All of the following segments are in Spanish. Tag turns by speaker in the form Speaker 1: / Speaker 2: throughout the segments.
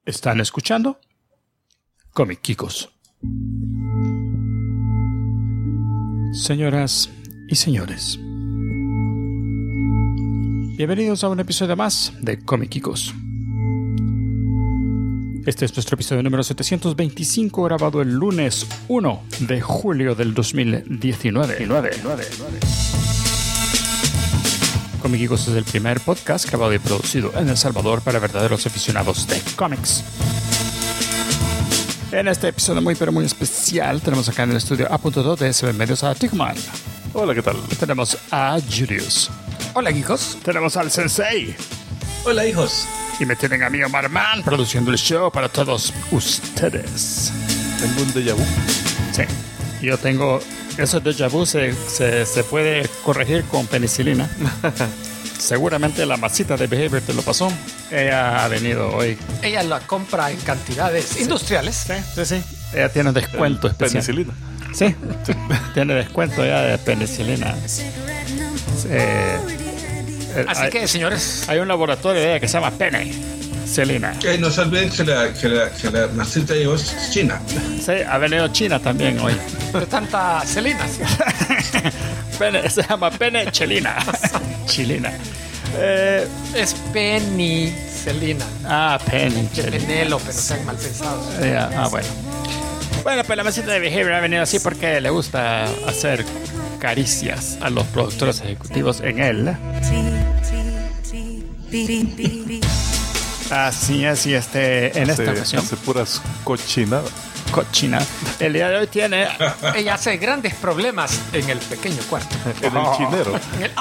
Speaker 1: Están escuchando Comic Kikos. Señoras y señores, bienvenidos a un episodio más de Comic Kikos. Este es nuestro episodio número 725, grabado el lunes 1 de julio del 2019. Comic Kikos es el primer podcast grabado y producido en El Salvador para verdaderos aficionados de cómics. En este episodio muy pero muy especial tenemos acá en el estudio A.2 de SB Medios a Tigman.
Speaker 2: Hola, ¿qué tal?
Speaker 1: Tenemos a Julius.
Speaker 3: Hola, hijos.
Speaker 1: Tenemos al Sensei.
Speaker 4: Hola, hijos.
Speaker 1: Y me tienen a mí, Omar Man, produciendo el show para todos ustedes.
Speaker 2: Tengo un déjà vu.
Speaker 1: Sí. Yo tengo... Eso déjà vu se puede corregir con penicilina. Seguramente la masita de Behavior te lo pasó. Ella ha venido hoy.
Speaker 3: Ella la compra en cantidades industriales.
Speaker 1: Sí. Ella tiene descuento especial.
Speaker 2: Penicilina.
Speaker 1: Sí. Tiene descuento ya de penicilina.
Speaker 3: Así que, señores,
Speaker 1: hay un laboratorio de ella que se llama Penicilina.
Speaker 4: No se olviden que la masita de ellos es china.
Speaker 1: Sí, ha venido China también hoy.
Speaker 3: de tanta celina.
Speaker 1: Se llama Penicilina. Chilina.
Speaker 3: Es penicilina.
Speaker 1: Penicilina.
Speaker 3: Penélope, no sean mal pensados.
Speaker 1: Bueno. Bueno, pues la masita de Behavior ha venido así porque le gusta hacer caricias a los productores ejecutivos en él. Así es, y en esta ocasión
Speaker 2: hace puras cochinadas.
Speaker 1: Cochina. El día de hoy tiene...
Speaker 3: Ella hace grandes problemas en el pequeño cuarto.
Speaker 2: En el chinero.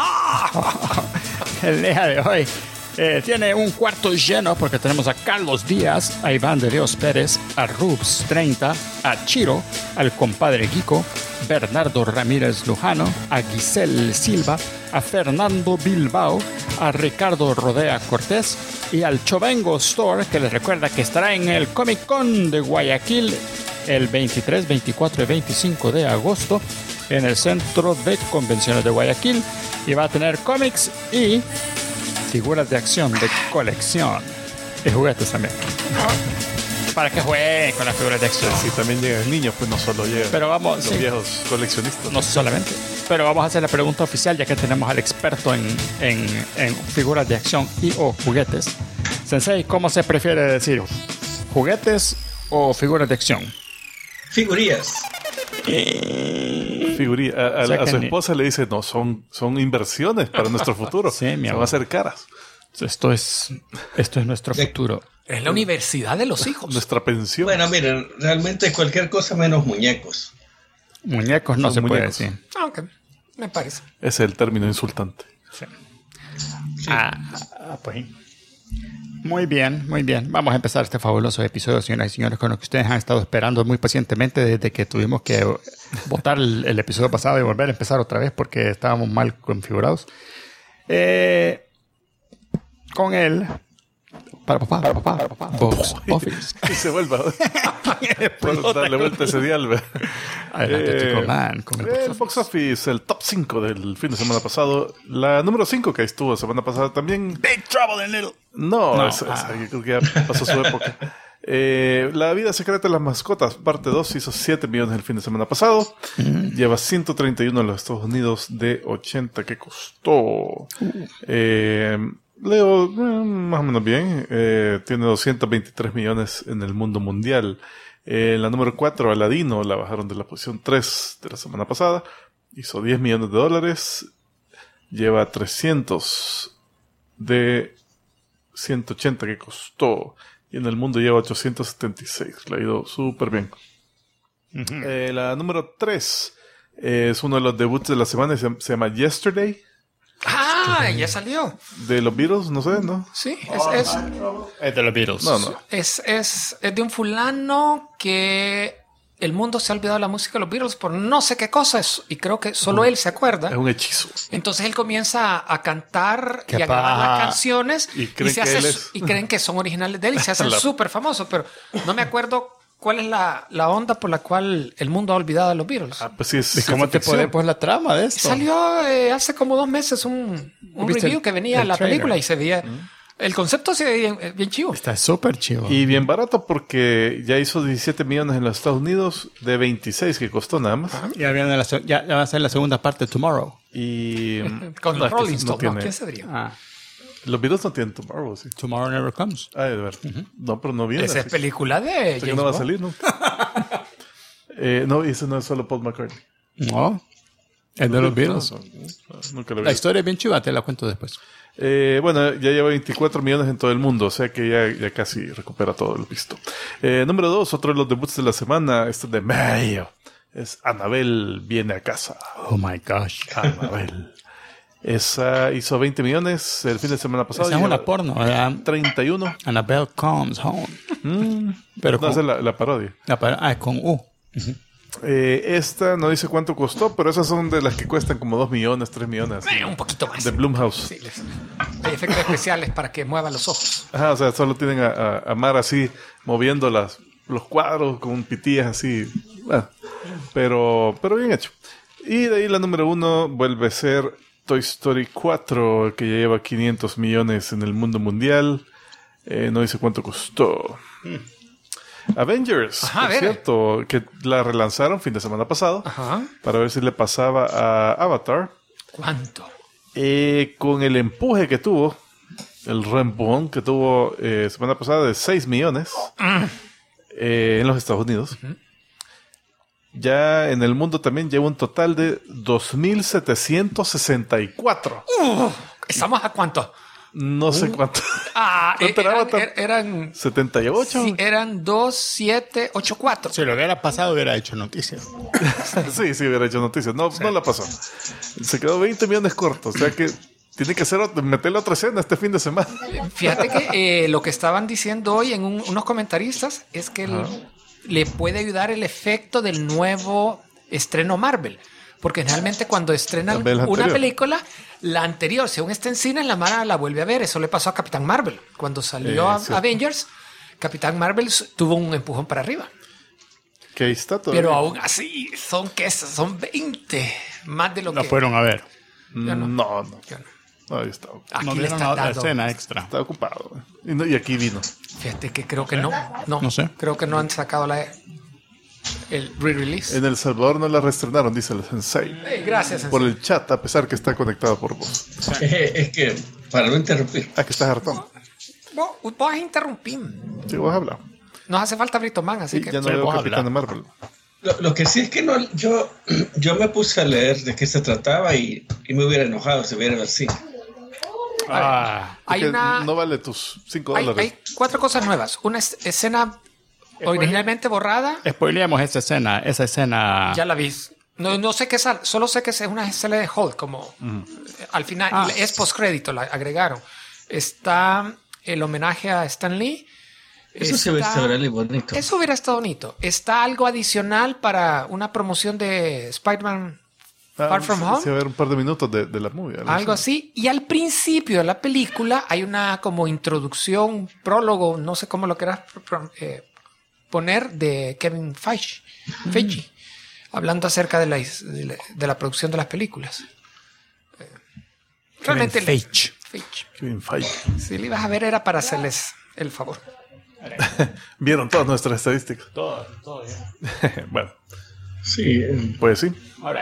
Speaker 1: El día de hoy tiene un cuarto lleno porque tenemos a Carlos Díaz, a Iván de Dios Pérez, a Rubs 30, a Chiro, al compadre Kiko, Bernardo Ramírez Lujano, a Giselle Silva, a Fernando Bilbao, a Ricardo Rodea Cortés y al Chovengo Store, que les recuerda que estará en el Comic Con de Guayaquil el 23, 24 y 25 de agosto en el Centro de Convenciones de Guayaquil, y va a tener cómics y figuras de acción de colección y juguetes también. Para que jueguen con las figuras de acción.
Speaker 2: Si también llegan niños, pues no solo llegan los viejos coleccionistas.
Speaker 1: No solamente. Pero vamos a hacer la pregunta oficial, ya que tenemos al experto en figuras de acción y o juguetes. Sensei, ¿cómo se prefiere decir? ¿Juguetes o figuras de acción?
Speaker 4: Figurías.
Speaker 2: A su esposa le dice, no, son inversiones para nuestro futuro.
Speaker 1: Sí, mi amor.
Speaker 2: Van a ser caras.
Speaker 1: Esto es nuestro futuro.
Speaker 3: Es la universidad de los hijos.
Speaker 2: Nuestra pensión.
Speaker 4: Bueno, miren, realmente cualquier cosa menos muñecos.
Speaker 1: Muñecos no se puede
Speaker 2: muñecos.
Speaker 1: decir.
Speaker 3: Ok, me parece.
Speaker 2: Ese es el término insultante.
Speaker 1: Sí.
Speaker 4: Sí.
Speaker 1: Pues. Muy bien. Vamos a empezar este fabuloso episodio, señoras y señores, con lo que ustedes han estado esperando muy pacientemente desde que tuvimos que botar el episodio pasado y volver a empezar otra vez porque estábamos mal configurados. Con él... Para papá. Box Office.
Speaker 2: Y se vuelva. Por darle vuelta a ese dial.
Speaker 1: Adelante, chico, man. Con
Speaker 2: El Box Office, el top 5 del fin de semana pasado. La número 5 que estuvo la semana pasada también.
Speaker 1: Big Trouble in Little.
Speaker 2: No. Yo creo que ya pasó su época. La vida secreta de las mascotas, parte 2, hizo 7 millones el fin de semana pasado. Lleva 131 en los Estados Unidos de 80 que costó. Leo, más o menos bien. Tiene 223 millones en el mundo mundial. La número 4, Aladino, la bajaron de la posición 3 de la semana pasada. Hizo 10 millones de dólares. Lleva 300 de 180 que costó. Y en el mundo lleva 876. Le ha ido súper bien. La número 3 es uno de los debuts de la semana. Se llama Yesterday.
Speaker 3: Ya salió.
Speaker 2: De los Beatles, no sé, ¿no?
Speaker 3: Sí,
Speaker 1: Es de los Beatles.
Speaker 2: No.
Speaker 3: es de un fulano que el mundo se ha olvidado de la música de los Beatles por no sé qué cosas y creo que solo él se acuerda.
Speaker 2: Es un hechizo.
Speaker 3: Entonces él comienza a cantar
Speaker 1: Qué
Speaker 3: y a grabar
Speaker 1: paja.
Speaker 3: las canciones
Speaker 2: Y
Speaker 3: creen que son originales de él y se hacen súper famosos, pero no me acuerdo cuál es la onda por la cual el mundo ha olvidado a los Beatles.
Speaker 2: Pues sí,
Speaker 1: ¿Y cómo te puede poner la trama de esto?
Speaker 3: Salió hace como 2 meses un
Speaker 1: ¿Viste
Speaker 3: review que venía
Speaker 1: el
Speaker 3: a la
Speaker 1: trailer?
Speaker 3: película y se veía El concepto sí es bien chivo.
Speaker 1: Está súper chivo.
Speaker 2: Y bien barato porque ya hizo 17 millones en los Estados Unidos de 26 que costó nada más.
Speaker 1: Ya va a ser la segunda parte Tomorrow.
Speaker 2: Y
Speaker 3: Con
Speaker 2: no, es que
Speaker 3: Rolling
Speaker 2: no
Speaker 3: Stone.
Speaker 2: tiene-
Speaker 3: ¿Quién sería?
Speaker 2: los videos no tienen Tomorrow, sí.
Speaker 1: Tomorrow Never Comes.
Speaker 2: Ah, de ver. No, pero no viene.
Speaker 3: Esa es
Speaker 2: así
Speaker 3: película de
Speaker 2: que
Speaker 3: James
Speaker 2: no va a
Speaker 3: Bond.
Speaker 2: salir, ¿no? No, y ese no es solo Paul McCartney.
Speaker 1: No. Es de los Beatles.
Speaker 2: Nunca lo vi.
Speaker 1: La historia es bien chiva, te la cuento después.
Speaker 2: Bueno, ya lleva 24 millones en todo el mundo, o sea que ya casi recupera todo el visto. Número 2, otro de los debuts de la semana, este de mayo, es Annabelle viene a casa.
Speaker 1: Oh my gosh.
Speaker 2: Annabelle. Esa hizo 20 millones el fin de semana pasado.
Speaker 1: Esa es
Speaker 2: lleva
Speaker 1: una porno, ¿verdad?
Speaker 2: 31.
Speaker 1: Annabelle Comes Home. Pero
Speaker 2: No, esa es la parodia.
Speaker 1: es con U.
Speaker 2: Esta no dice cuánto costó, pero esas son de las que cuestan como 2 millones, 3 millones.
Speaker 3: Un poquito más.
Speaker 2: De Blumhouse.
Speaker 3: Sí, hay efectos especiales para que muevan los ojos.
Speaker 2: Ajá, o sea, solo tienen a Mar así moviendo los cuadros con pitillas así. Bueno, pero bien hecho. Y de ahí la número 1 vuelve a ser Toy Story 4, que ya lleva 500 millones en el mundo mundial. No dice cuánto costó. Avengers,
Speaker 3: Ajá,
Speaker 2: por cierto, que la relanzaron fin de semana pasado
Speaker 3: Ajá.
Speaker 2: para ver si le pasaba a Avatar.
Speaker 3: ¿Cuánto?
Speaker 2: Con el empuje que tuvo, el reempujón que tuvo semana pasada de 6 millones en los Estados Unidos. Ya en el mundo también lleva un total de 2.764.
Speaker 3: ¿Estamos a cuánto?
Speaker 2: No sé cuánto.
Speaker 3: ¿Cuánto
Speaker 2: era Avatar?
Speaker 3: eran
Speaker 2: 78.
Speaker 3: sí, eran 2, 7, 8, 4.
Speaker 1: Si lo hubiera pasado, hubiera hecho noticias.
Speaker 2: Sí, hubiera hecho noticias. No la pasó. Se quedó 20 millones cortos. O sea que tiene que meterle otra escena este fin de semana.
Speaker 3: Fíjate que lo que estaban diciendo hoy en unos comentaristas es que le puede ayudar el efecto del nuevo estreno Marvel. Porque generalmente cuando estrenan una película, la anterior, según está en cine, la Mara la vuelve a ver. Eso le pasó a Capitán Marvel. Cuando salió Avengers, Capitán Marvel tuvo un empujón para arriba.
Speaker 2: Que ahí está todavía.
Speaker 3: Pero aún así, son 20. Más de lo
Speaker 1: Lo
Speaker 3: que...
Speaker 1: fueron a ver.
Speaker 3: Yo no.
Speaker 2: No.
Speaker 3: Yo no.
Speaker 2: No, ahí está.
Speaker 3: Aquí
Speaker 1: No
Speaker 3: le
Speaker 1: vieron
Speaker 3: están
Speaker 1: la
Speaker 3: dando.
Speaker 1: escena extra.
Speaker 2: Está ocupado. Y aquí vino.
Speaker 3: Fíjate que creo que no.
Speaker 1: No sé.
Speaker 3: Creo que no han sacado el re-release.
Speaker 2: En El Salvador no la reestrenaron, dice el Sensei.
Speaker 3: Gracias.
Speaker 2: Por el chat, a pesar que está conectado por vos.
Speaker 4: Es que, para no interrumpir,
Speaker 2: Ah, que estás hartón.
Speaker 3: Vos vas a interrumpir.
Speaker 2: Sí, vos hablas.
Speaker 3: Nos hace falta Brito Man, así
Speaker 2: Sí,
Speaker 3: que...
Speaker 2: ya no
Speaker 1: Sí,
Speaker 2: veo
Speaker 1: vos
Speaker 2: Capitán
Speaker 1: habla.
Speaker 2: de Marvel.
Speaker 4: lo que sí es que no, yo me puse a leer de qué se trataba y me hubiera enojado si hubiera ido al cine.
Speaker 3: Hay
Speaker 2: Porque
Speaker 3: una...
Speaker 2: no vale tus $5.
Speaker 3: Hay 4 cosas nuevas. Una escena originalmente borrada.
Speaker 1: Spoileamos esa escena.
Speaker 3: Ya la vi. No sé qué es, solo sé que es una escena de Hulk, como al final es postcrédito, la agregaron. Está el homenaje a Stan Lee.
Speaker 4: Eso se ve chévere y bonito.
Speaker 3: Eso hubiera estado bonito. Está algo adicional para una promoción de Spider-Man Far From Home.
Speaker 2: Sí, a ver un par de minutos de la movie.
Speaker 3: Algo así. Y al principio de la película hay una como introducción, un prólogo, no sé cómo lo quieras poner, de Kevin Feige, hablando acerca de la producción de las películas. Realmente
Speaker 1: Feige.
Speaker 2: Kevin Feige.
Speaker 3: Si le ibas a ver era para hacerles el favor.
Speaker 2: Vieron todas nuestras estadísticas.
Speaker 1: Todo
Speaker 2: Bueno,
Speaker 4: Sí.
Speaker 2: pues sí.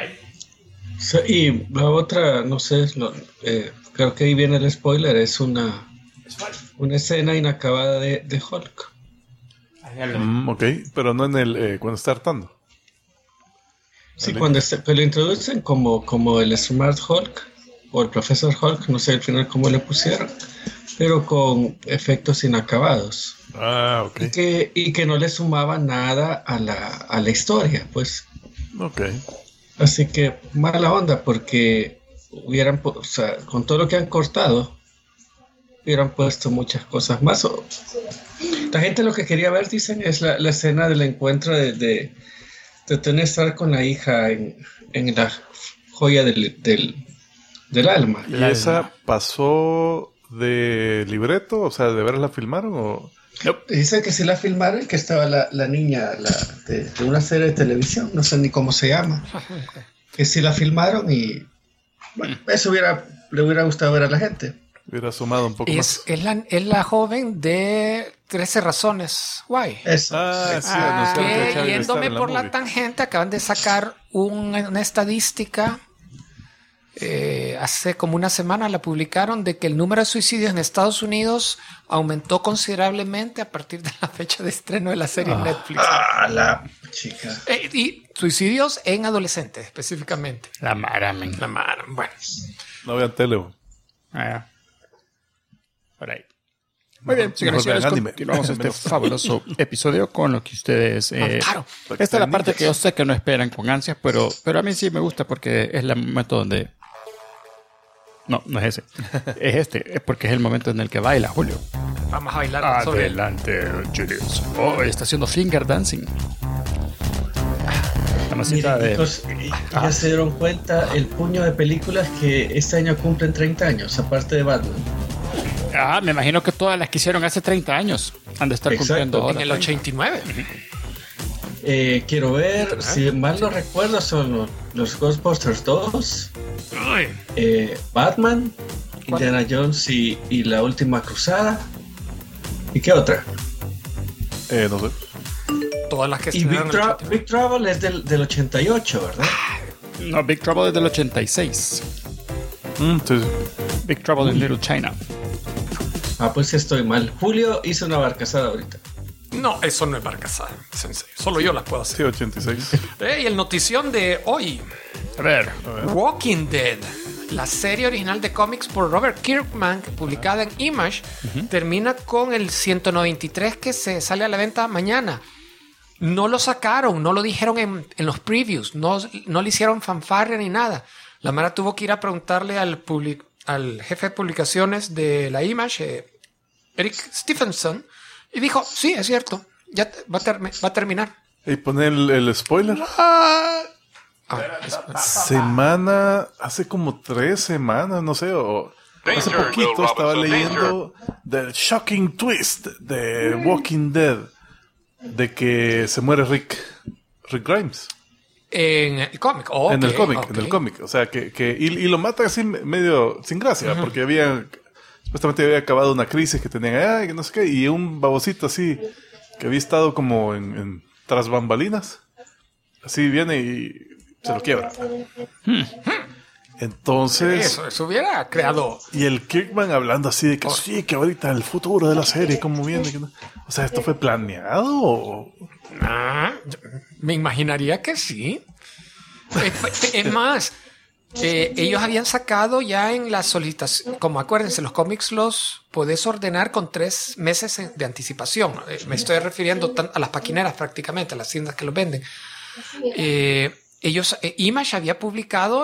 Speaker 4: Y la otra, no sé, creo que ahí viene el spoiler, es una escena inacabada de Hulk.
Speaker 2: Ok, pero no en el cuando está hartando.
Speaker 4: Sí, cuando lo introducen como el Smart Hulk o el Professor Hulk, no sé al final cómo le pusieron, pero con efectos inacabados.
Speaker 2: Ah, ok.
Speaker 4: Y que no le sumaba nada a la historia, pues.
Speaker 2: Ok.
Speaker 4: Así que mala onda, porque o sea, con todo lo que han cortado, hubieran puesto muchas cosas más. La gente lo que quería ver, dicen, es la escena del encuentro de Tony Stark con la hija en la joya del alma.
Speaker 2: ¿Y esa pasó de libreto? O sea, ¿de veras la filmaron o...?
Speaker 4: Dicen que sí la filmaron y que estaba la niña de una serie de televisión, no sé ni cómo se llama, que sí la filmaron y bueno, eso le hubiera gustado ver a la gente.
Speaker 2: Hubiera sumado un poco más.
Speaker 3: Es la joven de 13 razones. Why.
Speaker 4: Eso.
Speaker 3: Que yéndome por la tangente, acaban de sacar una estadística. Hace como una semana la publicaron de que el número de suicidios en Estados Unidos aumentó considerablemente a partir de la fecha de estreno de la serie en Netflix.
Speaker 4: La chica.
Speaker 3: Y suicidios en adolescentes específicamente.
Speaker 1: La Mara,
Speaker 3: Bueno.
Speaker 2: No vean tele.
Speaker 1: Por ahí. Muy bien, señores, continuamos este fabuloso episodio con lo que ustedes...
Speaker 3: Claro.
Speaker 1: Esta es la parte que yo sé que no esperan con ansias, pero a mí sí me gusta porque es el momento donde... No es ese. Es este. Es porque es el momento en el que baila Julio.
Speaker 3: Vamos a bailar
Speaker 1: Adelante, Julius. Oh, está haciendo finger dancing. La masita
Speaker 4: Miren,
Speaker 1: de...
Speaker 4: chicos, ya se dieron cuenta el puño de películas que este año cumplen 30 años, aparte de Batman.
Speaker 1: Me imagino que todas las que hicieron hace 30 años han de estar
Speaker 4: Exacto.
Speaker 1: cumpliendo ahora.
Speaker 3: en el 89.
Speaker 4: Quiero ver, si mal no recuerdo, son los Ghostbusters 2, Batman, Indiana Jones y la Última Cruzada. ¿Y qué otra?
Speaker 2: No sé.
Speaker 3: Todas las que
Speaker 4: Y Big Trouble es del 88, ¿verdad?
Speaker 1: No, Big Trouble es del 86.
Speaker 2: Sí.
Speaker 1: Big Trouble in Little China.
Speaker 4: Pues estoy mal. Julio hizo una barcazada ahorita.
Speaker 3: No, eso no es barcazada, sensei. Solo yo las puedo hacer.
Speaker 2: Sí, 86.
Speaker 3: Y el notición de hoy.
Speaker 1: A ver.
Speaker 3: Walking Dead, la serie original de cómics por Robert Kirkman, publicada en Image, termina con el 193 que se sale a la venta mañana. No lo sacaron, no lo dijeron en los previews, no le hicieron fanfarria ni nada. La Mara tuvo que ir a preguntarle al jefe de publicaciones de la Image, Eric Stephenson, y dijo, sí, es cierto, ya va a terminar.
Speaker 2: Y pone el spoiler. Hace como 3 semanas, no sé, o hace poquito estaba leyendo del shocking twist de Walking Dead, de que se muere Rick Grimes.
Speaker 3: En el cómic.
Speaker 2: En el cómic. O sea, y lo mata así medio sin gracia, porque supuestamente había acabado una crisis que tenían allá, y no sé qué, y un babosito así, que había estado como en tras bambalinas, así viene y se lo quiebra. Entonces...
Speaker 3: Eso hubiera creado...
Speaker 2: Y el Kirkman hablando así de que sí, que ahorita el futuro de la serie, cómo viene. Que no. O sea, ¿esto fue planeado?
Speaker 3: Me imaginaría que sí. Es más, ellos habían sacado ya en la solicitación, como acuérdense, los cómics los podés ordenar con 3 meses de anticipación. Me estoy refiriendo a las paquineras prácticamente, a las tiendas que los venden. Image había publicado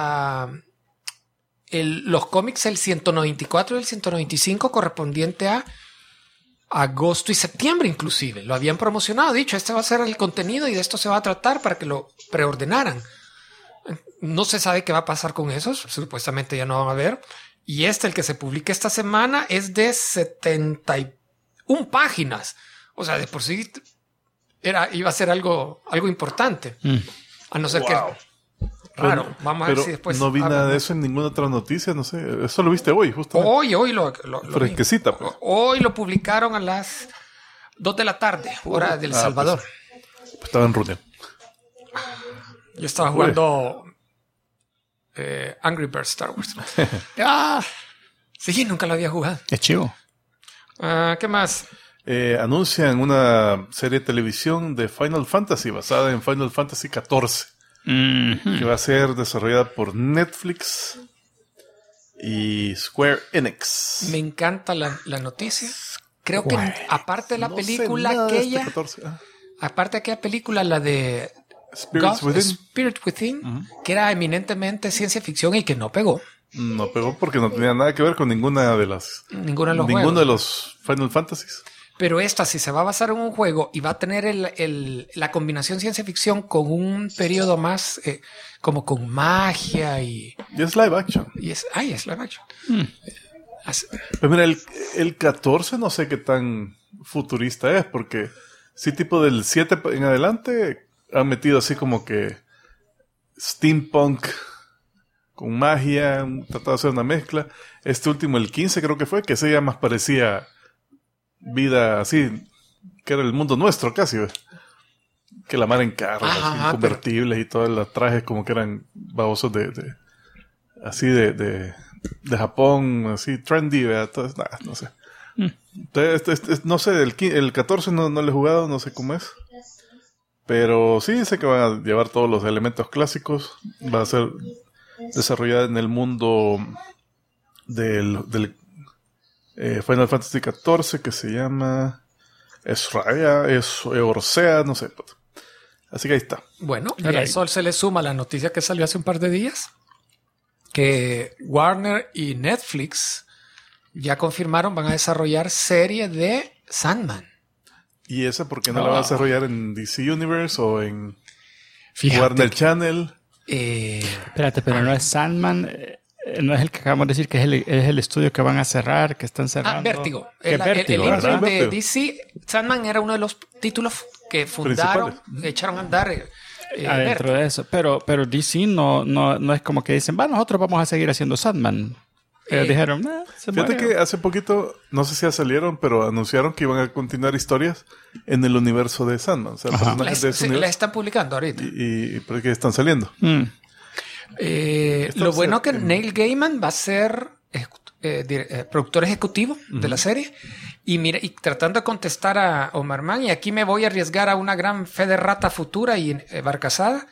Speaker 3: los cómics, el 194 y el 195, correspondiente a agosto y septiembre inclusive. Lo habían promocionado, dicho, este va a ser el contenido y de esto se va a tratar para que lo preordenaran. No se sabe qué va a pasar con esos, supuestamente ya no van a ver. Y el que se publica esta semana es de 71 páginas. O sea, de por sí iba a ser algo importante. A no ser que... Raro. Vamos a ver si después...
Speaker 2: No vi nada de eso en ninguna otra noticia, no sé. Eso lo viste hoy, justamente.
Speaker 3: Hoy lo
Speaker 2: fresquecita,
Speaker 3: vi.
Speaker 2: pues.
Speaker 3: Hoy lo publicaron a las 2 de la tarde, hora del Salvador.
Speaker 2: Pues estaba en reunión.
Speaker 3: Yo estaba jugando Angry Birds Star Wars. Sí, nunca lo había jugado.
Speaker 1: Es chivo.
Speaker 3: ¿Qué más?
Speaker 2: Anuncian una serie de televisión de Final Fantasy basada en Final Fantasy XIV. Que va a ser desarrollada por Netflix y Square Enix.
Speaker 3: Me encanta la noticia. Creo que aparte de la película aquella, aparte de aquella película, la de Spirit Within, que era eminentemente ciencia ficción y que no pegó.
Speaker 2: No pegó porque no tenía nada que ver con ninguno de los Final Fantasies.
Speaker 3: Pero esta, si se va a basar en un juego y va a tener la combinación ciencia ficción con un periodo más como con magia y
Speaker 2: es live action.
Speaker 3: Es live action.
Speaker 2: Pues mira, el 14 no sé qué tan futurista es, porque sí, tipo del 7 en adelante han metido así como que steampunk con magia, trataba de hacer una mezcla. Este último, el 15 creo que fue, que ese ya más parecía vida así, que era el mundo nuestro casi, ¿ves? Que la mar en carros, así, convertibles y todos los trajes como que eran babosos de Japón, así trendy, ¿verdad? Entonces, nada, no sé. Entonces, no sé, el 14 no lo he jugado, no sé cómo es. Pero sí sé que van a llevar todos los elementos clásicos. Va a ser desarrollada en el mundo del Final Fantasy XIV, que se llama Orsea, no sé. Así que ahí está.
Speaker 3: Bueno, y a eso se le suma la noticia que salió hace un par de días, que Warner y Netflix ya confirmaron van a desarrollar serie de Sandman.
Speaker 2: ¿Y esa por qué no la va a desarrollar en DC Universe o en Warner Channel?
Speaker 1: Espérate, pero no es Sandman, no es el que acabamos de decir que es el estudio que van a cerrar, que están cerrando.
Speaker 3: Vértigo.
Speaker 1: Vértigo,
Speaker 3: el
Speaker 1: ¿verdad?
Speaker 3: de DC, Sandman era uno de los títulos que fundaron, echaron a andar
Speaker 1: adentro de eso. Pero DC no es como que dicen, nosotros vamos a seguir haciendo Sandman. Ellos dijeron,
Speaker 2: fíjate que hace poquito, no sé si ya salieron, pero anunciaron que iban a continuar historias en el universo de Sandman. O sea, personajes de ese universo.
Speaker 3: Las están publicando ahorita.
Speaker 2: Y por qué están saliendo.
Speaker 3: Lo bueno que Neil Gaiman va a ser productor ejecutivo de la serie. Y mira, y tratando de contestar a Omar Mann, y aquí me voy a arriesgar a una gran fe de rata futura y barcazada.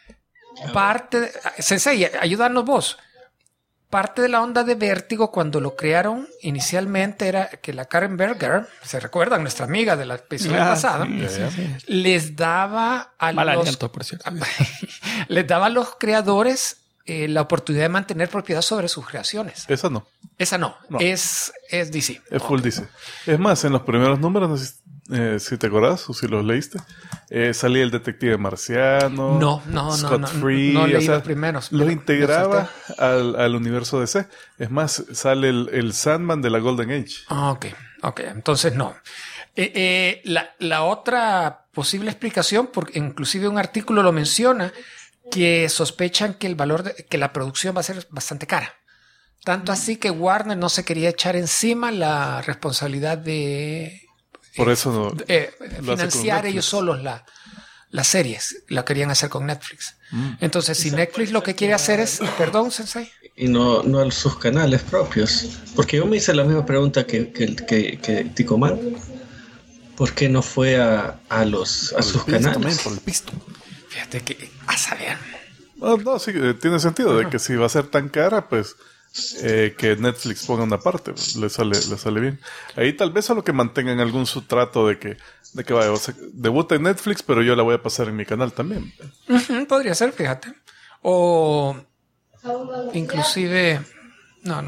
Speaker 3: Sensei, ayúdanos vos. Parte de la onda de Vértigo cuando lo crearon inicialmente era que la Karen Berger, se recuerdan, nuestra amiga de la episodio pasada, les daba a
Speaker 1: aliento, por cierto.
Speaker 3: Les daba a los creadores la oportunidad de mantener propiedad sobre sus creaciones.
Speaker 2: Esa no.
Speaker 3: Es DC.
Speaker 2: Es full DC. Es más, en los primeros números, no sé si te acordás o si los leíste, salía el detective marciano.
Speaker 3: Scott
Speaker 2: Free.
Speaker 3: No leí los primeros.
Speaker 2: Los integraba al universo DC. Es más, sale el Sandman de la Golden Age.
Speaker 3: Ok. Entonces no. La otra posible explicación, porque inclusive un artículo lo menciona, que sospechan que el valor que la producción va a ser bastante cara. Tanto así que Warner no se quería echar encima la responsabilidad de
Speaker 2: por eso
Speaker 3: financiar ellos solos las series. La querían hacer con Netflix. Entonces, si Netflix lo que quiere hacer es... Perdón, Sensei.
Speaker 4: Y no a sus canales propios. Porque yo me hice la misma pregunta que Ticoman. ¿Por qué no fue a sus canales?
Speaker 2: También, por el pisto.
Speaker 3: Fíjate que... A saber.
Speaker 2: No, sí, tiene sentido. De que si va a ser tan cara, pues... que Netflix ponga una parte, le sale bien. Ahí tal vez solo que mantengan algún sustrato de que vaya, o sea, debuta en Netflix, pero yo la voy a pasar en mi canal también.
Speaker 3: Podría ser, fíjate. O inclusive... No,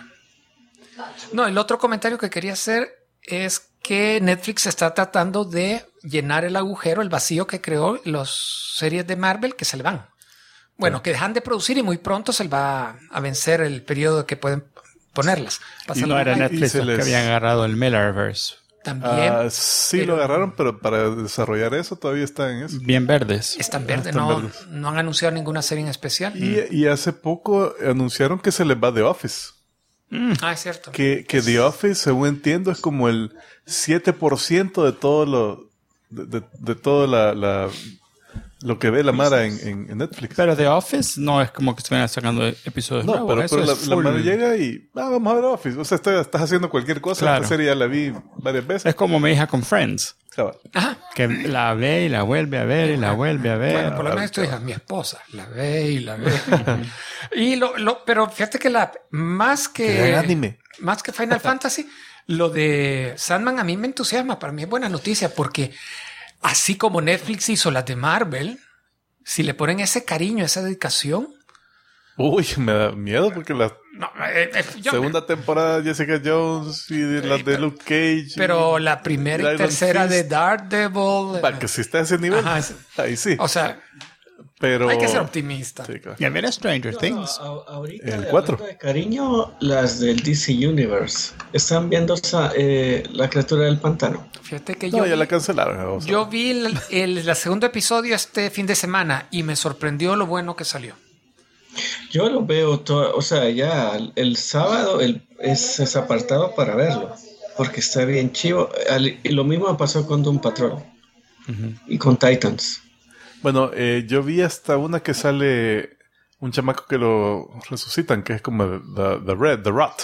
Speaker 3: el otro comentario que quería hacer es que Netflix está tratando de llenar el agujero, el vacío que creó las series de Marvel que se le van. Bueno, que dejan de producir y muy pronto se va a vencer el periodo que pueden ponerlas.
Speaker 1: Y no era Netflix que habían agarrado el Millerverse.
Speaker 3: También.
Speaker 2: Sí, lo agarraron, pero para desarrollar eso todavía están en eso.
Speaker 1: Bien verdes.
Speaker 3: Están verdes, no han anunciado ninguna serie en especial.
Speaker 2: Y hace poco anunciaron que se les va The Office.
Speaker 3: Es cierto.
Speaker 2: Que The Office, según entiendo, es como el 7% de todo de todo lo que ve la Mara en Netflix.
Speaker 1: Pero The Office no es como que estuvieran sacando episodios nuevos.
Speaker 2: Pero la Mara llega y vamos a ver The Office. O sea, estás haciendo cualquier cosa.
Speaker 1: Claro.
Speaker 2: Esta serie ya la vi varias veces.
Speaker 1: Es como mi hija con Friends.
Speaker 3: Ajá.
Speaker 1: Que la ve y la vuelve a ver y la vuelve a ver.
Speaker 3: Bueno, por lo menos tu hija, mi esposa, la ve y la ve. Pero fíjate que más que Final Fantasy, lo de Sandman a mí me entusiasma. Para mí es buena noticia porque así como Netflix hizo las de Marvel, si le ponen ese cariño, esa dedicación.
Speaker 2: Uy, me da miedo porque la segunda temporada de Jessica Jones y las de Luke Cage.
Speaker 3: Pero la primera y tercera de Daredevil.
Speaker 2: Para que si está a ese nivel, ahí sí.
Speaker 3: O sea,
Speaker 2: pero
Speaker 3: hay que ser optimista.
Speaker 2: Sí, claro.
Speaker 1: Y a ver Stranger Things.
Speaker 4: Ahorita,
Speaker 2: el 4.
Speaker 4: De cariño, las del DC Universe. Están viendo la criatura del pantano.
Speaker 3: Fíjate que
Speaker 2: ya la cancelaron.
Speaker 3: Yo vi el segundo episodio este fin de semana y me sorprendió lo bueno que salió.
Speaker 4: Yo lo veo todo, o sea, ya el sábado es apartado para verlo, porque está bien chivo. Y lo mismo pasó con Doom Patrol y con Titans.
Speaker 2: Bueno, yo vi hasta una que sale un chamaco que lo resucitan, que es como The Rot.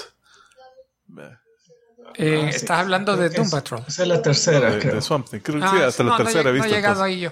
Speaker 3: Estás hablando de Doom Patrol.
Speaker 4: Esa es la tercera, creo.
Speaker 2: De Swamp Thing. Creo que sí, hasta la tercera he visto.
Speaker 3: No he llegado ahí yo.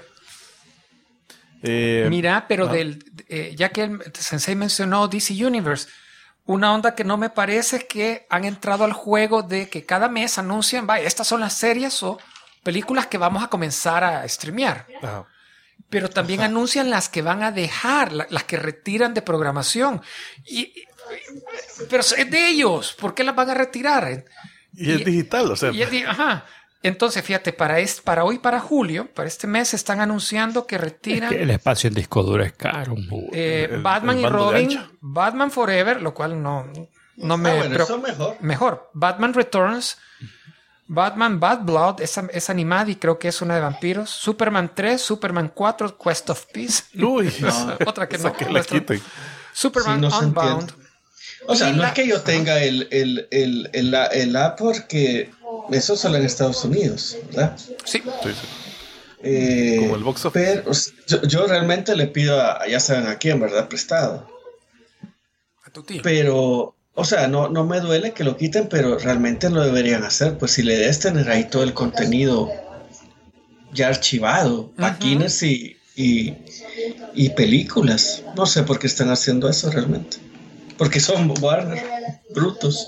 Speaker 3: Mira, pero ya que el Sensei mencionó DC Universe, una onda que no me parece es que han entrado al juego de que cada mes anuncian, vaya, estas son las series o películas que vamos a comenzar a streamear.
Speaker 2: Ajá.
Speaker 3: Pero también anuncian las que van a dejar, las que retiran de programación. Pero es de ellos, ¿por qué las van a retirar?
Speaker 2: Y es digital, o sea.
Speaker 3: Ajá. Entonces, fíjate, para hoy, para julio, para este mes, están anunciando que retiran...
Speaker 1: Es que el espacio en disco duro es caro.
Speaker 3: Batman y Robin, Batman Forever, lo cual no me...
Speaker 4: eso mejor.
Speaker 3: Mejor. Batman Returns, Batman Bad Blood, es animada y creo que es una de vampiros. Superman 3, Superman 4, Quest of Peace.
Speaker 2: Uy,
Speaker 3: otra que no.
Speaker 2: Que la quiten.
Speaker 3: Superman Unbound.
Speaker 4: O sea, no es que yo tenga el app porque eso solo en Estados Unidos, ¿verdad?
Speaker 3: Sí.
Speaker 2: Como el box office.
Speaker 4: Pero yo realmente le pido ya saben a quién, ¿verdad? Prestado.
Speaker 3: A tu tío.
Speaker 4: Pero, o sea, no me duele que lo quiten, pero realmente lo deberían hacer. Pues si le des tener ahí todo el contenido ya archivado, páginas y películas. No sé por qué están haciendo eso realmente. Porque son Warner, brutos.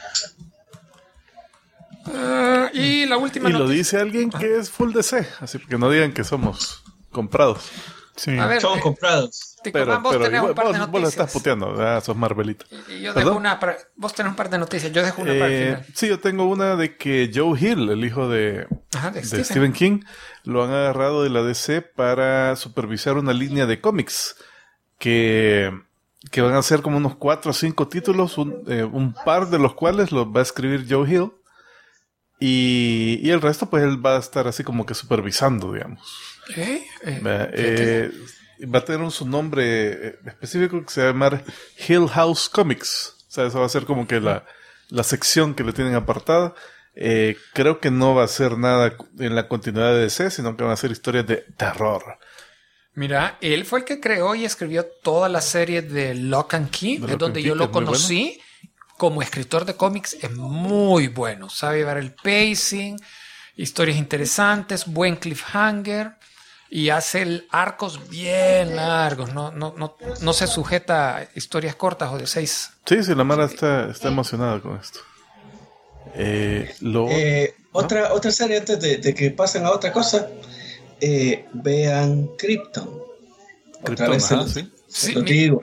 Speaker 3: Y la última
Speaker 2: noticia. Lo dice alguien que es full DC, así que no digan que somos comprados.
Speaker 1: Sí.
Speaker 3: A ver,
Speaker 4: son comprados.
Speaker 2: Pero vos lo estás puteando, sos Marvelita.
Speaker 3: Y yo dejo vos tenés un par de noticias, yo dejo una para el final.
Speaker 2: Sí, yo tengo una de que Joe Hill, el hijo de Stephen King, lo han agarrado de la DC para supervisar una línea de cómics que van a ser como unos 4 o 5 títulos, un par de los cuales los va a escribir Joe Hill. Y el resto, pues él va a estar así como que supervisando, digamos. Va a tener su nombre específico que se va a llamar Hill House Comics. O sea, eso va a ser como que la sección que le tienen apartada. Creo que no va a ser nada en la continuidad de DC, sino que van a ser historias de terror.
Speaker 3: Mira, él fue el que creó y escribió toda la serie de Lock and Key, es donde yo lo conocí. Como escritor de cómics es muy bueno. Sabe llevar el pacing, historias interesantes, buen cliffhanger y hace arcos bien largos. No se sujeta a historias cortas o de 6.
Speaker 2: Sí, la Mara está emocionada con esto.
Speaker 4: Otra serie antes de que pasen a otra cosa. Vean Krypton. Otra vez
Speaker 3: sí.
Speaker 4: Lo digo.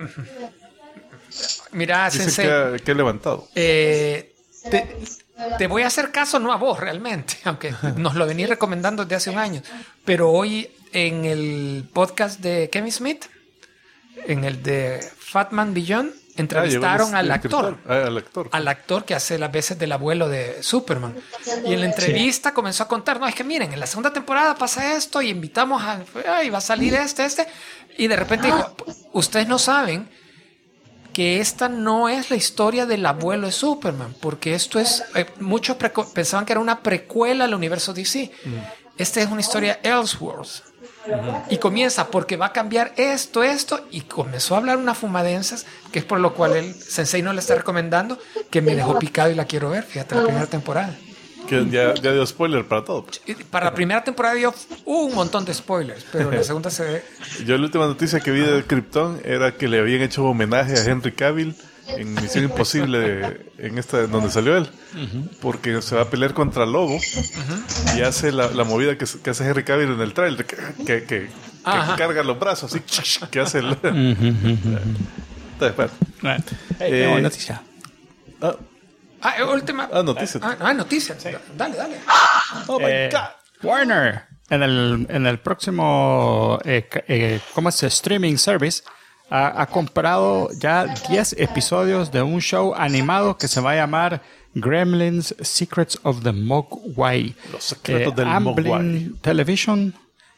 Speaker 3: Mira,
Speaker 2: Sensei, que he levantado.
Speaker 3: Te voy a hacer caso, no a vos realmente, aunque nos lo vení recomendando desde hace un año. Pero hoy en el podcast de Kevin Smith, en el de Fatman Beyond, entrevistaron al actor. Al actor que hace las veces del abuelo de Superman. Y en la entrevista comenzó a contar, no, es que miren, en la segunda temporada pasa esto y invitamos y va a salir este. Y de repente dijo, ustedes no saben que esta no es la historia del abuelo de Superman, porque esto es, muchos pensaban que era una precuela al universo DC. Esta es una historia Elseworlds. Y comienza porque va a cambiar esto, y comenzó a hablar unas fumadenzas, que es por lo cual el Sensei no le está recomendando, que me dejó picado y la quiero ver, fíjate, la primera temporada.
Speaker 2: Que ya dio spoiler para todo.
Speaker 3: Para la primera temporada dio un montón de spoilers, pero en la segunda se ve.
Speaker 2: Yo la última noticia que vi de Krypton era que le habían hecho homenaje a Henry Cavill en Misión Imposible, en esta donde salió él, porque se va a pelear contra Lobo y hace la movida que hace Henry Cavill en el trailer, que carga los brazos, así que hace el. Entonces,
Speaker 1: bueno. Noticia.
Speaker 3: Última.
Speaker 2: Noticias.
Speaker 3: Noticias. Sí. Dale.
Speaker 2: Oh my God.
Speaker 1: Warner, en el próximo ¿cómo es? Streaming service, ha comprado ya 10 episodios de un show animado que se va a llamar Gremlins Secrets of the Mogwai.
Speaker 2: Los secretos del
Speaker 1: Amblin
Speaker 2: Mogwai.
Speaker 1: Television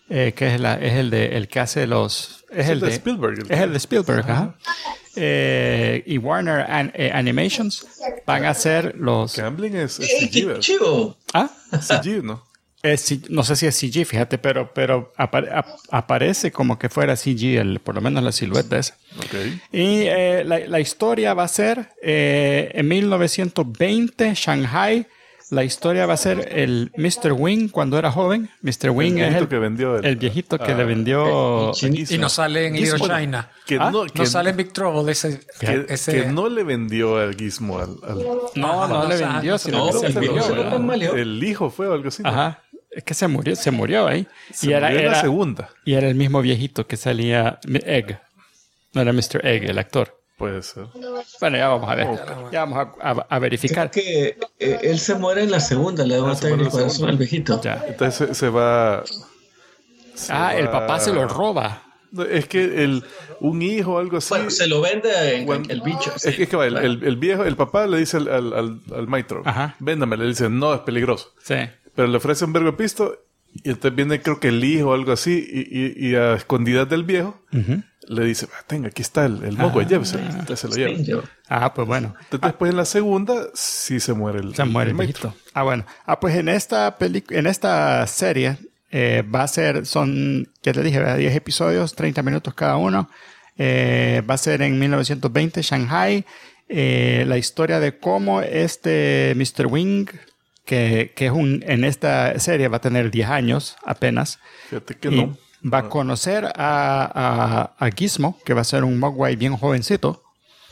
Speaker 1: que es el que hace los... Es el de
Speaker 2: Spielberg.
Speaker 1: Es el de Spielberg, ajá. Y Warner Animations van a hacer los...
Speaker 2: Gambling es CG, ¿verdad?
Speaker 1: ¿Ah?
Speaker 2: CG, ¿no?
Speaker 1: No sé si es CG, fíjate, pero aparece como que fuera CG, por lo menos la silueta esa.
Speaker 2: Okay.
Speaker 1: Y la historia va a ser en 1920, Shanghai. La historia va a ser el Mr. Wing cuando era joven. Mr. Wing es el viejito que le vendió...
Speaker 3: Y no sale en Little China. No sale en Big Trouble ese...
Speaker 2: Que no le vendió el Gizmo al...
Speaker 1: No le vendió, sino que se murió.
Speaker 2: El hijo fue o algo así, ¿no?
Speaker 1: Ajera. Es que se murió ahí.
Speaker 2: Era la segunda.
Speaker 1: Y era el mismo viejito que salía Egg. No era Mr. Egg, el actor.
Speaker 2: Puede ser.
Speaker 1: Bueno, ya vamos a ver. Ya vamos a verificar.
Speaker 4: Creo que él se muere en la segunda, le da un ataque al corazón al viejito.
Speaker 1: Ya.
Speaker 2: Entonces se va...
Speaker 1: el papá se lo roba.
Speaker 2: Es que un hijo o algo así...
Speaker 4: Bueno, se lo vende el bicho.
Speaker 2: Es que va, el viejo, el papá le dice al maestro, véndame, le dice, no, es peligroso.
Speaker 1: Sí.
Speaker 2: Pero le ofrece un vergo de pisto y entonces viene creo que el hijo o algo así y a escondidas del viejo le dice, tenga, aquí está el moco, llévese. Entonces se lo lleva.
Speaker 1: Pues bueno.
Speaker 2: Entonces después en la segunda sí se muere el
Speaker 1: viejito. Bueno. Pues en esta serie va a ser, ya te dije, 10 episodios, 30 minutos cada uno. Va a ser en 1920, Shanghai. La historia de cómo este Mr. Wing, que es en esta serie va a tener 10 años apenas.
Speaker 2: Fíjate que no.
Speaker 1: Va a conocer a Gizmo, que va a ser un Mogwai bien jovencito.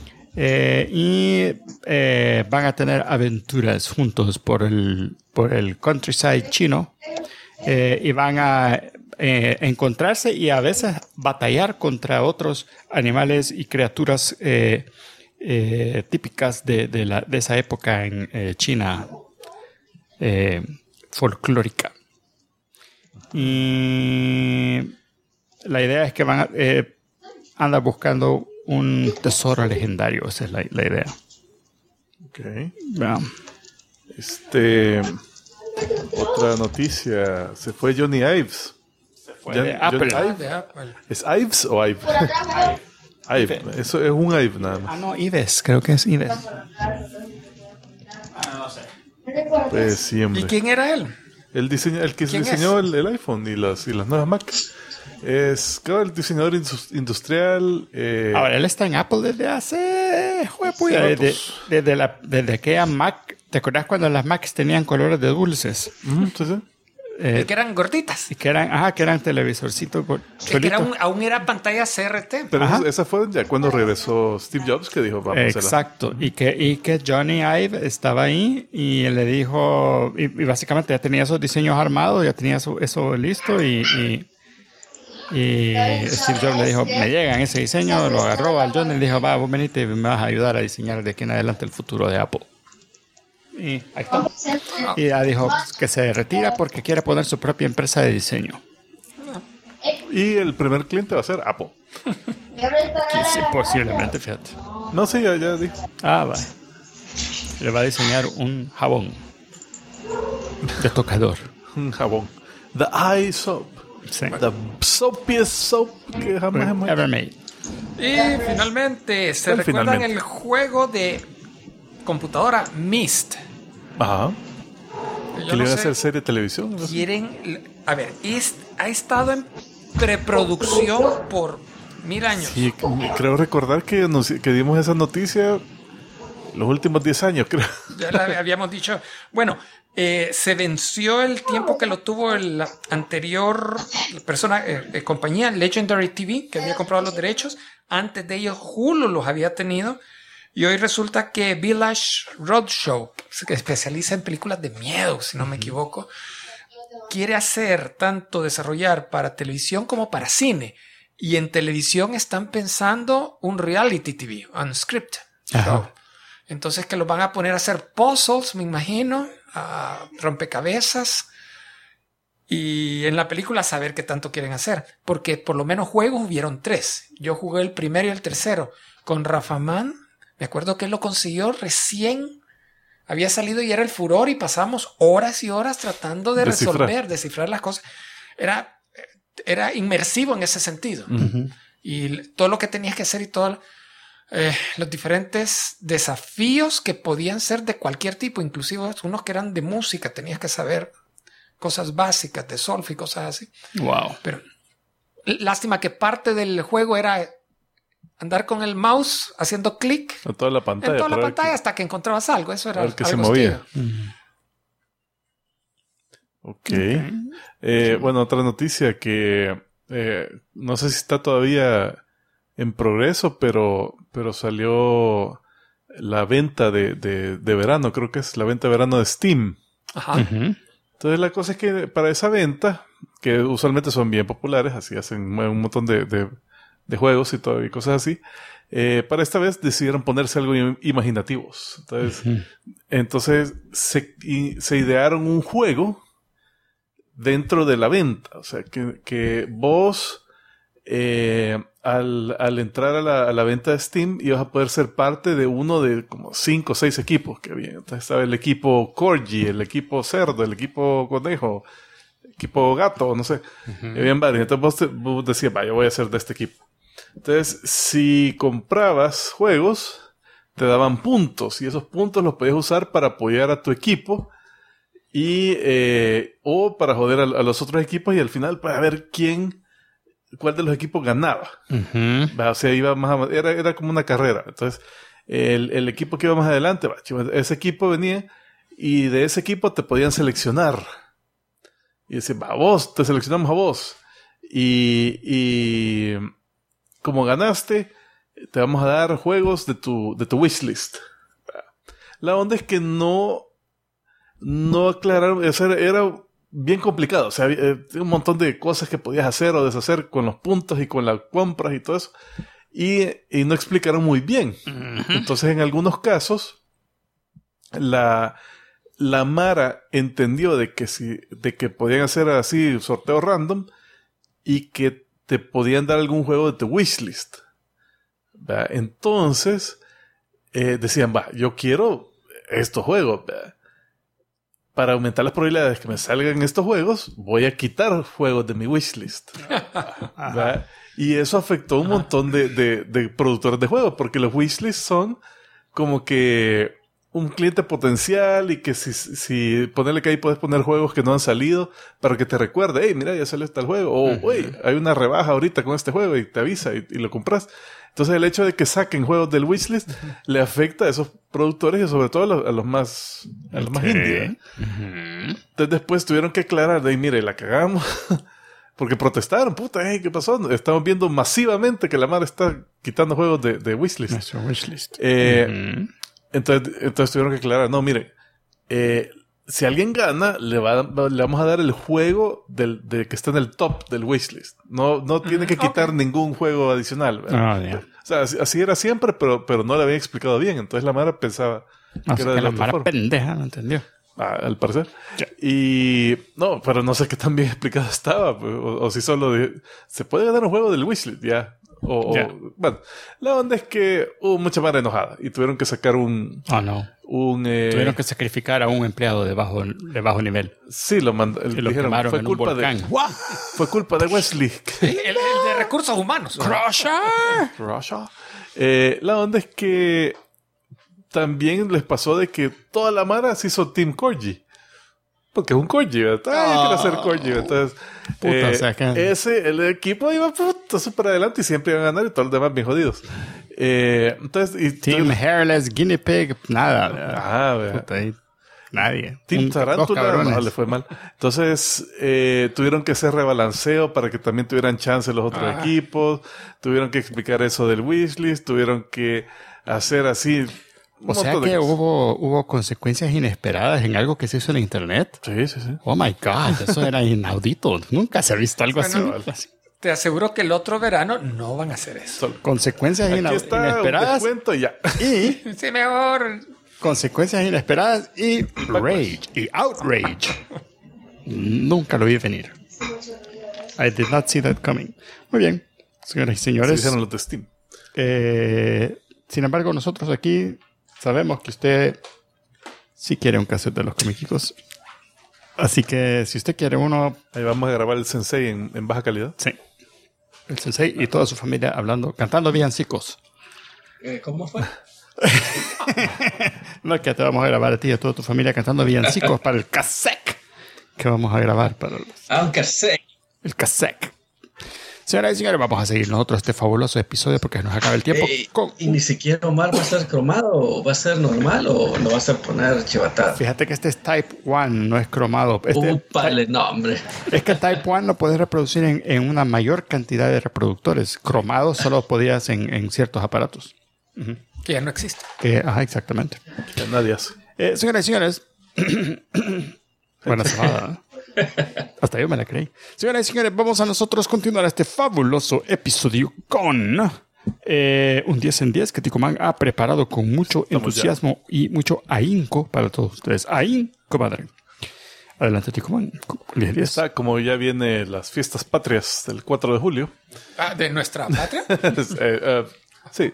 Speaker 1: Y van a tener aventuras juntos por el countryside chino. Y van a encontrarse y a veces batallar contra otros animales y criaturas típicas de esa época en China folclórica. Y la idea es que anda buscando un tesoro legendario. Esa es la idea.
Speaker 2: Ok. Otra noticia. Se fue Johnny Ives.
Speaker 1: Se fue de Apple.
Speaker 2: ¿Es Ives o Ive? Ive. Eso es un Ive nada más.
Speaker 1: No, Ives. Creo que es Ives.
Speaker 3: No sé.
Speaker 2: Pues sí, hombre.
Speaker 3: ¿Y quién era él?
Speaker 2: El que diseñó el iPhone y las nuevas Mac. Es, creo, el diseñador industrial.
Speaker 1: Ahora, él está en Apple desde hace... desde aquella Mac. ¿Te acuerdas cuando las Macs tenían colores de dulces?
Speaker 2: Sí.
Speaker 3: Y que eran gorditas.
Speaker 1: Y que eran televisorcitos.
Speaker 3: Que aún era pantalla CRT.
Speaker 2: Pero esa fue ya cuando regresó Steve Jobs, que dijo, vamos a hacerla.
Speaker 1: Exacto. Y que Johnny Ive estaba ahí y le dijo... Y básicamente ya tenía esos diseños armados, ya tenía eso listo y Steve Jobs le dijo, me llegan ese diseño, lo agarró al Johnny y le dijo, vos venite y me vas a ayudar a diseñar de aquí en adelante el futuro de Apple. Y ahí está. Y ya dijo que se retira porque quiere poner su propia empresa de diseño.
Speaker 2: Y el primer cliente va a ser Apple.
Speaker 1: Sí, posiblemente, fíjate.
Speaker 2: No, sí, ya dijo.
Speaker 1: Va. Le va a diseñar un jabón de tocador.
Speaker 2: Un jabón. The Eye Soap.
Speaker 1: Sí.
Speaker 2: The soapiest soap que jamás hemos
Speaker 1: ever made.
Speaker 3: Y finalmente, ¿se recuerdan el juego de computadora Myst?
Speaker 2: Ajá. ¿Que le iba a hacer serie de televisión?
Speaker 3: A ver, ha estado en preproducción por 1000 años.
Speaker 2: Sí, creo recordar que dimos esa noticia los últimos 10 años, creo.
Speaker 3: Ya la habíamos dicho. Bueno, se venció el tiempo que lo tuvo la anterior compañía, Legendary TV, que había comprado los derechos. Antes de ellos, Hulu los había tenido. Y hoy resulta que Village Roadshow, que se especializa en películas de miedo, si no me equivoco, quiere desarrollar para televisión como para cine. Y en televisión están pensando un reality TV, unscripted show. Entonces que los van a poner a hacer puzzles, me imagino, a rompecabezas. Y en la película saber qué tanto quieren hacer. Porque por lo menos juegos hubieron 3. Yo jugué el primero y el tercero. Con Rafaman, me acuerdo que él lo consiguió recién. Había salido y era el furor y pasamos horas y horas tratando de descifrar las cosas. era inmersivo en ese sentido. Y todo lo que tenías que hacer y todos los diferentes desafíos que podían ser de cualquier tipo, inclusive unos que eran de música, tenías que saber cosas básicas de solfa y cosas así.
Speaker 1: Wow.
Speaker 3: Pero lástima que parte del juego era andar con el mouse haciendo clic
Speaker 2: en toda la pantalla,
Speaker 3: hasta que encontrabas algo. Eso era
Speaker 2: el que
Speaker 3: algo
Speaker 2: se movía.
Speaker 3: hostil.
Speaker 2: Ok. Bueno, otra noticia que no sé si está todavía en progreso, pero salió la venta de verano. Creo que es la venta de verano de Steam.
Speaker 3: Ajá.
Speaker 2: Entonces la cosa es que para esa venta, que usualmente son bien populares, así hacen un montón de juegos y todo y cosas así, para esta vez decidieron ponerse algo imaginativos. Entonces se idearon un juego dentro de la venta. O sea, que vos al entrar a la venta de Steam ibas a poder ser parte de uno de como 5 o 6 equipos que había. Entonces estaba el equipo Corgi, el equipo Cerdo, el equipo Conejo, el equipo Gato, no sé. Habían varios. Entonces vos decías, yo voy a ser de este equipo. Entonces, si comprabas juegos, te daban puntos. Y esos puntos los podías usar para apoyar a tu equipo o para joder a los otros equipos, y al final para ver cuál de los equipos ganaba. O sea, iba era como una carrera. Entonces, el equipo que iba más adelante, ese equipo venía y de ese equipo te podían seleccionar. Y decían, te seleccionamos a vos. Y como ganaste, te vamos a dar juegos de tu wishlist. La onda es que no aclararon, era bien complicado. O sea, había un montón de cosas que podías hacer o deshacer con los puntos y con las compras y todo eso. Y no explicaron muy bien. Entonces, en algunos casos, la Mara entendió de que podían hacer así sorteo random y que te podían dar algún juego de tu wishlist. Entonces, decían, yo quiero estos juegos. Para aumentar las probabilidades que me salgan estos juegos, voy a quitar juegos de mi wishlist. Y eso afectó un montón de productores de juegos, porque los wishlists son como que un cliente potencial, y que si ponerle que ahí puedes poner juegos que no han salido para que te recuerde, hey, mira, ya salió tal juego, o hay una rebaja ahorita con este juego, y te avisa y lo compras. Entonces el hecho de que saquen juegos del wishlist le afecta a esos productores, y sobre todo a los más indie. Entonces después tuvieron que aclarar mire, la cagamos. Porque protestaron, ¿qué pasó? Estamos viendo masivamente que la Mara está quitando juegos de wishlist.
Speaker 1: Nuestro wishlist.
Speaker 2: Entonces tuvieron que aclarar, no, mire, si alguien gana, le vamos a dar el juego de que está en el top del wishlist. No tiene que quitar ningún juego adicional.
Speaker 1: Yeah.
Speaker 2: O sea, así era siempre, pero no le había explicado bien. Entonces la Mara pensaba
Speaker 1: que era de la Mara pendeja, no entendió.
Speaker 2: Al parecer.
Speaker 1: Yeah.
Speaker 2: Y no, pero no sé qué tan bien explicado estaba. Pues, o si solo se puede ganar un juego del wishlist, ya. Bueno, la onda es que hubo mucha Mara enojada y tuvieron que sacar tuvieron
Speaker 1: que sacrificar a un empleado de bajo nivel.
Speaker 2: Sí, lo
Speaker 1: quemaron en un volcán.
Speaker 2: Fue culpa de Wesley.
Speaker 3: El de recursos humanos.
Speaker 2: Crusher. La onda es que también les pasó de que toda la Mara se hizo Team Corgi. Porque es un Corgi, ¿verdad? Quiero hacer Corgi. Entonces, el equipo iba súper adelante y siempre iban a ganar, y todos los demás bien jodidos.
Speaker 1: Team Hairless Guinea Pig, nada. Nadie.
Speaker 2: Team Tarántula no le fue mal. Entonces, tuvieron que hacer rebalanceo para que también tuvieran chance los otros equipos. Tuvieron que explicar eso del wishlist. Tuvieron que hacer así.
Speaker 1: O sea que hubo consecuencias inesperadas en algo que se hizo en internet.
Speaker 2: Sí.
Speaker 1: Oh my God, eso era inaudito. Nunca se ha visto algo así.
Speaker 3: Te aseguro que el otro verano no van a hacer eso.
Speaker 1: Consecuencias inesperadas.
Speaker 2: Un ya.
Speaker 1: Y
Speaker 3: sí, mejor.
Speaker 1: Consecuencias inesperadas y rage y outrage. Nunca lo vi venir. I did not see that coming. Muy bien, señoras y señores.
Speaker 2: Sí, los de Steam.
Speaker 1: Sin embargo, nosotros aquí sabemos que usted sí quiere un cassette de los comiquicos. Así que si usted quiere uno...
Speaker 2: Ahí vamos a grabar el Sensei en baja calidad.
Speaker 1: Sí. El Sensei y toda su familia cantando villancicos.
Speaker 4: ¿Cómo fue?
Speaker 1: No es que te vamos a grabar a ti y a toda tu familia cantando villancicos para el cassette que vamos a grabar para
Speaker 4: un cassette.
Speaker 1: El cassette. Señoras y señores, vamos a seguir nosotros este fabuloso episodio porque nos acaba el tiempo.
Speaker 4: ¿Y ni siquiera Omar va a ser cromado o va a ser normal o lo vas a poner chivatado?
Speaker 1: Fíjate que este es Type 1, no es cromado.
Speaker 4: No, hombre.
Speaker 1: Es que el Type 1 lo puedes reproducir en una mayor cantidad de reproductores. Cromado solo podías en ciertos aparatos.
Speaker 3: Que ya no existe.
Speaker 1: Ajá, exactamente.
Speaker 2: Que nadie hace.
Speaker 1: Señoras y señores, buena semana. Hasta yo me la creí. Señoras y señores, vamos a nosotros continuar este fabuloso episodio con un 10 en 10 que Ticoman ha preparado con mucho entusiasmo y mucho ahínco para todos ustedes. Ahínco, madre. Adelante, Ticoman.
Speaker 2: Está, como ya viene las fiestas patrias del 4 de julio.
Speaker 3: ¿De nuestra patria?
Speaker 2: Sí.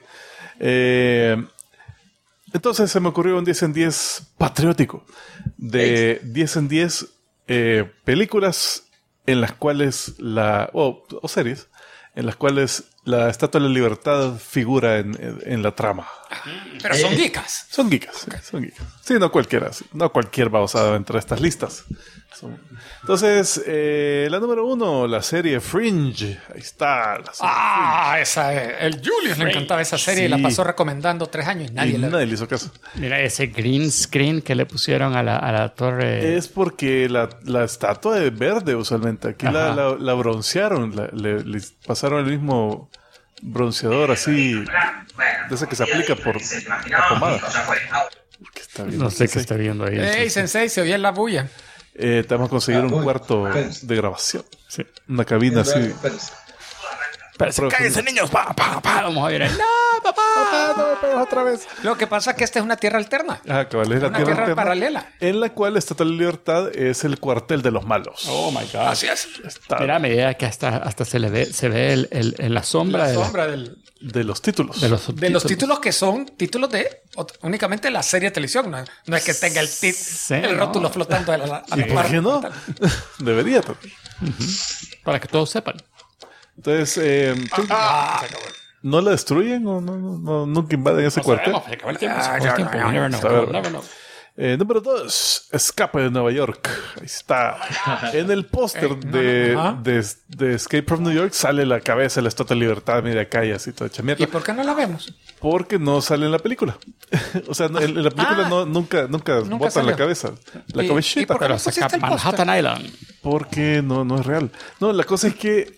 Speaker 2: Entonces se me ocurrió un 10 en 10 patriótico. De 10 en 10 películas en las cuales o series en las cuales la Estatua de la Libertad figura en la trama.
Speaker 3: Pero son geekas.
Speaker 2: Son geekas, okay. Son geekas. Sí, no cualquiera. No cualquier babosada entre estas listas. Entonces, la número 1, la serie Fringe. Ahí está.
Speaker 3: Esa es. El Julius le encantaba esa serie y la pasó recomendando 3 años y nadie
Speaker 2: le hizo caso.
Speaker 1: Mira ese green screen que le pusieron a la torre.
Speaker 2: Es porque la estatua es verde usualmente. Aquí la broncearon. Le pasaron el mismo bronceador así. De ese que se aplica por la pomada.
Speaker 1: No sé qué está viendo ahí.
Speaker 3: Ey, Sensei, se oye la bulla.
Speaker 2: Te vamos a conseguir un cuarto de grabación. Sí. Una cabina así.
Speaker 1: Pero cállense, niños. Vamos a ir ahí. No, papá, no me pegas otra vez.
Speaker 3: Lo que pasa es que esta es una tierra alterna.
Speaker 2: Cabal, es la
Speaker 3: una
Speaker 2: tierra
Speaker 3: alterna paralela.
Speaker 2: En la cual Estatua de la Libertad es el cuartel de los malos.
Speaker 1: Oh my God.
Speaker 3: Así es.
Speaker 1: Mira, a medida que hasta se ve la sombra,
Speaker 2: de los títulos.
Speaker 3: De los títulos que son títulos de únicamente la serie de televisión. No es que tenga el rótulo flotando a la
Speaker 2: ¿Por qué no? Debería.
Speaker 1: Para que todos sepan.
Speaker 2: Entonces, ¿no la destruyen o nunca invaden ese cuartel? Número 2, Escape de Nueva York. Ahí está. En el póster de Escape from New York sale la cabeza de la Estatua de Libertad. Mira acá y así toda hecha mierda.
Speaker 3: ¿Y por qué no la vemos?
Speaker 2: Porque no sale en la película. O sea, en la película nunca botan la cabeza. La cabecita.
Speaker 3: Pero saca
Speaker 1: Manhattan Island.
Speaker 2: Porque no es real. No, la cosa es que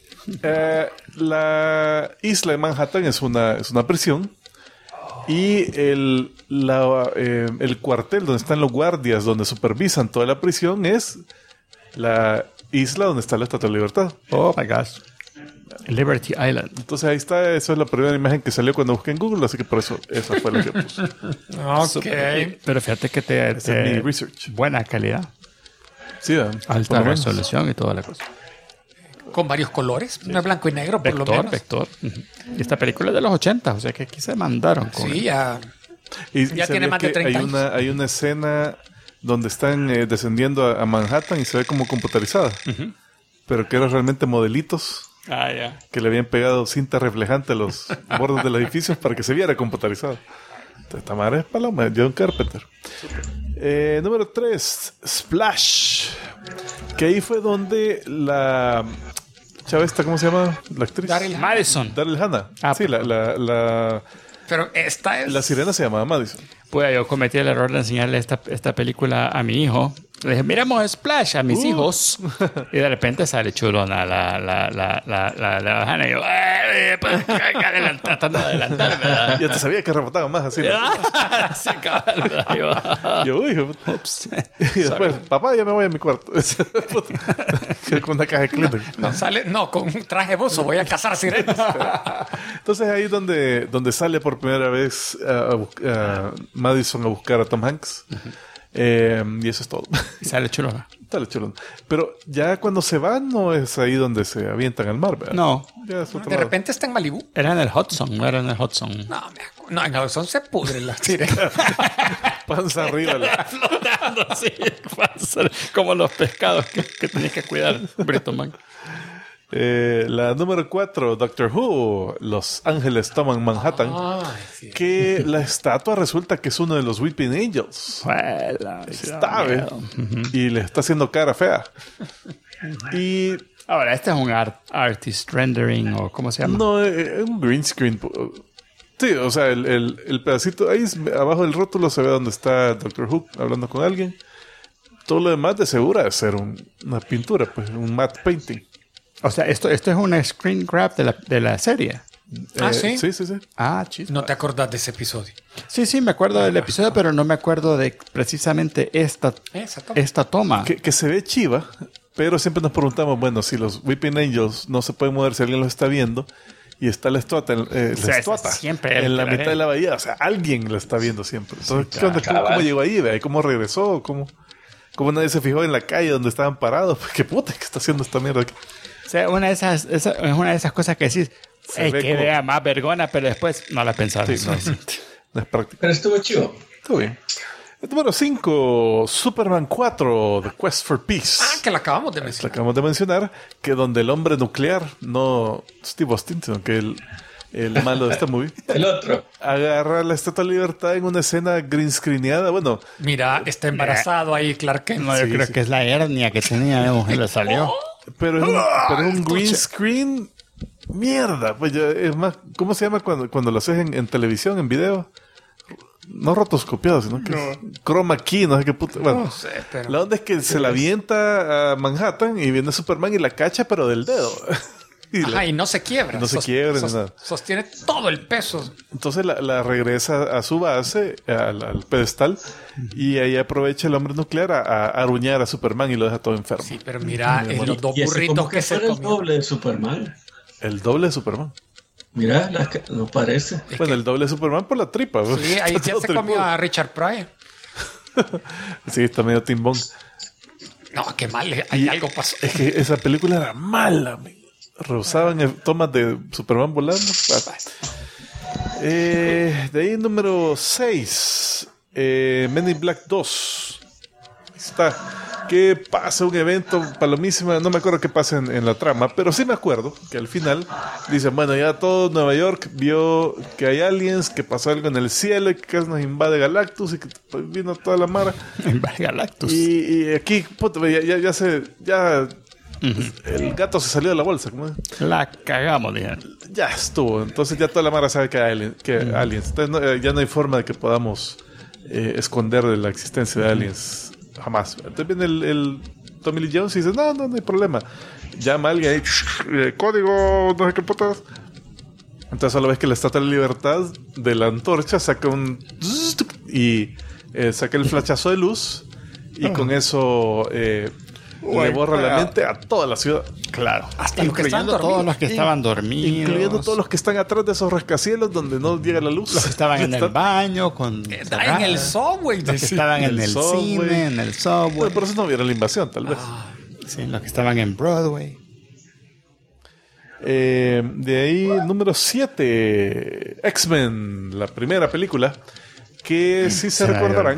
Speaker 2: la isla de Manhattan es una prisión. Y el cuartel donde están los guardias, donde supervisan toda la prisión, es la isla donde está la Estatua de la Libertad.
Speaker 1: Oh my gosh. Liberty Island.
Speaker 2: Entonces ahí está, esa es la primera imagen que salió cuando busqué en Google, así que por eso esa fue la que puse.
Speaker 3: Ok.
Speaker 1: Pero fíjate que
Speaker 2: es mi research.
Speaker 1: Buena calidad.
Speaker 2: Sí,
Speaker 1: alta resolución y toda la cosa.
Speaker 3: Con varios colores, no es blanco y negro, por lo menos.
Speaker 1: Vector. Y esta película es de los 80, o sea que aquí se mandaron.
Speaker 3: Sí, ya tiene más de 30 años.
Speaker 2: Hay una escena donde están descendiendo a Manhattan y se ve como computarizada. Pero que eran realmente modelitos que le habían pegado cinta reflejante a los bordes de los edificios para que se viera computarizado. Esta madre es paloma, John Carpenter. Número 3, Splash. Que ahí fue donde la chavesta, ¿cómo se llama? La actriz.
Speaker 1: Daryl
Speaker 2: Hannah. Sí,
Speaker 3: pero esta es...
Speaker 2: La sirena se llamaba Madison.
Speaker 1: Pues yo cometí el error de enseñarle esta película a mi hijo. Le dije, miremos Splash a mis hijos. Y de repente sale chulona la Hannah. Y yo, tratando de adelantarme.
Speaker 2: Ya te sabía que rebotaba más así.
Speaker 1: Sí, cabrón.
Speaker 2: Yo, uy, ups. Y después, papá, ya me voy a mi cuarto. Con una caja de Kleenex.
Speaker 3: Con un traje buzo. Voy a cazar sirenas.
Speaker 2: Entonces ahí donde sale por primera vez Madison a buscar a Tom Hanks. Y eso es todo.
Speaker 1: Y sale chulona.
Speaker 2: Pero ya cuando se van, no es ahí donde se avientan al mar, ¿verdad?
Speaker 1: No.
Speaker 2: Ya es otro
Speaker 3: de
Speaker 2: lado.
Speaker 3: repente está en Malibú.
Speaker 1: Era en el Hudson, no era en el Hudson.
Speaker 3: No, en el Hudson se pudre la sirena.
Speaker 2: Panza arriba.
Speaker 1: Flotando así, como los pescados que tenés que cuidar, Brito Man.
Speaker 2: La número 4, Doctor Who. Los ángeles toman Manhattan.
Speaker 3: Sí.
Speaker 2: Que la estatua resulta que es uno de los Weeping Angels. Está, ¿ves? Y le está haciendo cara fea. Y
Speaker 1: ahora, este es un artist rendering o ¿cómo se llama?
Speaker 2: no, es un green screen. Sí, o sea, el pedacito ahí abajo del rótulo se ve donde está Doctor Who hablando con alguien. Todo lo demás de seguro de ser una pintura, pues un matte painting.
Speaker 1: O sea, esto es un screen grab de la serie.
Speaker 3: ¿Sí?
Speaker 2: Sí.
Speaker 1: Chis.
Speaker 3: No te acordás de ese episodio.
Speaker 1: Sí, me acuerdo del episodio, pero no me acuerdo de precisamente esta toma.
Speaker 2: Que se ve chiva, pero siempre nos preguntamos, bueno, si los Weeping Angels no se pueden mover si alguien los está viendo y está la estatua,
Speaker 1: siempre
Speaker 2: en la mitad de la bahía, o sea, alguien la está viendo siempre. Entonces, ¿cómo llegó ahí? ¿Ve? ¿Cómo regresó? ¿Cómo nadie se fijó en la calle donde estaban parados? Pues, ¿qué puta que está haciendo esta mierda aquí?
Speaker 1: O sea, es una de esas cosas que decís, que vea más vergona, pero después no la pensaron.
Speaker 2: Sí, no es práctico.
Speaker 4: Pero estuvo chivo.
Speaker 2: Estuvo bien. Número 5, Superman 4, The Quest for Peace.
Speaker 3: Que la acabamos de mencionar.
Speaker 2: La acabamos de mencionar, que donde el hombre nuclear, no Steve Austin, sino que el malo de esta movie,
Speaker 4: el otro,
Speaker 2: agarra la Estatua de Libertad en una escena green screeneada. Bueno,
Speaker 3: mira, está embarazado ahí Clark Kent.
Speaker 1: No, yo creo que es la hernia que tenía, y le salió.
Speaker 2: Pero es un green screen. Mierda, pues es más, ¿cómo se llama cuando lo haces en televisión, en video? No rotoscopiado, sino que chroma key, no sé qué puta. Bueno,
Speaker 3: no sé, pero
Speaker 2: la onda es que se la avienta a Manhattan y viene Superman y la cacha, pero del dedo.
Speaker 3: Y no se quiebra.
Speaker 2: No se quiebra ni nada.
Speaker 3: Sostiene todo el peso.
Speaker 2: Entonces la regresa a su base, al pedestal, y ahí aprovecha el hombre nuclear a aruñar a Superman y lo deja todo enfermo.
Speaker 3: Sí, pero mira, los dos burritos que se
Speaker 4: comió.
Speaker 3: comió.
Speaker 4: El doble de Superman.
Speaker 2: El doble de Superman.
Speaker 4: Mira, no parece.
Speaker 2: Bueno, el doble de Superman por la tripa.
Speaker 3: Sí, ahí ya se comió a Richard Pryor.
Speaker 2: Sí, está medio timbón.
Speaker 3: No, qué mal. Ahí algo pasó.
Speaker 2: Es que esa película era mala. Rehusaban tomas de Superman volando. De ahí número 6. Men in Black 2. Ahí está. Que pasa un evento palomísima. No me acuerdo qué pasa en la trama, pero sí me acuerdo que al final dicen, bueno, ya todo Nueva York vio que hay aliens, que pasó algo en el cielo y que casi nos invade Galactus y que vino toda la mara.
Speaker 1: Invade Galactus.
Speaker 2: Y aquí, puta, ya el gato se salió de la bolsa. ¿Cómo es?
Speaker 1: La cagamos, dije.
Speaker 2: Ya estuvo. Entonces ya toda la mara sabe que hay aliens. Entonces ya no hay forma de que podamos esconder de la existencia de aliens. Jamás. Entonces viene el Tommy Lee Jones y dice, no hay problema. Llama a alguien ahí, código, no sé qué putas. Entonces solo ves que la Estatua de la Libertad de la antorcha saca y saca el flachazo de luz y con eso le borra la mente a toda la ciudad.
Speaker 1: Claro.
Speaker 3: Hasta incluyendo
Speaker 1: todos los que estaban dormidos.
Speaker 2: Incluyendo todos los que están atrás de esos rascacielos donde no llega la luz.
Speaker 1: Los que estaban en el baño,
Speaker 3: en el subway.
Speaker 1: Los que estaban en el cine, en el subway.
Speaker 2: Bueno, por eso no vieron la invasión, tal vez.
Speaker 1: Sí, los que estaban en Broadway.
Speaker 2: De ahí, número 7. X-Men, la primera película. Que si se recordarán,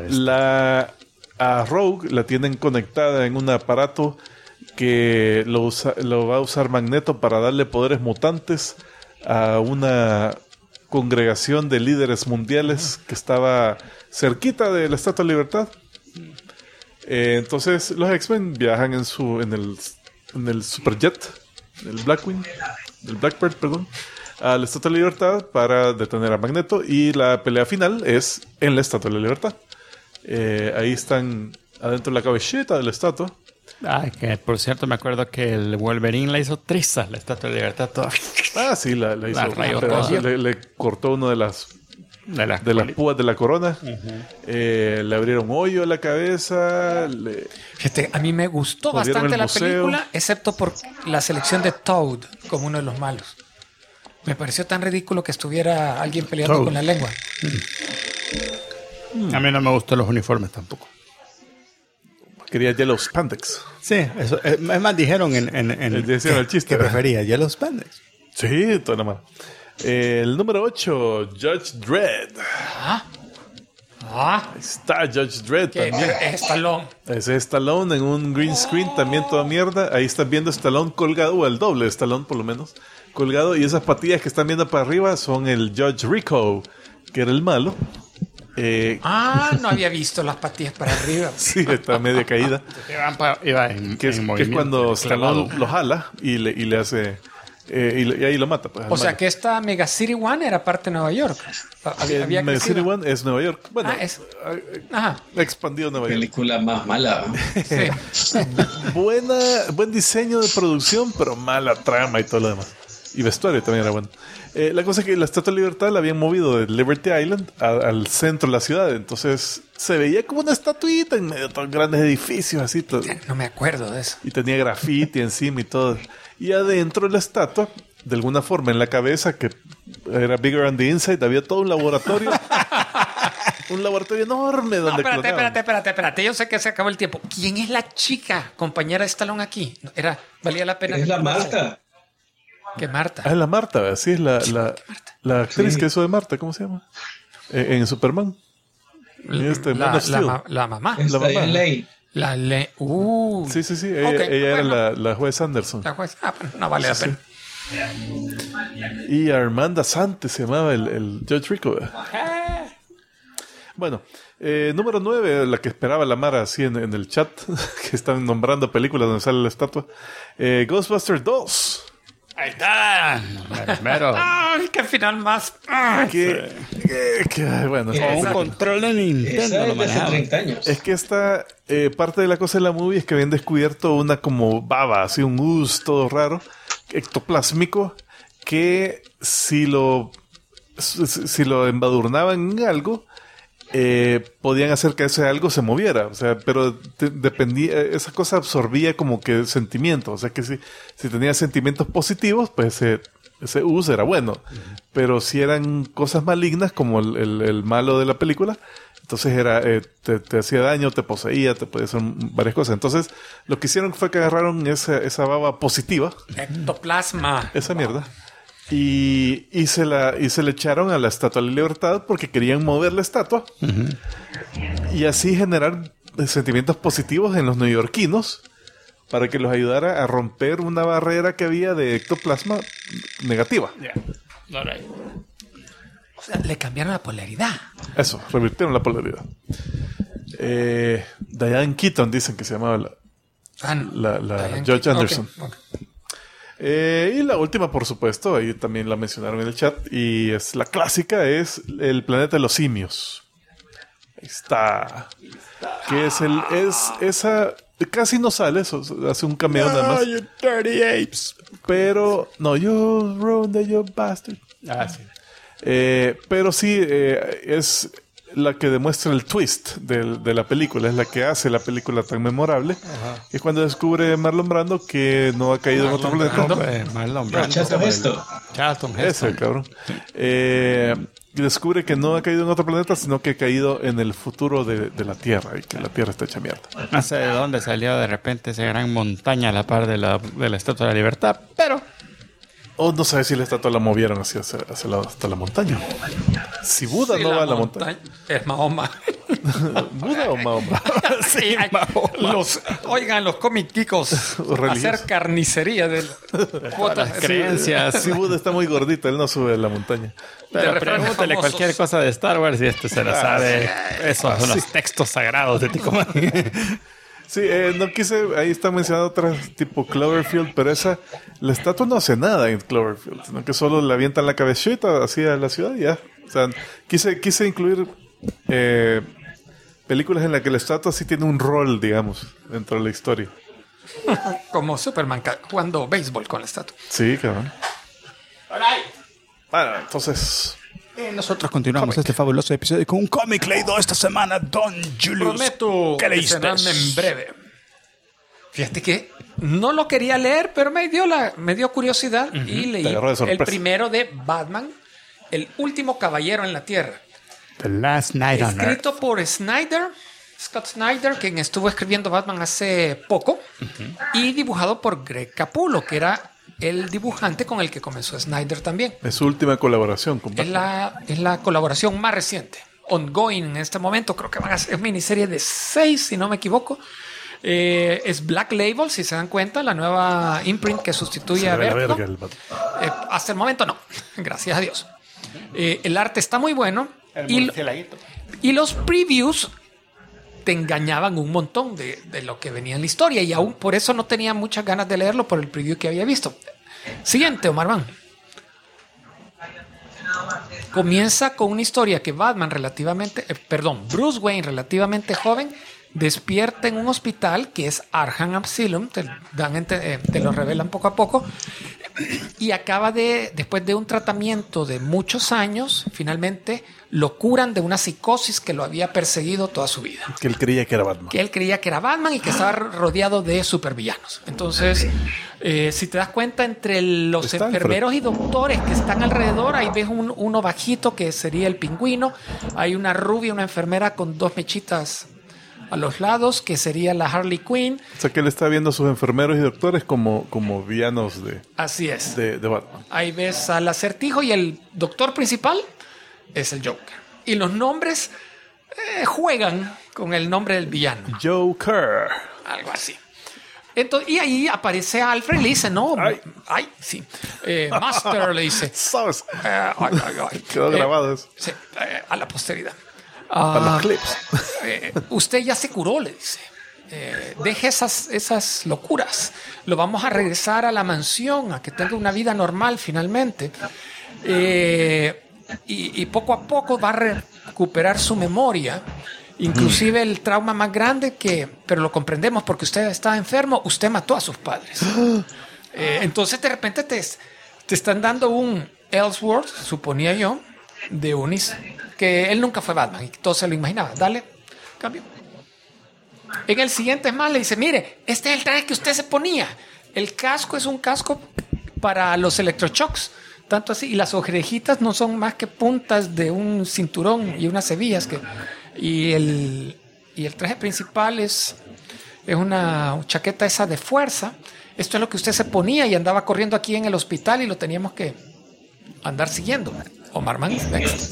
Speaker 2: a Rogue la tienen conectada en un aparato que lo va a usar Magneto para darle poderes mutantes a una congregación de líderes mundiales que estaba cerquita de la Estatua de Libertad. Entonces los X-Men viajan en el Superjet, el Blackbird, perdón, a la Estatua de la Libertad para detener a Magneto, y la pelea final es en la Estatua de la Libertad. Ahí están adentro de la cabecita de la estatua.
Speaker 1: Que por cierto me acuerdo que el Wolverine la hizo trizas, la Estatua de la Libertad toda.
Speaker 2: Sí, la hizo. Le cortó uno de las púas de la corona. Le abrieron hoyo a la cabeza.
Speaker 3: Fíjate, a mí me gustó bastante la película, excepto por la selección de Toad como uno de los malos. Me pareció tan ridículo que estuviera alguien peleando con la lengua.
Speaker 1: A mí no me gustó los uniformes tampoco.
Speaker 2: Quería Yellow Spandex.
Speaker 1: Sí, eso, es más, dijeron
Speaker 2: el chiste.
Speaker 1: Que prefería Yellow Spandex.
Speaker 2: Sí, toda la mano. El número 8, Judge Dredd. Ahí está Judge Dredd también.
Speaker 3: Es Stallone.
Speaker 2: Ese es Stallone en un green screen, también toda mierda. Ahí estás viendo Stallone colgado, o el doble de Stallone por lo menos, colgado. Y esas patillas que están viendo para arriba son el Judge Rico, que era el malo.
Speaker 3: No había visto las patillas para arriba.
Speaker 2: Sí, está media caída. Que es cuando Stallone lo jala y le hace... y ahí lo mata. Pues,
Speaker 3: o sea que esta Mega City One era parte de Nueva York.
Speaker 2: Mega City One es Nueva York. Bueno,
Speaker 3: ha
Speaker 2: expandido Nueva York.
Speaker 4: Película más mala.
Speaker 3: Sí.
Speaker 2: Buen diseño de producción, pero mala trama y todo lo demás. Y vestuario también era bueno. La cosa es que la Estatua de Libertad la habían movido de Liberty Island al centro de la ciudad. Entonces se veía como una estatuita en medio de todos grandes edificios así. Todo.
Speaker 3: No me acuerdo de eso.
Speaker 2: Y tenía graffiti encima y todo. Y adentro de la estatua, de alguna forma, en la cabeza, que era bigger on the inside, había todo un laboratorio. Un laboratorio enorme donde
Speaker 3: espérate. Yo sé que se acabó el tiempo. ¿Quién es la chica compañera de Stallone aquí? Valía la pena.
Speaker 4: Es la Marta.
Speaker 3: ¿Qué Marta?
Speaker 2: Es la Marta, sí, es la actriz que hizo de Marta, ¿cómo se llama? En Superman.
Speaker 3: La mamá.
Speaker 4: La mamá. Ley.
Speaker 3: La ley.
Speaker 2: Sí. Ella era la juez Anderson.
Speaker 3: La juez. No vale la pena.
Speaker 2: Y Armanda Sante se llamaba el Judge Rico. Bueno, número 9, la que esperaba la Mara así en el chat, que están nombrando películas donde sale la estatua. Ghostbusters 2.
Speaker 1: Ahí está.
Speaker 3: ¡Ay, qué final más!
Speaker 2: Bueno,
Speaker 1: con un control de Nintendo.
Speaker 4: Esa es de hace 30 años.
Speaker 2: Es que esta parte de la cosa de la movie es que habían descubierto una como baba, así un mus todo raro, ectoplásmico, que si lo embadurnaban en algo, podían hacer que ese algo se moviera, o sea, pero dependía, esa cosa absorbía como que sentimientos, o sea que si tenía sentimientos positivos, pues ese uso era bueno, pero si eran cosas malignas como el malo de la película, entonces era te hacía daño, te poseía, te podía hacer varias cosas. Entonces lo que hicieron fue que agarraron esa baba positiva,
Speaker 3: ectoplasma,
Speaker 2: esa mierda, y se le echaron a la Estatua de la Libertad porque querían mover la estatua y así generar sentimientos positivos en los neoyorquinos para que los ayudara a romper una barrera que había de ectoplasma negativa.
Speaker 3: O sea, le cambiaron la polaridad.
Speaker 2: Eso, revirtieron la polaridad. Diane Keaton dicen que se llamaba la Judge Anderson. Okay. Y la última, por supuesto, ahí también la mencionaron en el chat, y es la clásica, es el planeta de los simios. Ahí está. Que es esa casi no sale, eso hace un cameo nada más.
Speaker 1: You dirty apes.
Speaker 2: Pero no, you ruined you bastard.
Speaker 1: Sí.
Speaker 2: Pero sí es la que demuestra el twist de la película, es la que hace la película tan memorable. Es cuando descubre Marlon Brando que no ha caído en otro planeta.
Speaker 1: Marlon Brando.
Speaker 2: Charlton Heston. Ese cabrón. Descubre que no ha caído en otro planeta, sino que ha caído en el futuro de la Tierra, y que la Tierra está hecha mierda.
Speaker 1: No sé de dónde salió de repente esa gran montaña a la par de la Estatua de la Libertad, pero...
Speaker 2: O no sabes si la estatua la movieron hasta la montaña. Si Buda no va a la montaña.
Speaker 3: Es Mahoma.
Speaker 2: ¿Buda o Mahoma?
Speaker 3: Sí, oigan, los comiquicos hacer carnicería de
Speaker 1: las creencias.
Speaker 2: Si Buda está muy gordito, él no sube a la montaña.
Speaker 1: Pero pregúntale cualquier cosa de Star Wars y se la sabe. Esos son los textos sagrados de Tico.
Speaker 2: Sí, no quise, ahí está mencionado otras tipo Cloverfield, pero la estatua no hace nada en Cloverfield, sino que solo le avientan la cabecita hacia la ciudad y ya. O sea, quise incluir películas en las que la estatua sí tiene un rol, digamos, dentro de la historia.
Speaker 3: Como Superman jugando béisbol con la estatua.
Speaker 2: Sí, cabrón. Bueno, entonces...
Speaker 1: Nosotros continuamos este fabuloso episodio con un cómic leído esta semana, Don Julius.
Speaker 3: Prometo mencionarme en breve. Fíjate que no lo quería leer, pero me dio curiosidad y leí el primero de Batman, El último caballero en la Tierra.
Speaker 1: The Last Night on Earth.
Speaker 3: Escrito por Scott Snyder, quien estuvo escribiendo Batman hace poco, y dibujado por Greg Capullo, que era el dibujante con el que comenzó Snyder también.
Speaker 2: Es su última colaboración con Batman.
Speaker 3: Es la colaboración más reciente. ongoing en este momento. Creo que van a ser miniserie de 6, si no me equivoco. Es Black Label, si se dan cuenta, la nueva imprint que sustituye a Vertigo. Hasta el momento no, gracias a Dios. El arte está muy bueno y los previews te engañaban un montón de lo que venía en la historia, y aún por eso no tenía muchas ganas de leerlo por el preview que había visto. Siguiente, Omar Van. Comienza con una historia que Bruce Wayne, relativamente joven, despierta en un hospital que es Arkham Asylum, te lo revelan poco a poco, y después de un tratamiento de muchos años, finalmente lo curan de una psicosis que lo había perseguido toda su vida.
Speaker 2: Que él creía que era Batman.
Speaker 3: Que él creía que era Batman y que estaba rodeado de supervillanos. Entonces, si te das cuenta, entre los enfermeros y doctores que están alrededor, ahí ves uno bajito que sería el Pingüino, hay una rubia, una enfermera con 2 mechitas a los lados, que sería la Harley Quinn.
Speaker 2: O sea, que él está viendo a sus enfermeros y doctores como villanos de...
Speaker 3: Así es.
Speaker 2: De Batman.
Speaker 3: Ahí ves al Acertijo y el doctor principal es el Joker. Y los nombres juegan con el nombre del villano.
Speaker 2: Joker.
Speaker 3: Algo así. Entonces, y ahí aparece Alfred y le dice, no, ay sí. Master le dice.
Speaker 2: ¿Sabes? Quedó grabado eso.
Speaker 3: Sí, a la posteridad.
Speaker 2: Para los clips.
Speaker 3: Usted ya se curó, le dice. Deje esas locuras. Lo vamos a regresar a la mansión, a que tenga una vida normal finalmente. Y poco a poco va a recuperar su memoria. Inclusive el trauma más grande pero lo comprendemos porque usted estaba enfermo, usted mató a sus padres. Entonces de repente te están dando un Elseworld, suponía yo, de Unis, que él nunca fue Batman y todos se lo imaginaban. Dale, cambio. En el siguiente más le dice, mire, este es el traje que usted se ponía. El casco es un casco para los electroshocks. Tanto así, y las orejitas no son más que puntas de un cinturón y unas hebillas. Y el traje principal es una chaqueta esa de fuerza. Esto es lo que usted se ponía y andaba corriendo aquí en el hospital y lo teníamos que andar siguiendo. Omar Man next.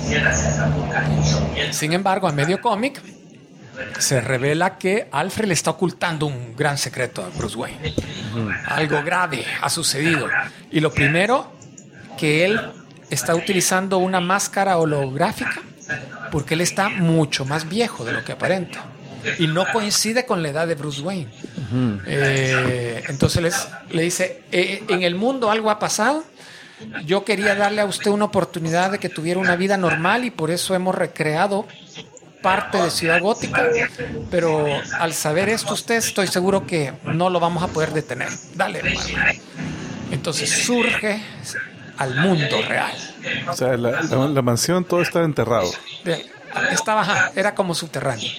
Speaker 3: Sin embargo, a medio cómic se revela que Alfred le está ocultando un gran secreto a Bruce Wayne. Algo grave ha sucedido. Y lo primero, que él está utilizando una máscara holográfica porque él está mucho más viejo de lo que aparenta y no coincide con la edad de Bruce Wayne. Entonces le dice, en el mundo algo ha pasado. Yo quería darle a usted una oportunidad de que tuviera una vida normal y por eso hemos recreado parte de Ciudad Gótica, pero al saber esto usted, estoy seguro que no lo vamos a poder detener. Dale, hermano. Entonces surge al mundo real.
Speaker 2: O sea, la mansión todo está enterrado.
Speaker 3: Era como subterráneo.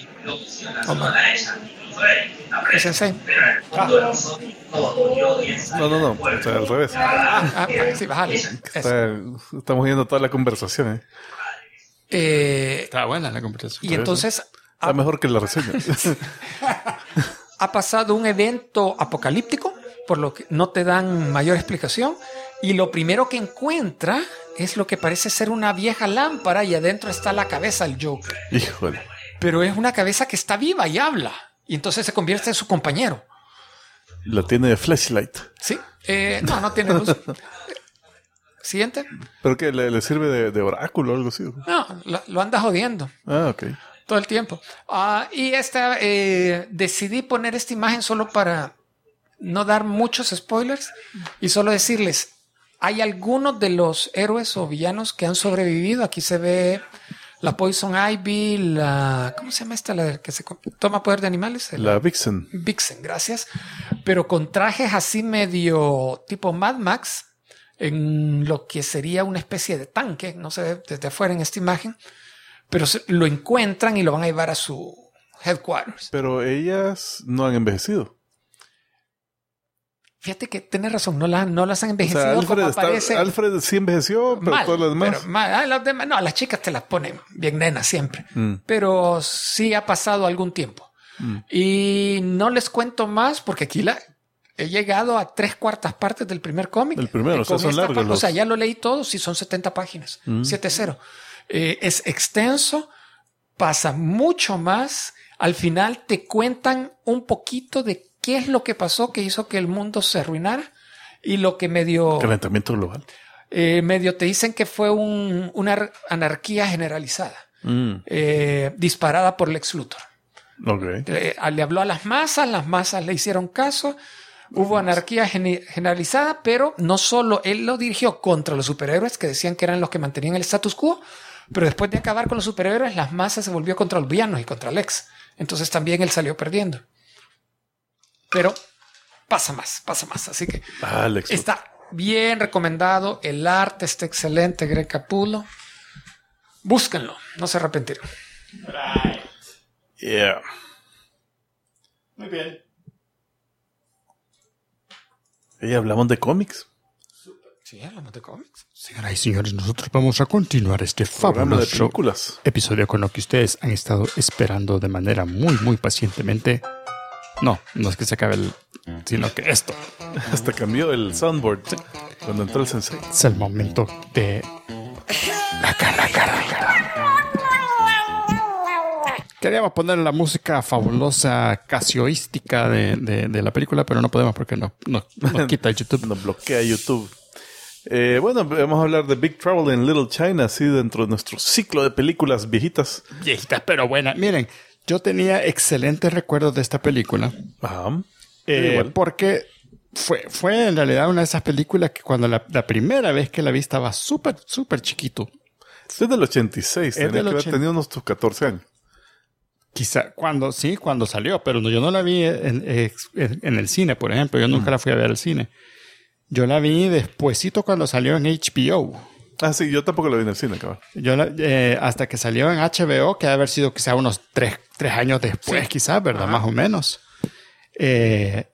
Speaker 3: ¿Es sensei?
Speaker 2: No. O sea, al revés.
Speaker 3: Sí, bájale.
Speaker 2: Estamos viendo toda la conversación.
Speaker 1: Está buena la conversación.
Speaker 3: Y entonces...
Speaker 2: Está mejor que la reseña.
Speaker 3: Ha pasado un evento apocalíptico, por lo que no te dan mayor explicación. Y lo primero que encuentra es lo que parece ser una vieja lámpara y adentro está la cabeza del Joker.
Speaker 2: Híjole.
Speaker 3: Pero es una cabeza que está viva y habla. Y entonces se convierte en su compañero.
Speaker 2: La tiene de flashlight.
Speaker 3: Sí. No tiene luz. Siguiente.
Speaker 2: ¿Pero qué? ¿Le sirve de oráculo o algo así?
Speaker 3: No, lo anda jodiendo.
Speaker 2: Ok.
Speaker 3: Todo el tiempo. Y decidí poner esta imagen solo para no dar muchos spoilers y solo decirles, hay algunos de los héroes o villanos que han sobrevivido. Aquí se ve la Poison Ivy, ¿cómo se llama esta? La que se toma poder de animales.
Speaker 2: La Vixen.
Speaker 3: Vixen, gracias. Pero con trajes así medio tipo Mad Max, en lo que sería una especie de tanque. No se ve desde afuera en esta imagen, pero lo encuentran y lo van a llevar a su headquarters.
Speaker 2: Pero ellas no han envejecido.
Speaker 3: Fíjate que tienes razón, no las han envejecido.
Speaker 2: O sea, Alfred sí envejeció, pero
Speaker 3: mal,
Speaker 2: todo lo demás.
Speaker 3: No, las chicas te las ponen bien nenas siempre. Pero sí ha pasado algún tiempo. Y no les cuento más porque aquí he llegado a 3/4 partes del primer cómic.
Speaker 2: El primero, o sea, son largos.
Speaker 3: O sea, ya lo leí todo, sí son 70 páginas. 7-0. Es extenso, pasa mucho más. Al final te cuentan un poquito de qué es lo que pasó que hizo que el mundo se arruinara y lo que medio...
Speaker 2: Calentamiento global.
Speaker 3: Medio te dicen que fue una anarquía generalizada, disparada por Lex Luthor.
Speaker 2: Okay.
Speaker 3: Le habló a las masas le hicieron caso, hubo anarquía generalizada, pero no solo él lo dirigió contra los superhéroes que decían que eran los que mantenían el status quo, pero después de acabar con los superhéroes, las masas se volvió contra los villanos y contra Lex. Entonces también él salió perdiendo. Pero pasa más. Así que está bien recomendado. El arte está excelente, Greg Capullo. Búsquenlo, no se arrepentirán.
Speaker 1: Right.
Speaker 2: Yeah.
Speaker 1: Muy bien.
Speaker 2: Y hablamos de cómics.
Speaker 3: Sí, hablamos de cómics.
Speaker 1: Señoras y señores, nosotros vamos a continuar este
Speaker 2: Programa de
Speaker 1: fabuloso
Speaker 2: películas.
Speaker 1: episodio con lo que ustedes han estado esperando de manera muy, muy pacientemente. No es que se acabe sino que esto.
Speaker 2: Hasta cambió el soundboard cuando entró el sensei.
Speaker 1: Es el momento de... La cara. Queríamos poner la música fabulosa casioística de la película, pero no podemos porque nos quita YouTube.
Speaker 2: Nos bloquea YouTube. Bueno, vamos a hablar de Big Trouble in Little China, así dentro de nuestro ciclo de películas viejitas.
Speaker 1: Viejitas, pero buenas. Miren, yo tenía excelentes recuerdos de esta película.
Speaker 2: Ajá.
Speaker 1: Porque fue en realidad una de esas películas que cuando la primera vez que la vi estaba súper, súper chiquito.
Speaker 2: Es del 86, tenía que haber tenido unos 14 años.
Speaker 1: Quizá cuando salió, pero yo no la vi en el cine, por ejemplo. Yo nunca la fui a ver al cine. Yo la vi despuesito cuando salió en HBO.
Speaker 2: Ah, sí, yo tampoco la vi en el cine, cabrón.
Speaker 1: Hasta que salió en HBO, que debe haber sido quizá unos 3 años después, quizás, ¿verdad? Más o menos. Que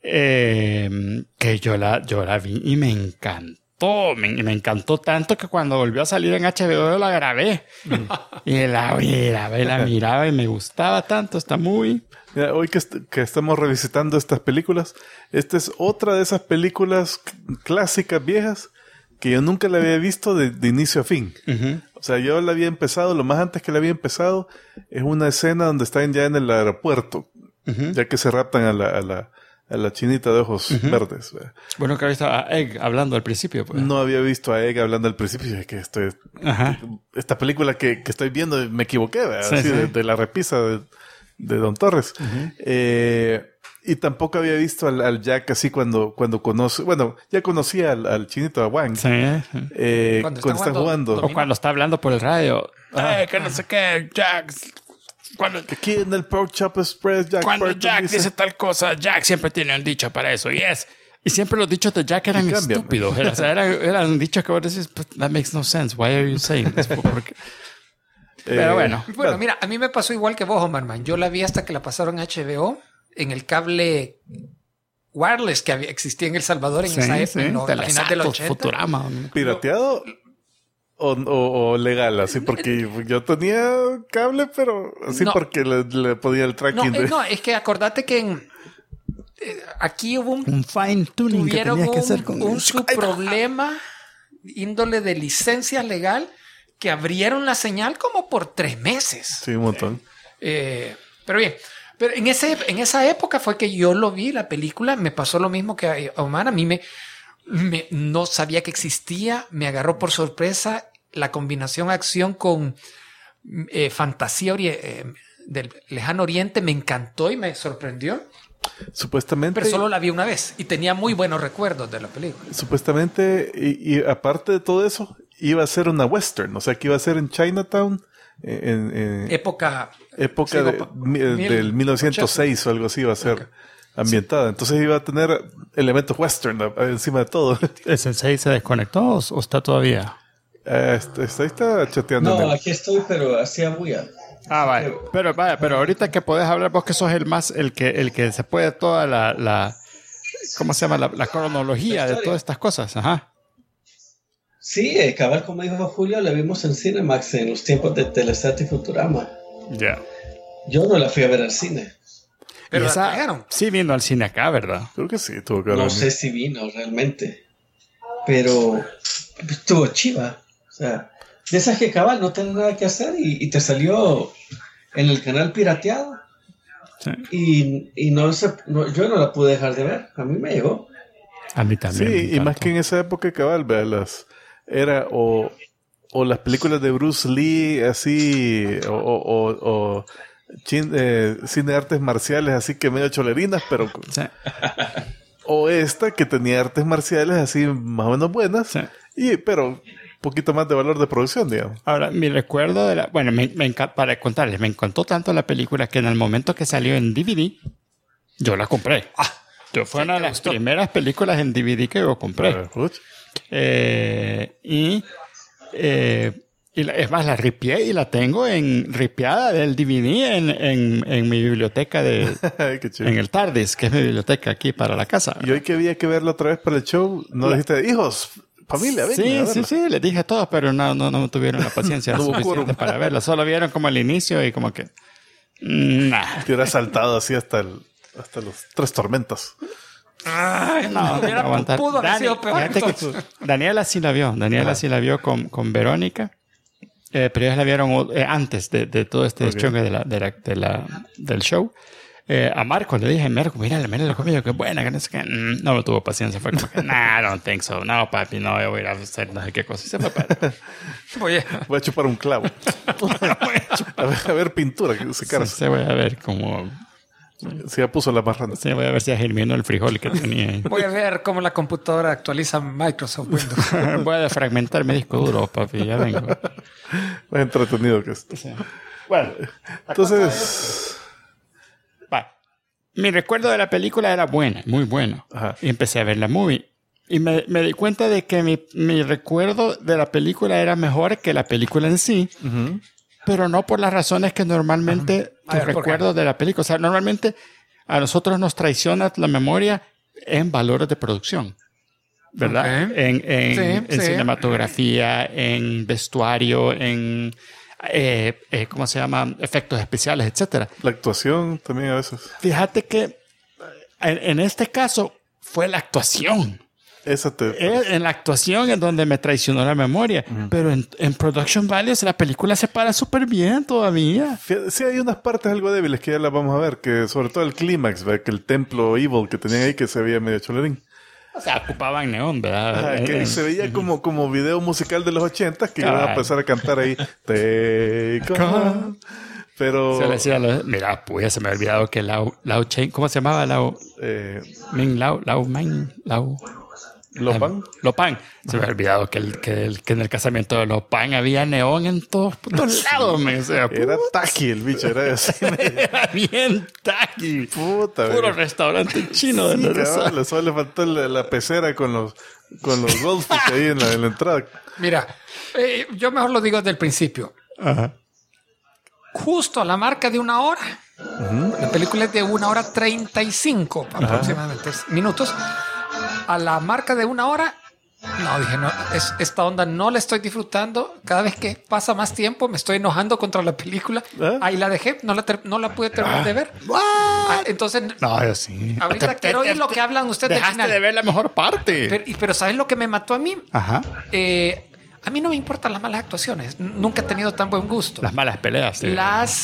Speaker 1: yo la vi y me encantó. Me encantó tanto que cuando volvió a salir en HBO yo la grabé. Y la miraba y me gustaba tanto esta movie.
Speaker 2: Mira, hoy que estamos revisitando estas películas, esta es otra de esas películas clásicas viejas que yo nunca la había visto de inicio a fin. Uh-huh. O sea, yo la había empezado, lo más antes que la había empezado es una escena donde están ya en el aeropuerto, uh-huh, ya que se raptan a la chinita de ojos, uh-huh, verdes.
Speaker 1: Bueno, que había visto a Egg hablando al principio. Pues.
Speaker 2: No había visto a Egg hablando al principio. Es que esta película que estoy viendo me equivoqué, ¿verdad? Sí, así, sí. De la repisa de Don Torres. Uh-huh. Y tampoco había visto al Jack así cuando conoce... Bueno, ya conocía al chinito, a Wang. Sí. Cuando están jugando.
Speaker 1: O cuando está hablando por el radio. Que no sé qué, Jack...
Speaker 2: Aquí en el Pork Chop Express, Jack
Speaker 1: cuando Burton Jack dice tal cosa, Jack siempre tiene un dicho para eso. Y siempre los dichos de Jack eran estúpidos. O sea, eran dichos que vos decís, that makes no sense. Why are you saying this? Pero bueno.
Speaker 3: Bueno, mira, a mí me pasó igual que vos, Omarman. Yo la vi hasta que la pasaron a HBO en el cable wireless que existía en El Salvador en esa época, a final del 80.
Speaker 1: Futurama.
Speaker 2: ¿Pirateado? O legal, así, porque yo tenía cable, pero así porque le podía el tracking.
Speaker 3: No, es que acordate que aquí hubo
Speaker 1: un fine tuning que tenías que hacer con
Speaker 3: un subproblema índole de licencia legal que abrieron la señal como por 3 meses.
Speaker 2: Sí, un montón.
Speaker 3: Pero bien, pero en esa época fue que yo lo vi, la película, me pasó lo mismo que a Omar. A mí no sabía que existía, me agarró por sorpresa la combinación acción con fantasía del lejano oriente, me encantó y me sorprendió.
Speaker 2: Supuestamente.
Speaker 3: Pero solo la vi una vez y tenía muy buenos recuerdos de la película.
Speaker 2: Supuestamente, y aparte de todo eso, iba a ser una western, o sea que iba a ser en Chinatown.
Speaker 3: Época
Speaker 2: del 1906 o algo así iba a ser ambientada. Entonces iba a tener elementos western encima de todo.
Speaker 1: ¿El sensei se desconectó o está todavía?
Speaker 2: Está chateando.
Speaker 4: No, aquí estoy, pero hacía bulla.
Speaker 1: Vaya. Pero ahorita que podés hablar vos que sos el que se puede toda la ¿cómo se llama? La cronología de todas estas cosas. Ajá.
Speaker 4: Sí, cabal, como dijo Julio, la vimos en Cinemax en los tiempos de Telesat y Futurama.
Speaker 1: Ya. Yeah.
Speaker 4: Yo no la fui a ver al cine.
Speaker 1: Pero esa sí vino al cine acá, ¿verdad?
Speaker 2: Creo que sí, tuvo que haber.
Speaker 4: No sé si vino realmente. Pero estuvo chiva. O sea, De esas que cabal no tenés nada que hacer y te salió en el canal pirateado. Sí. Y no, yo no la pude dejar de ver. A mí me llegó.
Speaker 1: A mí también.
Speaker 2: Sí, y más que en esa época cabal, era o las películas de Bruce Lee, así, o cine de artes marciales, así que medio cholerinas, pero... Sí. O esta, que tenía artes marciales así más o menos buenas, sí. Pero un poquito más de valor de producción, digamos.
Speaker 1: Ahora, mi recuerdo de bueno, para contarles, me encantó tanto la película que en el momento que salió en DVD, yo la compré. Fue una de las primeras películas en DVD que yo compré. Es más, la ripié y la tengo ripiada del DVD en mi biblioteca en el TARDIS, que es mi biblioteca aquí para la casa.
Speaker 2: Y hoy que había que verla otra vez para el show, ¿no dijiste, hijos, familia, venga?
Speaker 1: Sí, les dije a todos, pero no tuvieron la paciencia suficiente para verla. Solo vieron como el inicio y como que...
Speaker 2: Te hubiera saltado así hasta los 3 tormentos.
Speaker 1: Ay, no pudo haber sido peor. Daniela sí la vio. Sí la vio con Verónica. Pero ellos la vieron antes de todo este chongue del show. A Marco le dije, Marco, mira la comida, qué buena, que no sé qué. No me tuvo paciencia. Fue como que, I don't think so. No, papi, no, yo voy a ir a hacer no sé qué cosa. Y se fue para...
Speaker 2: Voy a chupar un clavo. a ver pintura que se cara.
Speaker 1: Sí, voy a ver cómo...
Speaker 2: Se ya puso la marrana.
Speaker 1: Sí, voy a ver si germinó el frijol que tenía ahí.
Speaker 3: Voy a ver cómo la computadora actualiza Microsoft Windows.
Speaker 1: Voy a desfragmentar mi disco duro, papi. Ya vengo.
Speaker 2: Más entretenido que esto. Sí.
Speaker 1: Bueno,
Speaker 2: entonces...
Speaker 1: Mi recuerdo de la película era buena, muy bueno. Ajá. Y empecé a ver la movie. Y me di cuenta de que mi recuerdo de la película era mejor que la película en sí. Uh-huh. Pero no por las razones que normalmente recuerdo de la película. O sea, normalmente a nosotros nos traiciona la memoria en valores de producción, ¿verdad? Okay. En cinematografía, en vestuario, en ¿cómo se llama? Efectos especiales, etcétera.
Speaker 2: La actuación también a veces.
Speaker 1: Fíjate que en este caso fue la actuación. En la actuación es donde me traicionó la memoria. Uh-huh. Pero en production values la película se para súper bien todavía.
Speaker 2: Sí, hay unas partes algo débiles que ya las vamos a ver. Que sobre todo el clímax, ¿verdad? Que el templo evil que tenían ahí que se veía medio cholerín.
Speaker 1: O sea, ocupaban neón, ¿verdad?
Speaker 2: Que se veía como video musical de los 80 que iban a empezar a cantar ahí. Pero...
Speaker 1: Se le decía, mira, pues se me ha olvidado que Lao Chen, ¿cómo se llamaba? Ming Lao. Lopan. Se me ha olvidado que en el casamiento de Lopan había neón en todos lados.
Speaker 2: Era taqui el bicho, era así.
Speaker 1: Era bien taqui.
Speaker 2: Puta,
Speaker 1: puro restaurante chino.
Speaker 2: Sí, cabrón, solo le faltó la pecera con los goldfish ahí en la entrada.
Speaker 3: Mira, yo mejor lo digo desde el principio. Ajá. Justo a la marca de 1 hora. Uh-huh. La película es de 1 hora 35 aproximadamente minutos. A la marca de 1 hora, no, dije, no, esta onda no la estoy disfrutando. Cada vez que pasa más tiempo me estoy enojando contra la película. Ahí la dejé, no la pude terminar de ver. Entonces,
Speaker 1: no, yo sí.
Speaker 3: Ahorita quiero oír lo que hablan ustedes.
Speaker 1: Dejaste de ver la mejor parte.
Speaker 3: Pero ¿sabes lo que me mató a mí?
Speaker 1: Ajá.
Speaker 3: A mí no me importan las malas actuaciones. Nunca he tenido tan buen gusto.
Speaker 1: Las malas peleas. Sí.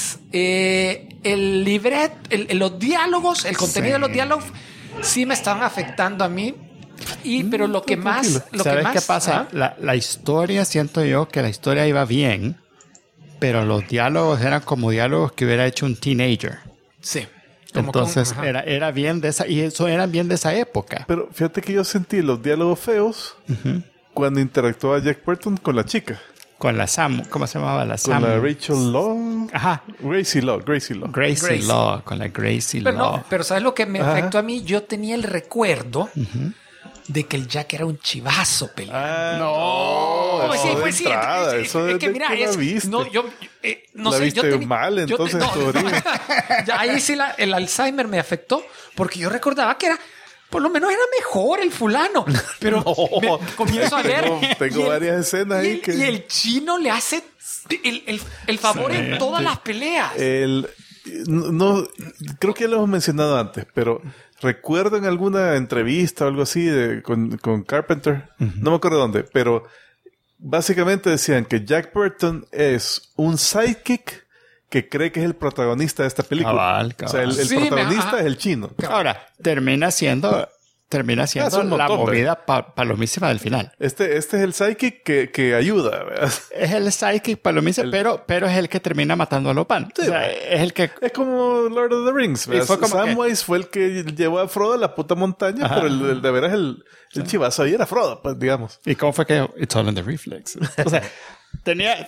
Speaker 3: El libret, los diálogos, el contenido de los diálogos sí me estaban afectando a mí. Pero lo que más...
Speaker 1: ¿Sabes qué pasa? La historia, siento yo que la historia iba bien, pero los diálogos eran como diálogos que hubiera hecho un teenager.
Speaker 3: Sí.
Speaker 1: Entonces era bien de esa... Y eso eran bien de esa época.
Speaker 2: Pero fíjate que yo sentí los diálogos feos cuando interactuaba Jack Burton con la chica.
Speaker 1: Con la Sam, ¿cómo se llamaba la Sam?
Speaker 2: Con la Rachel Law.
Speaker 1: Ajá.
Speaker 2: Gracie Law.
Speaker 1: Gracie Law, con la Gracie Law.
Speaker 3: No, pero ¿sabes lo que me afectó a mí? Yo tenía el recuerdo de que el Jack era un chivazo peleando.
Speaker 2: No, pues sí. Eso
Speaker 3: es que mira, no, yo no
Speaker 2: la
Speaker 3: sé,
Speaker 2: viste
Speaker 3: yo
Speaker 2: mal, entonces
Speaker 3: ahí sí el Alzheimer me afectó porque yo recordaba que era por lo menos era mejor el fulano, pero comienzo a ver.
Speaker 2: Tengo varias escenas ahí
Speaker 3: y el chino le hace el favor en todas las peleas.
Speaker 2: No, creo que ya lo hemos mencionado antes, pero recuerdo en alguna entrevista o algo así con Carpenter, no me acuerdo dónde, pero básicamente decían que Jack Burton es un sidekick que cree que es el protagonista de esta película.
Speaker 1: Cabal.
Speaker 2: O sea, el
Speaker 3: Sí,
Speaker 2: protagonista es el chino.
Speaker 1: Ahora, termina siendo la movida palomísima del final.
Speaker 2: Este es el sidekick que ayuda, ¿verdad?
Speaker 1: Es el sidekick palomísima, pero es el que termina matando a Lopan.
Speaker 2: Sí,
Speaker 1: o sea, es el que...
Speaker 2: Es como Lord of the Rings, ¿verdad? Samwise fue el que llevó a Frodo a la puta montaña, pero el de veras el chivazo ahí era Frodo, pues, digamos.
Speaker 1: ¿Y cómo fue que It's all in the reflex? O sea, tenía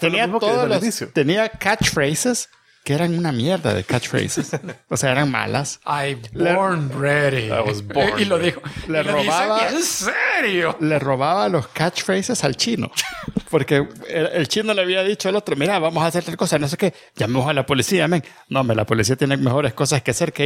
Speaker 1: catchphrases que eran una mierda de catchphrases. O sea, eran malas.
Speaker 3: I was born
Speaker 1: Y lo dijo. Le robaba...
Speaker 3: ¿En serio?
Speaker 1: Le robaba los catchphrases al chino. Porque el chino le había dicho al otro, mira, vamos a hacer tal cosa, no sé qué. Llamemos a la policía, men. No, la policía tiene mejores cosas que hacer que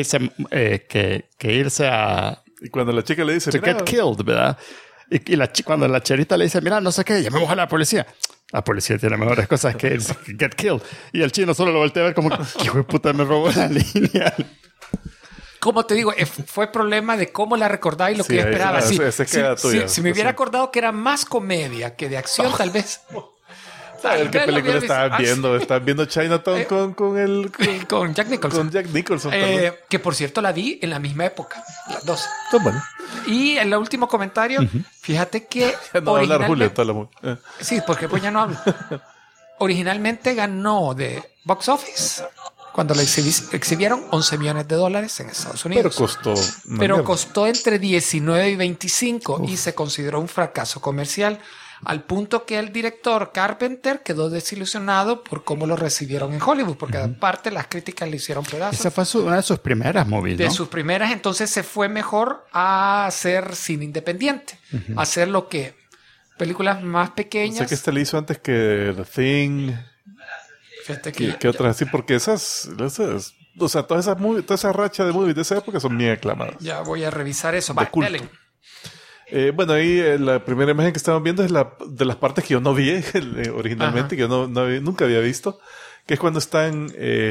Speaker 1: irse a...
Speaker 2: Y cuando la chica le dice...
Speaker 1: To get killed, ¿verdad? Y cuando la cherita le dice, mira, no sé qué, llamemos a la policía. La policía tiene mejores cosas que get killed. Y el chino solo lo voltea a ver como, hijo de puta, me robó la línea.
Speaker 3: Como te digo, fue problema de cómo la recordaba y lo que yo esperaba. Si me hubiera acordado que era más comedia que de acción, tal vez.
Speaker 2: ¿Qué película estabas viendo? Estabas viendo Chinatown
Speaker 3: con Jack Nicholson.
Speaker 2: Con Jack Nicholson.
Speaker 3: Que por cierto la vi en la misma época. Las dos.
Speaker 2: Bueno.
Speaker 3: Y el último comentario, fíjate que...
Speaker 2: No va a hablar Julio.
Speaker 3: Sí, porque pues ya no hablo. Originalmente ganó de Box Office cuando la exhibieron $11 millones en Estados Unidos. Pero costó entre 19 y 25 y se consideró un fracaso comercial. Al punto que el director Carpenter quedó desilusionado por cómo lo recibieron en Hollywood, porque aparte las críticas le hicieron pedazos.
Speaker 1: Esa fue una de sus primeras movies, ¿no?
Speaker 3: De sus primeras, entonces se fue mejor a hacer cine independiente, a hacer lo que películas más pequeñas.
Speaker 2: Sé que este le hizo antes que The Thing.
Speaker 3: Fíjate que
Speaker 2: ¿Qué otras así? Porque esas o sea, toda esa racha de movies de esa época son bien aclamadas.
Speaker 3: Ya voy a revisar eso.
Speaker 2: Bueno, ahí la primera imagen que estamos viendo es de las partes que yo no vi originalmente, que yo nunca había visto, que es cuando están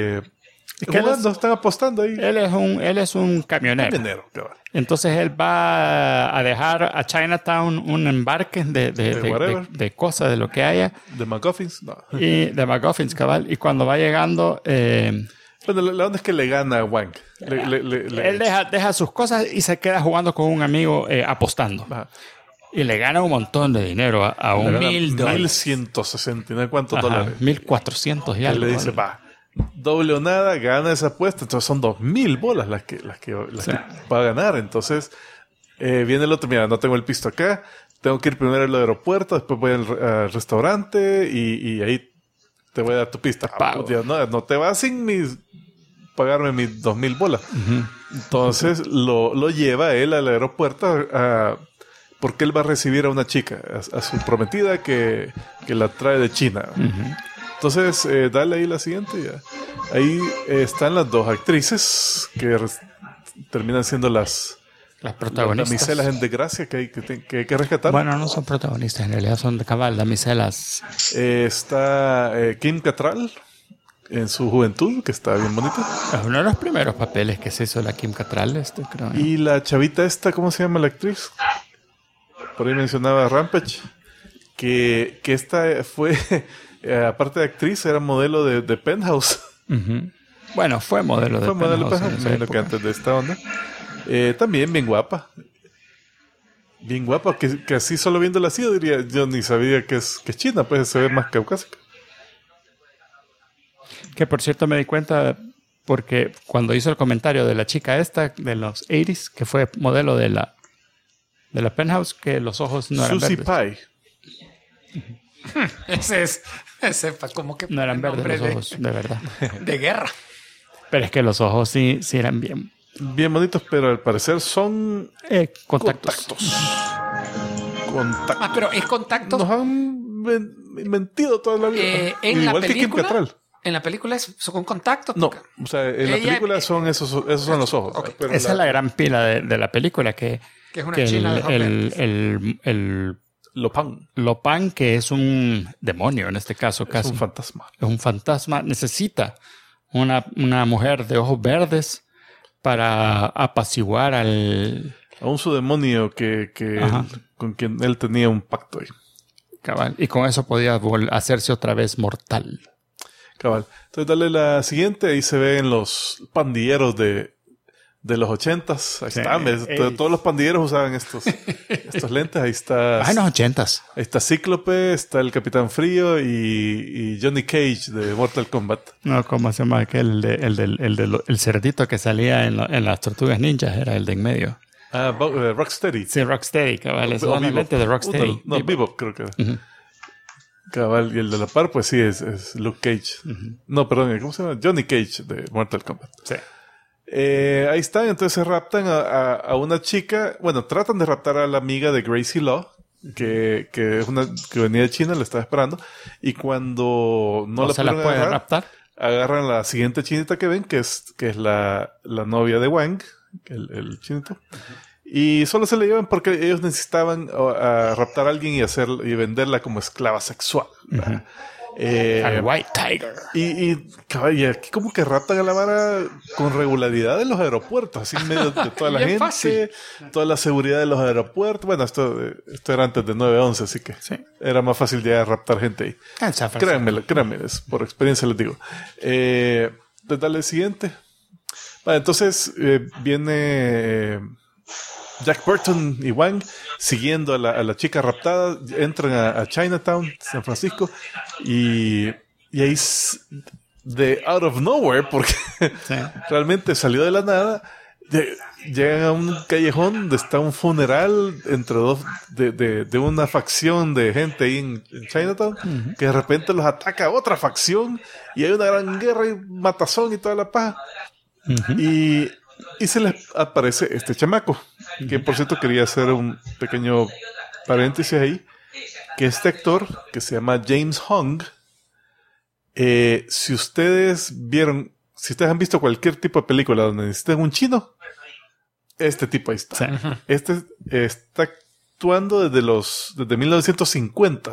Speaker 2: están apostando ahí.
Speaker 1: Él es un camionero. Entonces él va a dejar a Chinatown un embarque de cosas, de lo que haya.
Speaker 2: De McGuffins, no.
Speaker 1: Y de McGuffins, cabal. Y cuando va llegando...
Speaker 2: Bueno, la onda es que le gana a Wang.
Speaker 1: Él deja sus cosas y se queda jugando con un amigo apostando.
Speaker 2: Ajá.
Speaker 1: Y le gana un montón de dinero a un $1,000.
Speaker 2: 1,169 ¿cuántos dólares?
Speaker 1: 1,400 y algo.
Speaker 2: Él le dice, doble o nada, gana esa apuesta. Entonces son 2,000 bolas las que va a ganar. Entonces viene el otro, mira, no tengo el pisto acá. Tengo que ir primero al aeropuerto, después voy al restaurante y ahí te voy a dar tu pista. No te vas sin pagarme mis 2,000 bolas. Entonces lo lleva él al aeropuerto porque él va a recibir a una chica, a su prometida que la trae de China. Entonces, dale ahí la siguiente. Ya. Ahí están las dos actrices que terminan siendo las protagonistas. Las damiselas en desgracia que hay que rescatar.
Speaker 1: Bueno, no son protagonistas, en realidad son de cabal, damiselas.
Speaker 2: Está Kim Cattrall en su juventud, que está bien bonita.
Speaker 1: Es uno de los primeros papeles que se hizo la Kim Cattrall, creo.
Speaker 2: Y la chavita esta, ¿cómo se llama la actriz? Por ahí mencionaba Rampage. Que esta fue, aparte de actriz, era modelo de Penthouse.
Speaker 1: Bueno, fue modelo de Penthouse.
Speaker 2: Imagino que antes de esta onda. También bien guapa. Bien guapa, que así solo viéndola así, yo ni sabía que es china, pues se ve más caucásica.
Speaker 1: Que por cierto me di cuenta porque cuando hizo el comentario de la chica esta de los 80s, que fue modelo de la Penthouse, que los ojos no eran verdes.
Speaker 2: Susie
Speaker 3: Pie. Ese como que
Speaker 1: no eran verdes los ojos, de verdad.
Speaker 3: De guerra.
Speaker 1: Pero es que los ojos sí eran
Speaker 2: bien bonitos, pero al parecer son
Speaker 1: contactos.
Speaker 3: Pero es contactos.
Speaker 2: Nos han mentido toda la vida.
Speaker 3: Igual que Kim Cattrall. En la película son contactos.
Speaker 2: No, o sea, en la película son esos son los ojos.
Speaker 1: Okay. Pero esa es la gran pila de la película que
Speaker 3: es una china
Speaker 1: el Lopan, que es un demonio en este caso, casi.
Speaker 2: Es un fantasma.
Speaker 1: Es un fantasma. Necesita una mujer de ojos verdes para apaciguar a un
Speaker 2: su demonio con quien él tenía un pacto ahí.
Speaker 1: Cabal. Y con eso podía hacerse otra vez mortal.
Speaker 2: Cabal. Entonces dale la siguiente. Ahí se ven los pandilleros de los 80s. Ahí están. Todos los pandilleros usaban estos lentes. Ahí está.
Speaker 1: En los 80s.
Speaker 2: Ahí está Cíclope, está el Capitán Frío y Johnny Cage de Mortal Kombat.
Speaker 1: No, ¿cómo se llama aquel? El cerdito que salía en las Tortugas Ninjas. Era el de en medio.
Speaker 2: Rocksteady.
Speaker 1: Sí, Rocksteady, cabal. Esos son los lentes de Rocksteady.
Speaker 2: No, Bebop creo que. Cabal, y el de la par, pues sí, es Luke Cage. No, perdón, ¿cómo se llama? Johnny Cage de Mortal Kombat.
Speaker 1: Sí.
Speaker 2: Ahí están, entonces se raptan a una chica. Bueno, tratan de raptar a la amiga de Gracie Law, que es una que venía de China, la estaba esperando. Y cuando no la
Speaker 1: se la puede raptar,
Speaker 2: agarran la siguiente chinita que ven, que es la novia de Wang, el chinito. Y solo se la llevan porque ellos necesitaban raptar a alguien y venderla como esclava sexual.
Speaker 1: Al White Tiger.
Speaker 2: Y aquí como que raptan a la vara con regularidad en los aeropuertos, así en medio de toda la gente,
Speaker 3: fácil.
Speaker 2: Toda la seguridad de los aeropuertos. Bueno, esto era antes de 9/11, así que era más fácil llegar a raptar gente ahí. Créanme, por experiencia les digo. Dale el siguiente. Vale, entonces viene Jack Burton y Wang siguiendo a la chica raptada, entran a Chinatown, San Francisco, y ahí de out of nowhere, porque realmente salió de la nada, llegan a un callejón donde está un funeral entre dos de una facción de gente ahí en Chinatown, que de repente los ataca otra facción y hay una gran guerra y matazón y toda la paja. Y se les aparece este chamaco, que por cierto quería hacer un pequeño paréntesis ahí, que este actor, que se llama James Hong, si ustedes han visto cualquier tipo de película donde necesiten un chino, este tipo ahí está.
Speaker 1: Sí.
Speaker 2: Este está actuando desde 1950.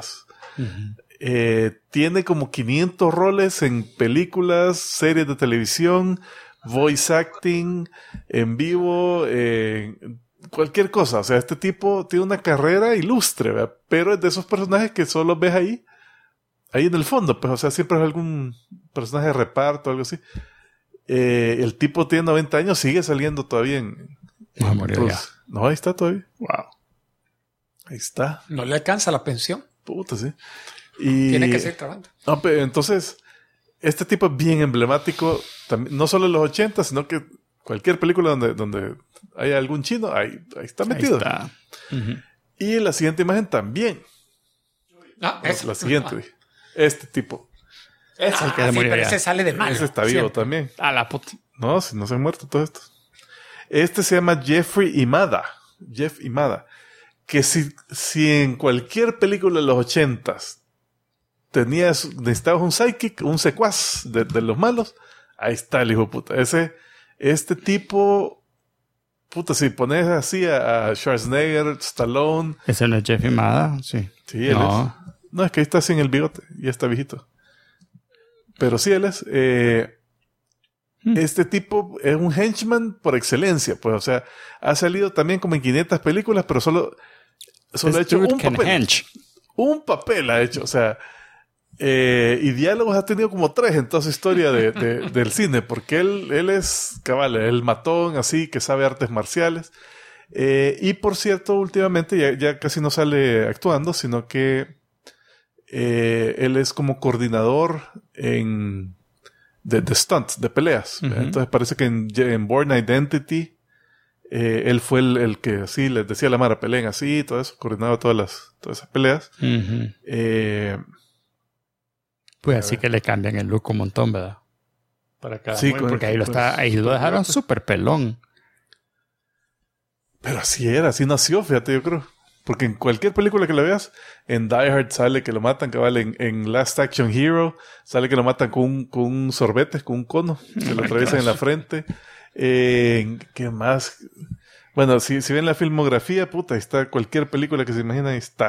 Speaker 2: Tiene como 500 roles en películas, series de televisión, voice acting, en vivo, cualquier cosa. O sea, este tipo tiene una carrera ilustre, ¿verdad? Pero es de esos personajes que solo ves ahí en el fondo. Pues, o sea, siempre es algún personaje de reparto o algo así. El tipo tiene 90 años, sigue saliendo todavía No, ahí está todavía.
Speaker 1: Wow.
Speaker 2: Ahí está.
Speaker 3: No le alcanza la pensión.
Speaker 2: Puta, sí.
Speaker 3: Tiene que seguir trabajando.
Speaker 2: No, pero entonces, este tipo es bien emblemático, también, no solo en los 80, sino que cualquier película donde haya algún chino, ahí está metido.
Speaker 1: Ahí está.
Speaker 2: Y la siguiente imagen también. La siguiente. Este tipo.
Speaker 1: Es el que se murió.
Speaker 3: Pero ese sale de malo.
Speaker 2: Ese está vivo también.
Speaker 1: A la puta.
Speaker 2: No, si no se han muerto todos estos. Este se llama Jeffrey Imada. Jeff Imada. Que si en cualquier película de los 80s necesitabas un psychic, un secuaz de los malos, ahí está el hijo de puta. Este tipo, puta, si pones así a Schwarzenegger, Stallone.
Speaker 1: ¿Ese no es Jeff Imada? Sí.
Speaker 2: Sí, él es. No, es que ahí está sin el bigote, ya está viejito. Pero sí, él es. Este tipo es un henchman por excelencia, pues, o sea, ha salido también como en 500 películas, pero solo ha hecho un papel. Un papel ha hecho, o sea, y diálogos ha tenido como 3 en toda su historia del cine, porque él es, cabal, el matón así, que sabe artes marciales. Y por cierto, últimamente ya casi no sale actuando, sino que él es como coordinador de stunts, de peleas. Entonces parece que en Bourne Identity él fue el que así les decía a la Mara, peleen así, todo eso, coordinaba todas esas peleas.
Speaker 1: Pues así que le cambian el look un montón, ¿verdad? Para cada porque ahí lo dejaron súper pelón.
Speaker 2: Pero así era, así nació, fíjate, yo creo. Porque en cualquier película que la veas, en Die Hard sale que lo matan, cabal, en Last Action Hero sale que lo matan con un sorbete, con un cono, que lo atraviesan en la frente. ¿Qué más? Bueno, si ven la filmografía, puta, ahí está cualquier película que se imagina, ahí está.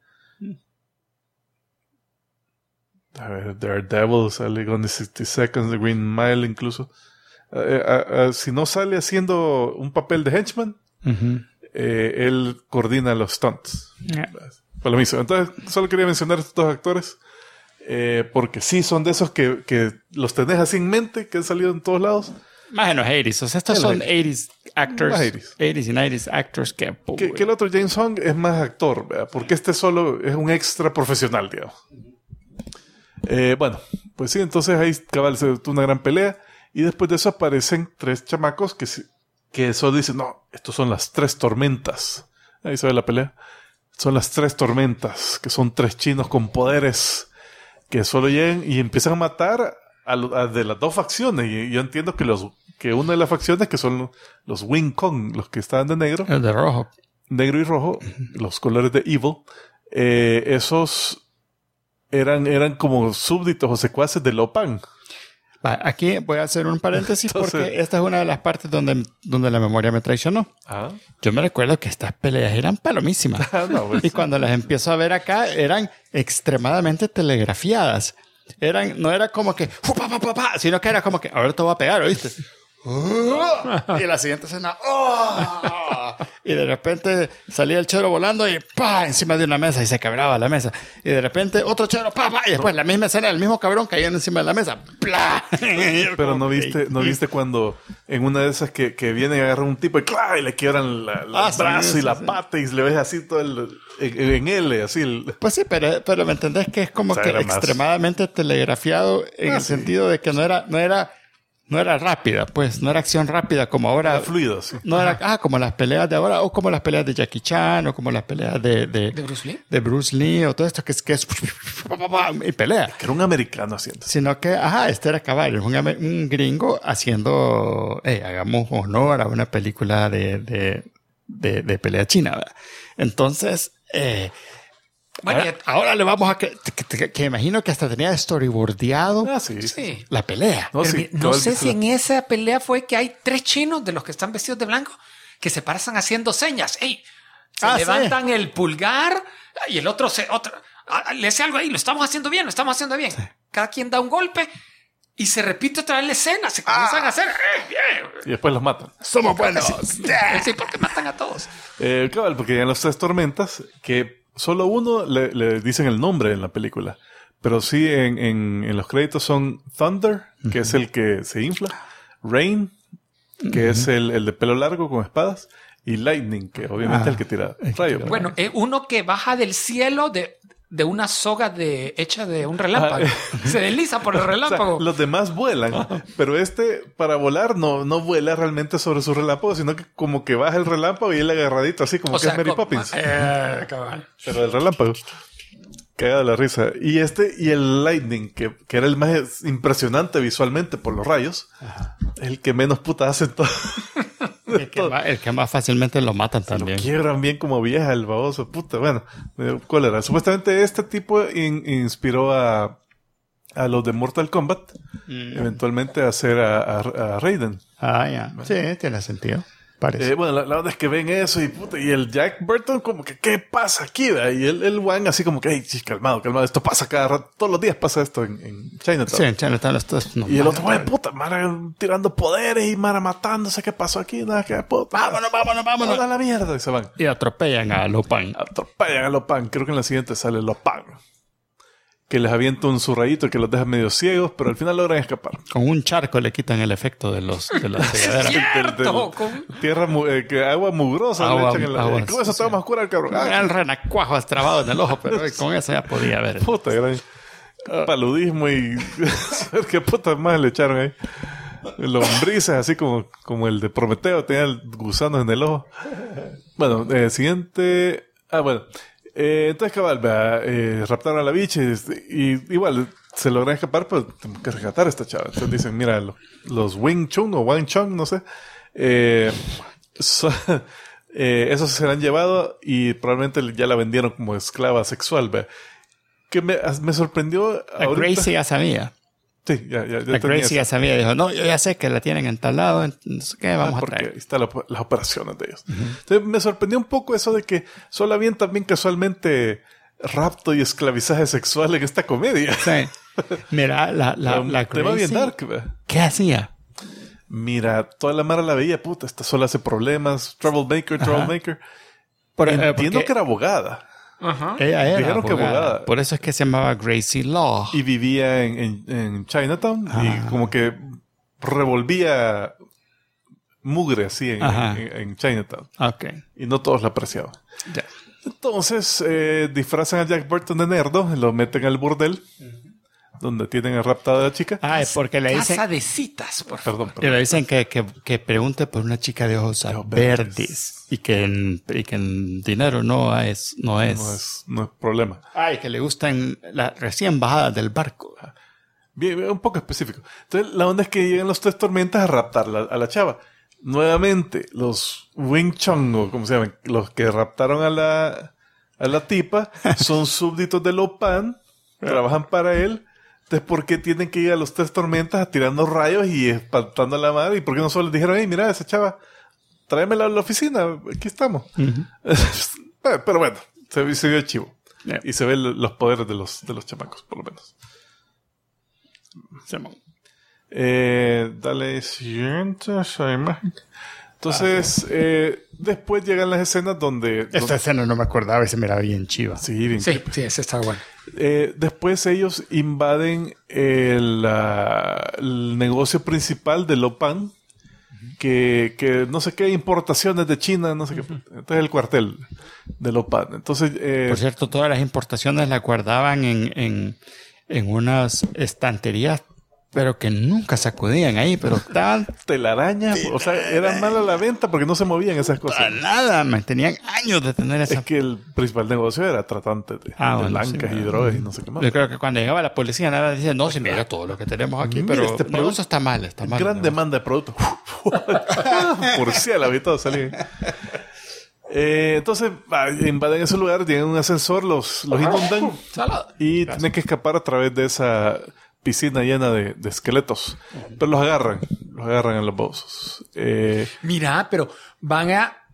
Speaker 2: A ver, Daredevil sale con 60 Seconds, The Green Mile incluso. Si no sale haciendo un papel de henchman, él coordina los stunts. Por lo mismo. Entonces, solo quería mencionar estos dos actores. Porque sí son de esos que los tenés así en mente, que han salido en todos lados.
Speaker 1: Más en los 80s. O sea, estos son 80s actors. 80s y 90s actors que
Speaker 2: el otro James Hong es más actor, ¿verdad? Porque este solo es un extra profesional, digamos. Bueno, pues sí, entonces ahí cabal se tuvo una gran pelea. Y después de eso aparecen 3 chamacos que solo dicen, no, estos son las 3 tormentas. Ahí se ve la pelea. Son las 3 tormentas, que son 3 chinos con poderes que solo llegan y empiezan a matar de las 2 facciones. Y yo entiendo que una de las facciones, que son los Wing Kong, los que estaban de negro.
Speaker 1: El de rojo.
Speaker 2: Negro y rojo, los colores de Evil. Esos eran como súbditos o secuaces de Lo Pan.
Speaker 1: Aquí voy a hacer un paréntesis porque esta es una de las partes donde la memoria me traicionó. Yo me recuerdo que estas peleas eran palomísimas. Y cuando las empiezo a ver acá, eran extremadamente telegrafiadas. No era como que sino que era como que ahora te voy a pegar, ¿oíste? Y la siguiente escena y de repente salía el chero volando y encima de una mesa y se quebraba la mesa, y de repente otro chero y después la misma escena, el mismo cabrón cayendo encima de la mesa.
Speaker 2: Pero no viste cuando en una de esas que vienen a agarrar un tipo y le quiebran el brazo y la pata y le ves así todo en L así
Speaker 1: pues sí, pero me entendés que es como que extremadamente telegrafiado en el sentido de que no era rápida, pues. No era acción rápida como ahora.
Speaker 2: Era fluido, sí.
Speaker 1: No era como las peleas de ahora, o como las peleas de Jackie Chan, o como las peleas de
Speaker 3: Bruce Lee.
Speaker 1: De Bruce Lee, o todo esto que es y pelea.
Speaker 2: Que era un americano haciendo.
Speaker 1: Sino que, este era caballo, un gringo haciendo, hagamos honor a una película de pelea china, ¿verdad? Entonces, bueno, ahora le vamos a... Que imagino que hasta tenía storyboardeado
Speaker 3: sí.
Speaker 1: la pelea.
Speaker 3: No sé si en esa pelea fue que hay 3 chinos de los que están vestidos de blanco que se pasan haciendo señas. Se levantan el pulgar y el otro le hace algo ahí. Lo estamos haciendo bien. Sí. Cada quien da un golpe y se repite otra vez la escena. Se comienzan a hacer...
Speaker 2: Y después los matan.
Speaker 1: Somos buenos.
Speaker 3: Sí, porque matan a todos.
Speaker 2: Cabal, porque ya en las 3 tormentas que... Solo uno le dicen el nombre en la película. Pero sí, en los créditos son Thunder, que es el que se infla. Rain, que es el de pelo largo con espadas. Y Lightning, que obviamente es el que tira rayos.
Speaker 3: Bueno, uno que baja del cielo de una soga hecha de un relámpago. Se desliza por el relámpago.
Speaker 2: O sea, los demás vuelan, pero para volar no vuela realmente sobre su relámpago, sino que como que baja el relámpago y él agarradito así como que es Mary Poppins. Pero el relámpago. Cagado de la risa. Y el Lightning, que era el más impresionante visualmente por los rayos, es el que menos puta hace todo.
Speaker 1: El que más fácilmente lo matan también.
Speaker 2: Lo quiebran bien como vieja el baboso. Puta, bueno. Cólera. Supuestamente este tipo inspiró a los de Mortal Kombat. Eventualmente a hacer a Raiden.
Speaker 1: Sí, tiene sentido.
Speaker 2: Bueno, la verdad es que ven eso y el Jack Burton como que ¿qué pasa aquí? Y el Wang así como que calmado, esto pasa cada rato, todos los días pasa esto en Chinatown.
Speaker 1: Sí, en Chinatown esto es normal.
Speaker 2: Y el otro, puta, Mara tirando poderes y Mara matándose, ¿qué pasó aquí? Nada, que puta. Vámonos. A la mierda y se van.
Speaker 1: Y atropellan a Lo Pan.
Speaker 2: Creo que en la siguiente sale Lo Pan. Que les avienta un zurrayito que los deja medio ciegos, pero al final logran escapar.
Speaker 1: Con un charco le quitan el efecto de las cegaderas.
Speaker 2: Tierra, agua mugrosa. Con eso te vamos a curar, cabrón.
Speaker 1: El renacuajo trabado en el ojo, pero con eso ya podía ver.
Speaker 2: Puta, gran paludismo y... ¿Qué putas más le echaron ahí? Lombrices, así como el de Prometeo, tenía gusanos en el ojo. Bueno, siguiente... bueno... entonces, cabal, raptaron a la bicha y igual se logran escapar, pero tenemos que rescatar a esta chava. Entonces dicen, mira, los Wing Chun o Wang Chun, no sé, esos se la han llevado y probablemente ya la vendieron como esclava sexual. Que me sorprendió.
Speaker 1: Gracie ya sabía.
Speaker 2: Sí, ya
Speaker 1: Gracie ya sabía. Dijo, no, yo ya sé que la tienen en tal lado. Entonces, ¿qué vamos a traer?
Speaker 2: Porque están las operaciones de ellos. Entonces, me sorprendió un poco eso de que solo habían también casualmente rapto y esclavizaje sexual en esta comedia.
Speaker 1: Sí. Mira, la
Speaker 2: tema
Speaker 1: Gracie,
Speaker 2: bien dark,
Speaker 1: ¿qué hacía?
Speaker 2: mira, toda la mara la veía, puta, esta sola hace problemas, troublemaker. Entiendo que era abogada.
Speaker 3: Ajá.
Speaker 1: Ella era
Speaker 2: Dijeron que abogada.
Speaker 1: Por eso es que se llamaba Gracie Law.
Speaker 2: Y vivía en Chinatown y como que revolvía mugre así en Chinatown.
Speaker 1: Okay.
Speaker 2: Y no todos la apreciaban.
Speaker 1: Ya.
Speaker 2: Entonces disfrazan a Jack Burton de nerdo, lo meten al burdel donde tienen raptada a la chica.
Speaker 1: Es porque le dicen...
Speaker 3: Casa de citas, por favor.
Speaker 2: Perdón.
Speaker 1: Y le dicen que pregunte por una chica de ojos verdes y que en dinero no es
Speaker 2: problema.
Speaker 1: Y que le gustan las recién bajadas del barco.
Speaker 2: Bien, un poco específico. Entonces, la onda es que llegan los 3 tormentas a raptar a la chava. Nuevamente, los Wing Chun, o como se llaman, los que raptaron a la tipa, son súbditos de Lopan, trabajan para él. Entonces, ¿por qué tienen que ir a los 3 tormentas tirando rayos y espantando a la madre? ¿Y por qué no solo les dijeron, hey, mira, esa chava, tráemela a la oficina, aquí estamos? Pero bueno, se vio chivo.
Speaker 1: Yeah.
Speaker 2: Y se ven los poderes de los chamacos, por lo menos. Dale siguiente esa imagen. Entonces, después llegan las escenas donde...
Speaker 1: Esta escena no me acordaba y se miraba bien chiva.
Speaker 2: Sí, bien.
Speaker 3: Sí, ese está bueno.
Speaker 2: Después ellos invaden el negocio principal de Lopan, que no sé qué, importaciones de China, no sé qué. Este es el cuartel de Lopan. Entonces,
Speaker 1: por cierto, todas las importaciones las guardaban en unas estanterías, pero que nunca sacudían ahí, pero estaban...
Speaker 2: telarañas, o sea, era mala la venta porque no se movían esas cosas.
Speaker 1: Para nada, me tenían años de tener esa...
Speaker 2: Es que el principal negocio era tratante de blancas y drogas y no sé qué más.
Speaker 1: Yo creo que cuando llegaba la policía nada decía, no, si mira todo lo que tenemos aquí, pero
Speaker 2: este
Speaker 1: producto está mal.
Speaker 2: Gran demanda de productos. Murciélago y todo salía. Entonces invaden ese lugar, tienen un ascensor, los inundan y tienen que escapar a través de esa piscina llena de esqueletos. Pero los agarran en los bolsos.
Speaker 3: Mira, pero van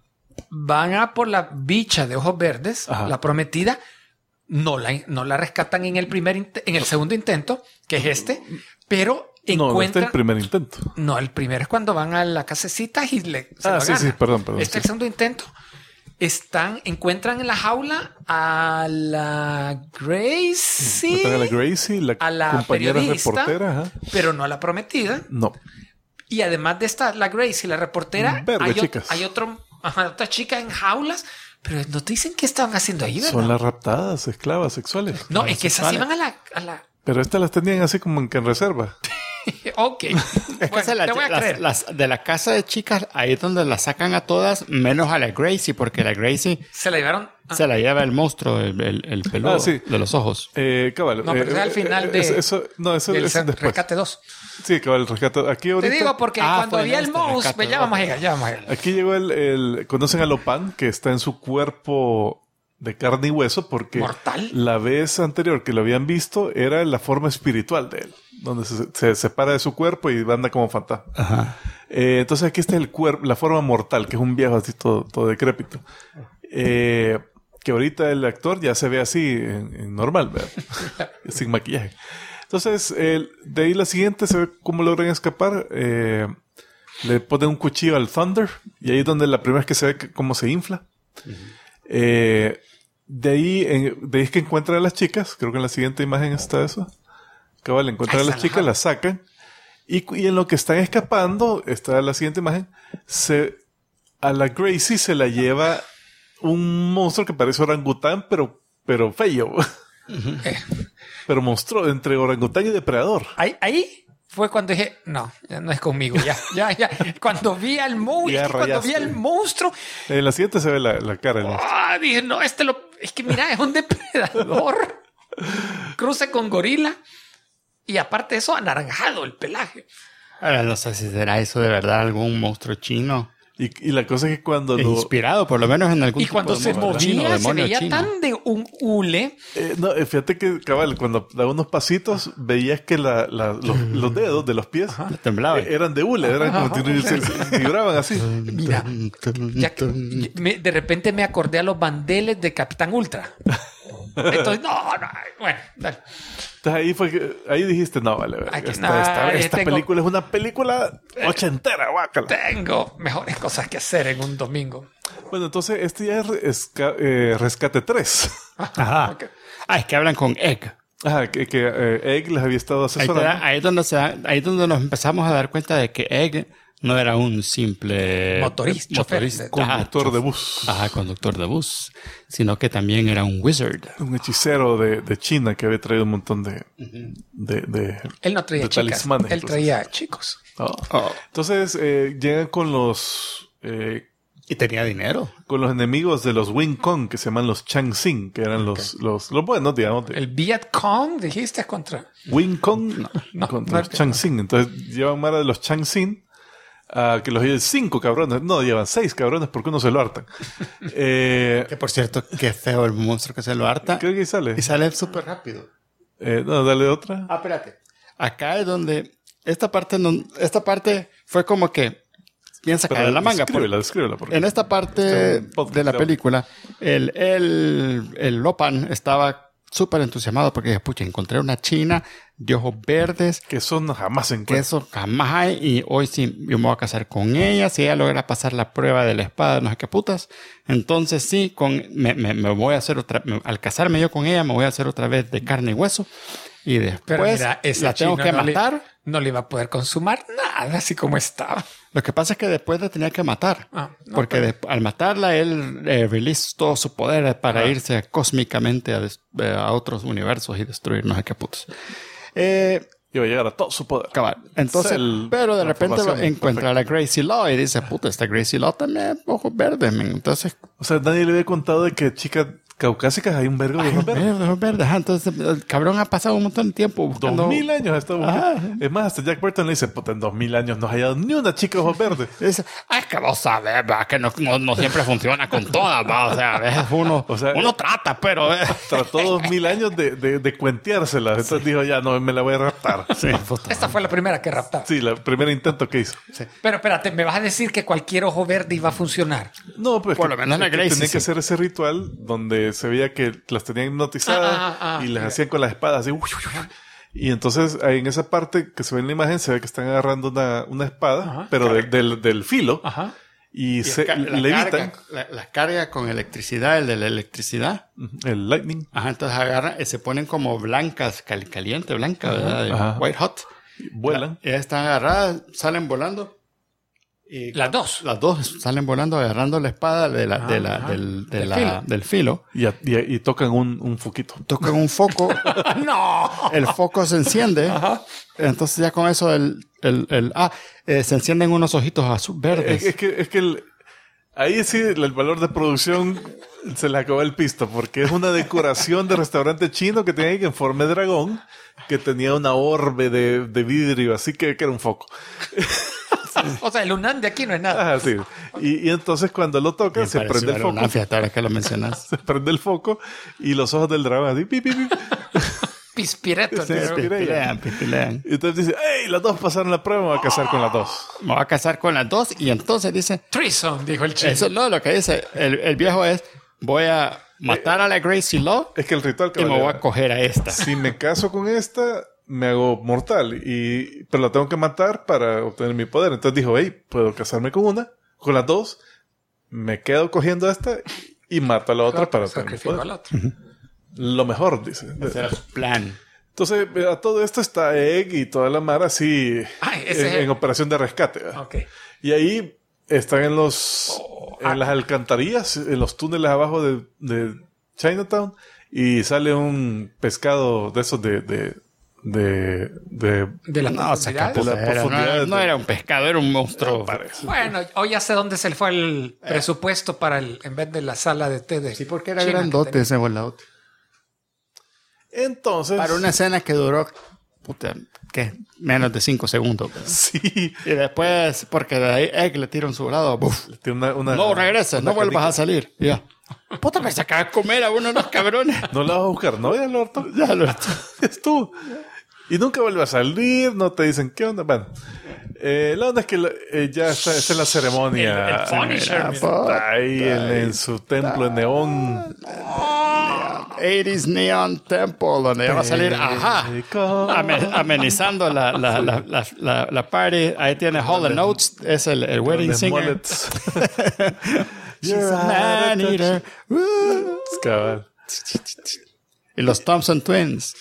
Speaker 3: a por la bicha de ojos verdes, la prometida, no la rescatan en el segundo intento, que es pero encuentran...
Speaker 2: No, este es el primer intento.
Speaker 3: No, el primero es cuando van a la casecita y se lo
Speaker 2: sí,
Speaker 3: agarran.
Speaker 2: perdón.
Speaker 3: Este es el segundo intento. Encuentran en la jaula a la Gracie.
Speaker 2: Encuentran a la Gracie,
Speaker 3: a la
Speaker 2: compañera
Speaker 3: periodista,
Speaker 2: reportera.
Speaker 3: pero no a la prometida.
Speaker 2: No.
Speaker 3: Y además de esta, la Gracie, la reportera, hay otra chica en jaulas, pero no te dicen qué estaban haciendo ahí, ¿verdad?
Speaker 2: Son las raptadas, esclavas sexuales.
Speaker 3: No, es que esas iban a la...
Speaker 2: Pero estas las tenían así como en reserva.
Speaker 3: Ok.
Speaker 1: Es que te voy a creer. De la casa de chicas, ahí es donde la sacan a todas, menos a la Gracie, porque la Gracie
Speaker 3: se la llevaron.
Speaker 1: Se la lleva el monstruo, el peludo de los ojos.
Speaker 2: Cabal.
Speaker 3: No, pero es al final
Speaker 2: eso
Speaker 3: del
Speaker 2: es después.
Speaker 3: Rescate 2.
Speaker 2: Sí, cabal, el rescate. Aquí ahorita...
Speaker 3: Te digo porque cuando había el monstruo, ya vamos a llegar.
Speaker 2: Aquí llegó conocen a Lopan, que está en su cuerpo de carne y hueso, porque
Speaker 3: ¿mortal?
Speaker 2: La vez anterior que lo habían visto era la forma espiritual de él, donde se separa de su cuerpo y anda como fantasma.
Speaker 1: Ajá.
Speaker 2: Entonces aquí está el cuerpo, la forma mortal, que es un viejo así todo decrépito. Que ahorita el actor ya se ve así en normal, ¿verdad? Sin maquillaje. Entonces, de ahí la siguiente se ve cómo logran escapar. Le ponen un cuchillo al Thunder, y ahí es donde la primera vez que se ve cómo se infla. Uh-huh. De ahí es que encuentran a las chicas. Creo que en la siguiente imagen está eso. Cabal, encuentran a las chicas, las sacan. Y en lo que están escapando, está la siguiente imagen, a la Gracie se la lleva un monstruo que parece orangután, pero feo. Uh-huh. Pero monstruo entre orangután y depredador.
Speaker 3: Ahí fue cuando dije, no, ya no es conmigo, ya. Cuando vi al monstruo,
Speaker 2: en la siguiente se ve la cara del monstruo.
Speaker 3: Dije, no, es que mira, es un depredador. Cruce con gorila. Y aparte de eso, anaranjado el pelaje.
Speaker 1: Ahora no sé si será eso de verdad algún monstruo chino.
Speaker 2: Y la cosa es que cuando
Speaker 1: inspirado, por lo menos en algún
Speaker 3: tipo de monstruo. Y cuando se movía, se veía chino. Tan de un hule.
Speaker 2: No, fíjate que, cabal, cuando daba unos pasitos, veías que los dedos de los pies
Speaker 1: temblaban.
Speaker 2: Eran de hule, eran como se vibraban así.
Speaker 3: Mira, de repente me acordé a los bandeles de Capitán Ultra. Entonces, no, bueno, dale.
Speaker 2: Entonces ahí dijiste, no, vale, esta película es una película ochentera, guácala.
Speaker 3: Tengo mejores cosas que hacer en un domingo.
Speaker 2: Bueno, entonces este ya es Rescate 3.
Speaker 1: Ajá.
Speaker 3: Okay.
Speaker 1: Es que hablan con Egg.
Speaker 2: Ajá, que Egg les había estado asesorando.
Speaker 1: Ahí es donde nos empezamos a dar cuenta de que Egg no era un simple
Speaker 3: motorista.
Speaker 2: Conductor de bus.
Speaker 1: Ajá, conductor de bus. Sino que también era un wizard.
Speaker 2: Un hechicero de China que había traído un montón de
Speaker 3: él no traía chicas,
Speaker 2: talismanes.
Speaker 3: Él traía chicos.
Speaker 2: Entonces llegan con los...
Speaker 1: y tenía dinero.
Speaker 2: Con los enemigos de los Wing Kong, que se llaman los Chang Sing, que eran los buenos, digamos.
Speaker 3: ¿El Viet Cong dijiste contra?
Speaker 2: Wing Kong contra los Chang Sing. Entonces llevan mara de los Chang Sing, que los llevan 5 cabrones. No, llevan 6 cabrones porque uno se lo hartan.
Speaker 1: Que por cierto, qué feo el monstruo que se lo harta.
Speaker 2: Creo que sale.
Speaker 1: Y sale súper rápido.
Speaker 2: No, dale otra.
Speaker 1: Espérate. Acá es donde... Esta parte fue como que... bien sacada de la manga.
Speaker 2: Descríbela.
Speaker 1: En esta parte de la película, el Lopan estaba súper entusiasmado porque dije, pucha, encontré una china de ojos verdes.
Speaker 2: Que eso no jamás se encuentra.
Speaker 1: Que eso jamás hay. Y hoy sí, yo me voy a casar con ella. Si ella logra pasar la prueba de la espada, no sé qué putas. Entonces sí, me voy a hacer al casarme yo con ella, me voy a hacer otra vez de carne y hueso. Y después
Speaker 3: pero mira,
Speaker 1: la tengo que matar.
Speaker 3: No le iba a poder consumar nada, así como estaba.
Speaker 1: Lo que pasa es que después la tenía que matar. Porque al matarla, él release todo su poder para irse cósmicamente a otros universos y destruir no sé qué putos.
Speaker 2: Iba a llegar a todo su poder.
Speaker 1: Cabal. Entonces, pero de repente encuentra a la Gracie Law y dice, puta, esta Gracie Law también ojos verdes, man. Entonces... O
Speaker 2: sea, nadie le había contado de que chicas caucásicas hay un vergo de ojos verdes.
Speaker 1: Entonces, el cabrón ha pasado un montón de tiempo buscando...
Speaker 2: 2000 años ha estado buscando. Es más, hasta Jack Burton le dice, puta, en 2000 años no ha hallado ni una chica de ojos verdes.
Speaker 1: Dice, es que vos sabés, va, que no siempre funciona con todas, va. O sea, a veces uno trata, pero...
Speaker 2: Trató 2000 años de cuenteárselas. Entonces dijo, ya, no, me la voy a raptar.
Speaker 1: Sí,
Speaker 3: esta fue la primera que raptaba.
Speaker 2: Sí, el primer intento que hizo.
Speaker 1: Sí.
Speaker 3: Pero espérate, ¿me vas a decir que cualquier ojo verde iba a funcionar?
Speaker 2: No, pues
Speaker 1: por lo menos la Gracie
Speaker 2: tenía que hacer ese ritual donde se veía que las tenían hipnotizadas y les hacían con las espadas así. Y entonces ahí en esa parte que se ve en la imagen se ve que están agarrando una espada, pero del filo. Y se levitan.
Speaker 1: Las carga con electricidad, el de la electricidad.
Speaker 2: El lightning.
Speaker 1: Entonces agarran, se ponen como blancas, caliente, blanca, ¿verdad? White hot.
Speaker 2: Vuelan.
Speaker 1: Y están agarradas, salen volando. Y
Speaker 3: las dos
Speaker 1: salen volando agarrando la espada del filo.
Speaker 2: Y tocan un foquito.
Speaker 1: Tocan un foco.
Speaker 3: ¡No!
Speaker 1: El foco se enciende. Entonces ya con eso se encienden unos ojitos verdes.
Speaker 2: Es que ahí sí el valor de producción se le acabó el pisto, porque es una decoración de restaurante chino que tenía ahí en forma de dragón, que tenía una orbe de vidrio, así que era un foco.
Speaker 3: O sea, el UNAM de aquí no es nada.
Speaker 2: Sí. Y entonces cuando lo tocan, se prende el foco.
Speaker 1: Fíjate, ahora que lo mencionas.
Speaker 2: Se prende el foco y los ojos del dragón así, pi.
Speaker 3: Pispireto.
Speaker 1: Sí, pispilean.
Speaker 2: Y entonces dice, ¡hey! Las dos pasaron la prueba, me voy a casar con las dos.
Speaker 1: Me voy a casar con las dos. Y entonces dice...
Speaker 3: Threesome, dijo el chico.
Speaker 1: Eso no, lo que dice el viejo es, voy a matar a la Gracie Law.
Speaker 2: Es que el ritual que
Speaker 1: y me voy a coger a esta.
Speaker 2: Si me caso con esta... me hago mortal, pero la tengo que matar para obtener mi poder. Entonces dijo, hey, puedo casarme con las dos, me quedo cogiendo a esta y mato a la otra para obtener mi poder. Lo mejor, dice.
Speaker 1: Ese era su plan.
Speaker 2: Entonces, a todo esto está Egg y toda la mara así en operación de rescate.
Speaker 3: Okay.
Speaker 2: Y ahí están en las alcantarillas, en los túneles abajo de Chinatown, y sale un pescado de esos de la
Speaker 3: profundidad.
Speaker 1: No era un pescado, era un monstruo.
Speaker 3: Bueno, hoy ya sé dónde se le fue el presupuesto para en vez de la sala de té de...
Speaker 1: Sí, porque era grandote ese voladote.
Speaker 2: Entonces...
Speaker 1: Para una escena que duró... ¿qué? Menos de 5 segundos.
Speaker 2: Sí.
Speaker 1: Y después, porque de ahí Egg le tira un su lado. No regreses, no vuelvas a salir. Ya. Puta, me saca a comer a uno de los cabrones.
Speaker 2: No la vas a buscar, ¿no? Ya lo harto. Es tú. Y nunca vuelve a salir, no te dicen qué onda. Bueno, La onda es que ya está en la ceremonia.
Speaker 3: El Punisher.
Speaker 2: Está ahí en su templo de neón.
Speaker 1: 80s Neon Temple, donde ya va a salir, amenizando la party. Ahí tiene Hall & Oates, es el wedding singer. She's a man eater.
Speaker 2: Cabal.
Speaker 1: Y los Thompson Twins.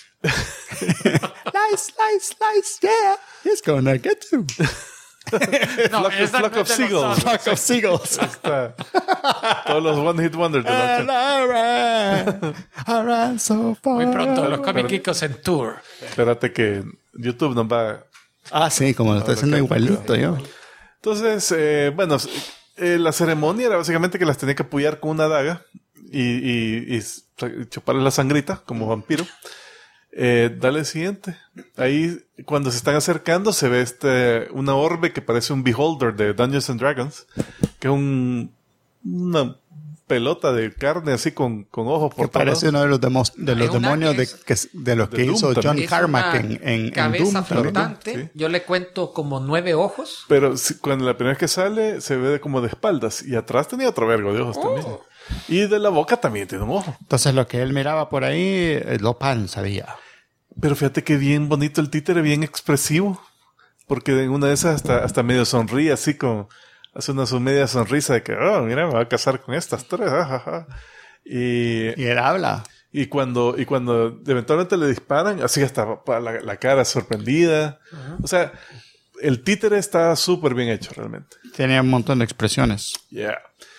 Speaker 1: Slice, yeah. He's gonna get you.
Speaker 3: No,
Speaker 2: Flock of Seagulls.
Speaker 1: Flock of Seagulls.
Speaker 2: Está. Todos los One Hit Wonders de la
Speaker 1: I ran so far.
Speaker 3: Muy pronto, los Comic Geekos en tour.
Speaker 2: Espérate que YouTube nos va...
Speaker 1: Sí, como lo estoy haciendo igualito yo.
Speaker 2: Entonces, la ceremonia era básicamente que las tenía que apoyar con una daga y chuparle la sangrita como vampiro. Dale siguiente. Ahí, cuando se están acercando, se ve una orbe que parece un beholder de Dungeons and Dragons, que es una pelota de carne así con ojos por todos.
Speaker 1: Parece uno de los demonios de los que
Speaker 2: Doom
Speaker 1: hizo John
Speaker 2: también.
Speaker 1: Carmack en
Speaker 3: cabeza
Speaker 1: Doom.
Speaker 3: flotante.
Speaker 2: Sí.
Speaker 3: Yo le cuento como 9 ojos.
Speaker 2: Pero cuando la primera vez que sale, se ve como de espaldas. Y atrás tenía otro vergo de ojos también. Y de la boca también tiene un ojo.
Speaker 1: Entonces lo que él miraba por ahí, Lopan sabía.
Speaker 2: Pero fíjate que bien bonito el títere, bien expresivo. Porque en una de esas hasta medio sonríe, así como... Hace una su media sonrisa de que, mira, me voy a casar con estas tres. Y
Speaker 1: él habla.
Speaker 2: Y cuando eventualmente le disparan, así hasta la cara sorprendida. O sea, el títere está súper bien hecho realmente.
Speaker 1: Tenía un montón de expresiones.
Speaker 2: Yeah.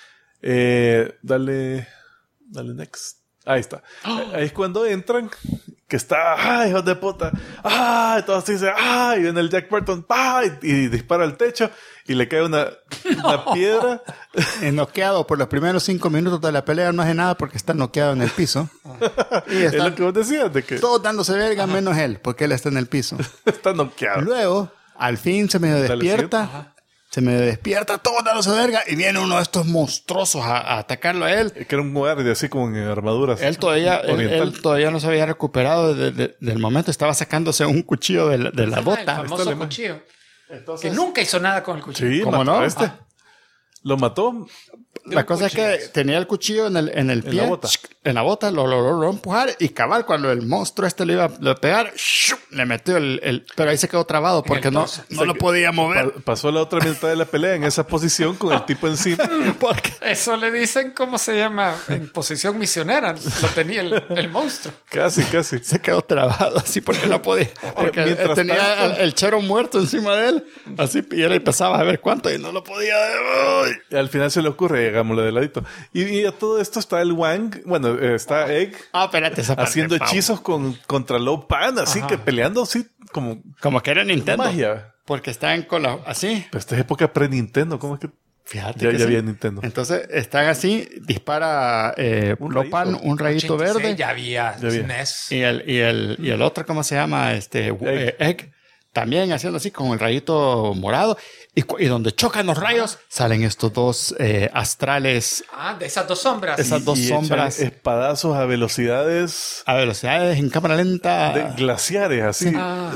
Speaker 2: Dale next. Ahí está. Ahí es cuando entran, que está, hijos de puta, y todos dicen, y viene el Jack Burton, y dispara al techo, y le cae una piedra.
Speaker 1: Noqueado por los primeros 5 minutos de la pelea, no hace nada porque está noqueado en el piso. Y
Speaker 2: Es lo que vos decías, de que
Speaker 1: todos dándose verga menos él, porque él está en el piso.
Speaker 2: está noqueado.
Speaker 1: Luego, al fin se medio despierta. Se medio despierta, todos dándose verga, y viene uno de estos monstruosos a atacarlo a él.
Speaker 2: Que era un guardia así como en armaduras.
Speaker 1: Él todavía no se había recuperado del momento. Estaba sacándose un cuchillo de la bota.
Speaker 3: El famoso cuchillo. Entonces, que nunca hizo nada con el cuchillo.
Speaker 2: Sí,
Speaker 1: ¿cómo
Speaker 2: mató
Speaker 1: no?
Speaker 2: a este. Lo mató.
Speaker 1: La cosa es que tenía el cuchillo en el pie, en la bota, lo logró empujar, y cabal, cuando el monstruo le iba a pegar, le metió pero ahí se quedó trabado porque no lo podía mover.
Speaker 2: Pasó la otra mitad de la pelea en esa posición con el tipo encima.
Speaker 1: Porque
Speaker 3: eso le dicen, ¿cómo se llama? En posición misionera. Lo tenía el monstruo.
Speaker 2: Casi.
Speaker 1: se quedó trabado así porque no podía. Porque
Speaker 2: Mientras
Speaker 1: tenía
Speaker 2: tanto,
Speaker 1: el chero muerto encima de él. Así, y él empezaba a ver cuánto y no lo podía.
Speaker 2: Y al final se le ocurre, hagámoslo de ladito. Y a todo esto está el Wang, está Egg
Speaker 1: Espérate, esa parte,
Speaker 2: haciendo hechizos contra Lo Pan, así que peleando así
Speaker 1: como que era Nintendo.
Speaker 2: Magia.
Speaker 1: Porque están así.
Speaker 2: Pero esta es época pre-Nintendo, ¿cómo es que?
Speaker 1: Fíjate
Speaker 2: Ya
Speaker 1: que sí.
Speaker 2: había Nintendo.
Speaker 1: Entonces están así, dispara Lopan un rayito
Speaker 3: 86,
Speaker 1: verde.
Speaker 3: Ya había SNES.
Speaker 1: Y el otro, ¿cómo se llama? Egg. También haciendo así con el rayito morado. Y donde chocan los rayos, salen estos dos astrales.
Speaker 3: De esas dos sombras.
Speaker 1: Esas dos sombras.
Speaker 2: Echan espadazos a velocidades
Speaker 1: En cámara lenta.
Speaker 2: de glaciares, así.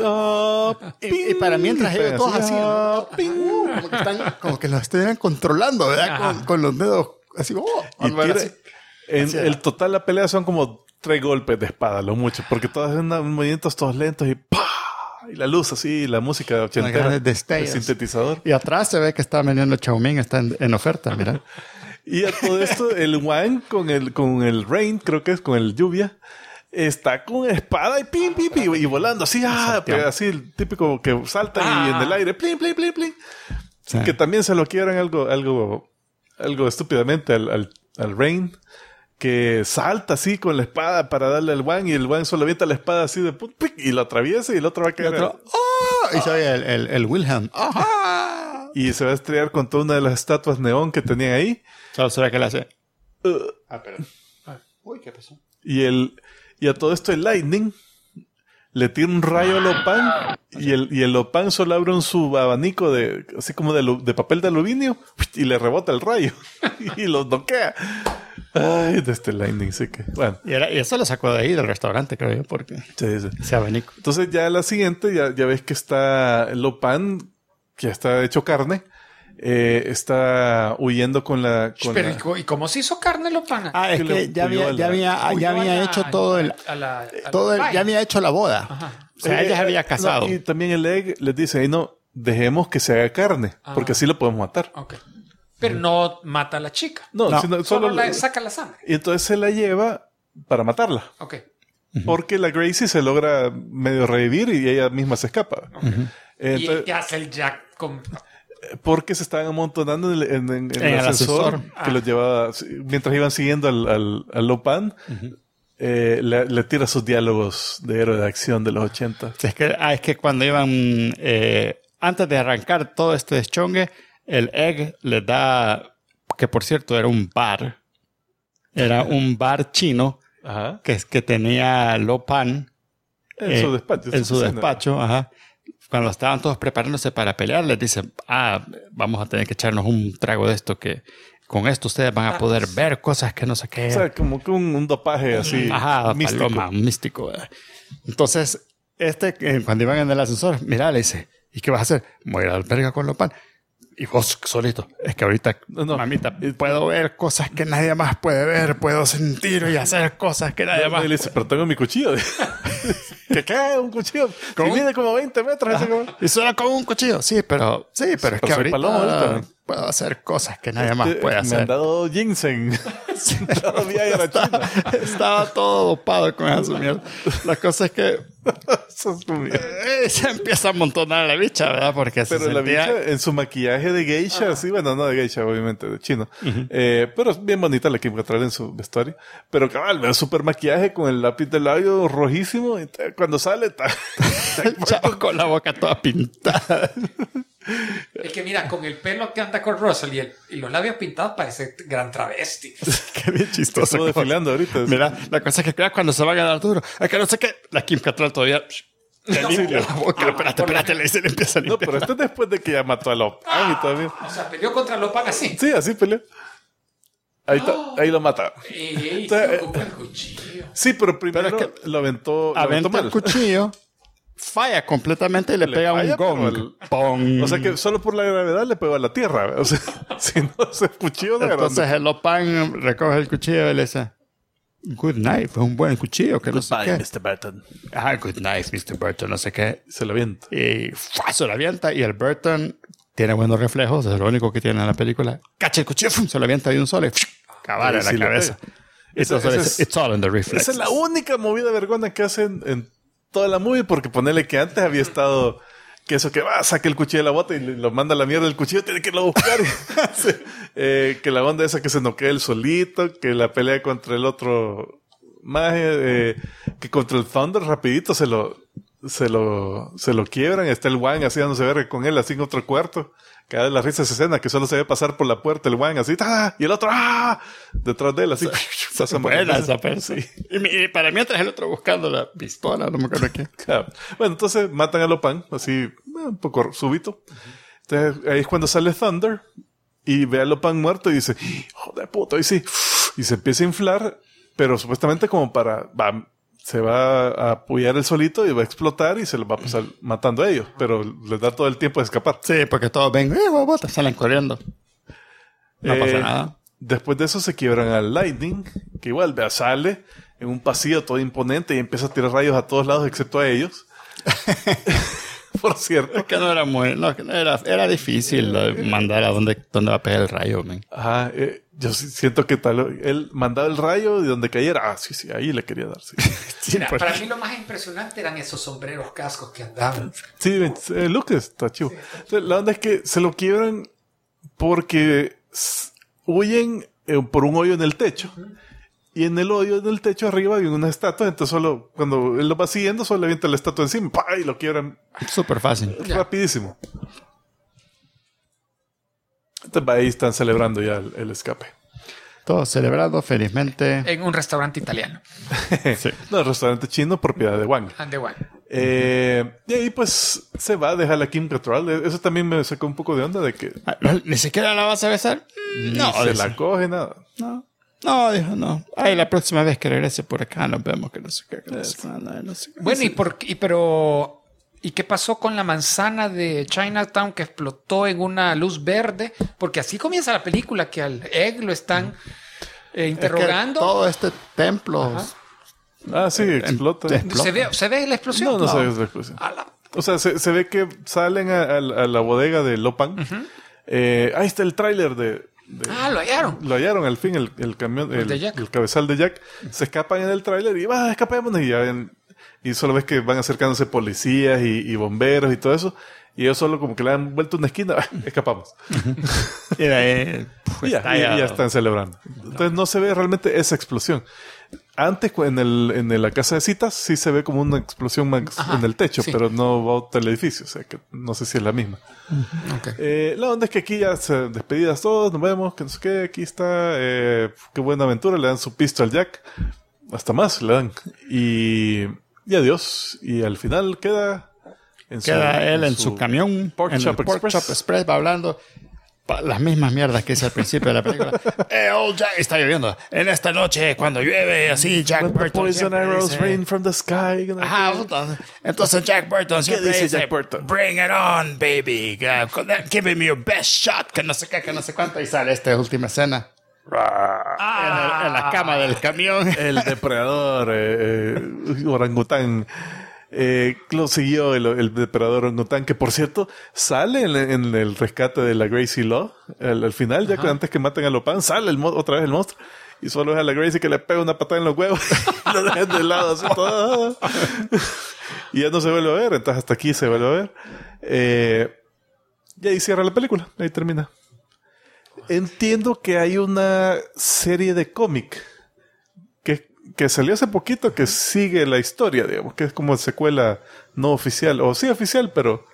Speaker 1: Y para mientras ellos todos así, como que los estuvieran controlando, ¿verdad? Con los dedos así.
Speaker 2: Y el total la pelea son como 3 golpes de espada, lo mucho, porque todos hacen movimientos todos lentos y ¡pah! Y la luz así, la música ochentera, el sintetizador.
Speaker 1: Y atrás se ve que está vendiendo Xiaomi, está en oferta, mira.
Speaker 2: Y a todo esto, el Wang con el Rain, creo que es con el Lluvia, está con espada y pim, pim, pim, y volando así, así el típico que salta y en el aire, plin, plin, plin, plin. Sí. Que también se lo quiebran algo estúpidamente al Rain, que salta así con la espada para darle al Wang, y el Wang solo avienta la espada así de y lo atraviesa, y el otro va a caer.
Speaker 1: Y se oye el Wilhelm.
Speaker 2: Y se va a estrellar con toda una de las estatuas neón que tenían ahí.
Speaker 1: Solo se ve que le hace. Uy, ¿qué pasó?
Speaker 2: Y a todo esto el Lightning le tira un rayo a Lopan, y el Lopan solo abre un subabanico así como de papel de aluminio, y le rebota el rayo y los noquea. Ay, de este Lightning, sí que... Bueno.
Speaker 1: Y eso lo sacó de ahí, del restaurante, creo yo, porque...
Speaker 2: Sí.
Speaker 1: Ese abanico.
Speaker 2: Entonces ya la siguiente, ya ves que está Lopan que está hecho carne, está huyendo con la...
Speaker 3: Pero, ¿y cómo se hizo carne Lopan?
Speaker 1: Es que ya había hecho todo el... ya había hecho la boda.
Speaker 3: Ajá.
Speaker 1: O sea, ella se había casado.
Speaker 2: No, y también el Egg les dice, "Ey, no, dejemos que se haga carne, porque así lo podemos matar."
Speaker 3: Okay. Pero no mata a la chica.
Speaker 2: No.
Speaker 3: Solo saca la sangre.
Speaker 2: Y entonces se la lleva para matarla.
Speaker 3: Ok.
Speaker 2: Porque la Gracie se logra medio revivir y ella misma se escapa.
Speaker 3: Okay.
Speaker 2: Entonces,
Speaker 3: ¿Y qué hace el Jack con...?
Speaker 2: Porque se estaban amontonando en el ascensor que los llevaba, mientras iban siguiendo al Lopan, le tira sus diálogos de héroe de acción de los 80.
Speaker 1: Es que cuando iban, antes de arrancar todo este deschongue, el Egg les da, que por cierto era un bar chino.
Speaker 2: Ajá.
Speaker 1: Que tenía Lopan
Speaker 2: en su despacho.
Speaker 1: En su despacho, ajá. Cuando estaban todos preparándose para pelear, les dicen, vamos a tener que echarnos un trago de esto, que con esto ustedes van a poder ver cosas que no sé qué.
Speaker 2: O sea, como que un dopaje así.
Speaker 1: Ajá,
Speaker 2: místico.
Speaker 1: paloma, místico. Entonces, cuando iban en el ascensor, mira, le dice, ¿y qué vas a hacer? Voy a ir al verga con Lopan. Y vos solito. Es que ahorita, mamita, puedo ver cosas que nadie más puede ver. Puedo sentir y hacer cosas que nadie más.
Speaker 2: Y le dice, pero tengo mi cuchillo. ¿Qué cae? Un cuchillo. Y mide como 20 metros.
Speaker 1: Y suena como un cuchillo. Sí, pero es que ahorita puedo hacer cosas que nadie más puede hacer.
Speaker 2: Me han dado ginseng.
Speaker 1: Estaba todo dopado con esa mierda. La cosa es que se empieza a amontonar la bicha, ¿verdad? Porque
Speaker 2: pero la bicha en su maquillaje de geisha, sí, bueno, no de geisha, obviamente, de chino. Pero es bien bonita la Kim Cattrall en su vestuario. Pero cabal, ve súper maquillaje con el lápiz de labio rojísimo. Y cuando sale,
Speaker 1: el chavo con la boca toda pintada.
Speaker 3: Es que mira, con el pelo que anda con Russell y los labios pintados parece gran travesti.
Speaker 1: Qué bien chistoso.
Speaker 2: Estoy desfilando ahorita.
Speaker 1: Mira, la cosa es que cuando se va a ganar duro, es que no sé qué, la Kim Cattrall todavía limpia la boca. Espérate, le empieza a limpiar.
Speaker 2: No, pero esto es después de que ya mató a Lopan y todavía.
Speaker 3: O sea, peleó contra Lopan así.
Speaker 2: Sí, así peleó. Ahí lo mata.
Speaker 3: Entonces, el cuchillo.
Speaker 2: Sí, pero primero es que lo aventó mal.
Speaker 1: El cuchillo. Falla completamente y le pega un gong. ¡Pong!
Speaker 2: O sea que solo por la gravedad le pegó a la tierra. O sea, si no se cuchillo de
Speaker 1: entonces el Lopan recoge el cuchillo y le dice, "Good knife, es un buen cuchillo, que no sé qué."
Speaker 2: Mr. Burton.
Speaker 1: Good knife, Mr. Burton, no sé qué.
Speaker 2: Se lo avienta.
Speaker 1: Y se lo avienta y el Burton tiene buenos reflejos, es lo único que tiene en la película. Cacha el cuchillo, se lo avienta de un solo y cabala en la cabeza. Entonces, it's all in the reflex.
Speaker 2: Esa es la única movida vergona que hacen en toda la movie, porque ponerle que antes había estado que eso que saque el cuchillo de la bota y lo manda a la mierda del cuchillo, tiene que irlo a buscar. Que la onda esa que se noquea él solito, que la pelea contra el otro maje, que contra el Thunder rapidito se lo quiebran. Está el Wang así dándose ver con él así en otro cuarto. Cada vez la risa esa escena que solo se ve pasar por la puerta el Wang así, y el otro detrás de él así.
Speaker 1: Buena esa persona. Sí. Y para mientras el otro buscando la pistola, no me acuerdo qué.
Speaker 2: Claro. Bueno, entonces matan a Lopan así un poco súbito. Entonces ahí es cuando sale Thunder y ve a Lopan muerto y dice, "Joder puto", y sí, y se empieza a inflar, pero supuestamente como se va a apoyar el solito y va a explotar y se los va a pasar matando a ellos, pero les da todo el tiempo de escapar.
Speaker 1: Sí, porque todos ven, salen corriendo. No pasa nada.
Speaker 2: Después de eso se quiebran al Lightning, que igual sale en un pasillo todo imponente y empieza a tirar rayos a todos lados excepto a ellos. Por cierto.
Speaker 1: Es que no era muy... era difícil mandar a dónde va a pegar el rayo, man.
Speaker 2: Ajá. Yo siento que él mandaba el rayo y donde cayera. Sí, ahí le quería dar. Sí.
Speaker 3: Mira, para mí lo más impresionante eran esos sombreros cascos que andaban.
Speaker 2: Sí, Lucas está chivo. Sí. Entonces, la onda es que se lo quiebran porque huyen por un hoyo en el techo. Y en el hoyo del techo arriba hay una estatua. Entonces solo cuando él lo va siguiendo, solo le avienta la estatua encima y lo quiebran.
Speaker 1: Súper fácil.
Speaker 2: Rapidísimo. Entonces ahí están celebrando ya el escape.
Speaker 1: Todos celebrando felizmente.
Speaker 3: En un restaurante italiano.
Speaker 2: Sí. No, el restaurante chino, propiedad de Wang.
Speaker 3: De Wang.
Speaker 2: Y ahí pues se va, deja la Kim Cattrall. Eso también me sacó un poco de onda de que...
Speaker 1: ¿Ni siquiera la vas a besar?
Speaker 2: No, se la coge, nada.
Speaker 1: No, dijo no. Ay, la próxima vez que regrese por acá nos vemos, que no sé qué.
Speaker 3: Bueno, pero ¿Y qué pasó con la manzana de Chinatown que explotó en una luz verde? Porque así comienza la película, que al Egg lo están interrogando.
Speaker 1: Es que todo este templo...
Speaker 3: Ajá.
Speaker 2: Ah, sí, explota.
Speaker 3: ¿Se ve la explosión?
Speaker 2: No se ve la explosión. O sea, se ve que salen a la bodega de Lopan. Ahí está el tráiler de...
Speaker 3: lo hallaron.
Speaker 2: Lo hallaron al fin, el camión, el cabezal de Jack. Se escapan en el tráiler y escapémonos. Y solo ves que van acercándose policías y bomberos y todo eso. Y ellos solo como que le han vuelto una esquina. Escapamos.
Speaker 1: Y
Speaker 2: ya están celebrando. Entonces no se ve realmente esa explosión. Antes, en la casa de citas, sí se ve como una explosión más en el techo, pero no va a el edificio. O sea, que no sé si es la misma.
Speaker 3: Okay.
Speaker 2: La onda es que aquí ya se despedidas todos, nos vemos, que no sé qué, aquí está, qué buena aventura, le dan su pisto al Jack, hasta más le dan. Y adiós. Y al final queda
Speaker 1: él en su camión,
Speaker 2: Pork Chop
Speaker 1: Express, va hablando las mismas mierdas que hice al principio de la película. Old Jack, está lloviendo. En esta noche, cuando llueve, así Jack Burton
Speaker 2: poison arrows
Speaker 1: dice,
Speaker 2: rain from the sky.
Speaker 1: Entonces Jack Burton siempre
Speaker 2: dice
Speaker 1: dice,
Speaker 2: Jack Burton?
Speaker 1: Bring it on, baby. Give me your best shot. Que no sé qué, que no sé cuánto. Y sale esta última escena. En la cama del camión.
Speaker 2: El depredador orangután. Lo siguió el depredador orangután, que por cierto sale en el rescate de la Gracie Law. Al final, ya antes que maten a Lopan, sale otra vez el monstruo. Y solo es a la Gracie que le pega una patada en los huevos. Lo dejan de lado así todo. Y ya no se vuelve a ver. Entonces hasta aquí se vuelve a ver. Y ahí cierra la película. Ahí termina. Entiendo que hay una serie de cómic que salió hace poquito que sigue la historia, digamos, que es como secuela no oficial, o sí oficial,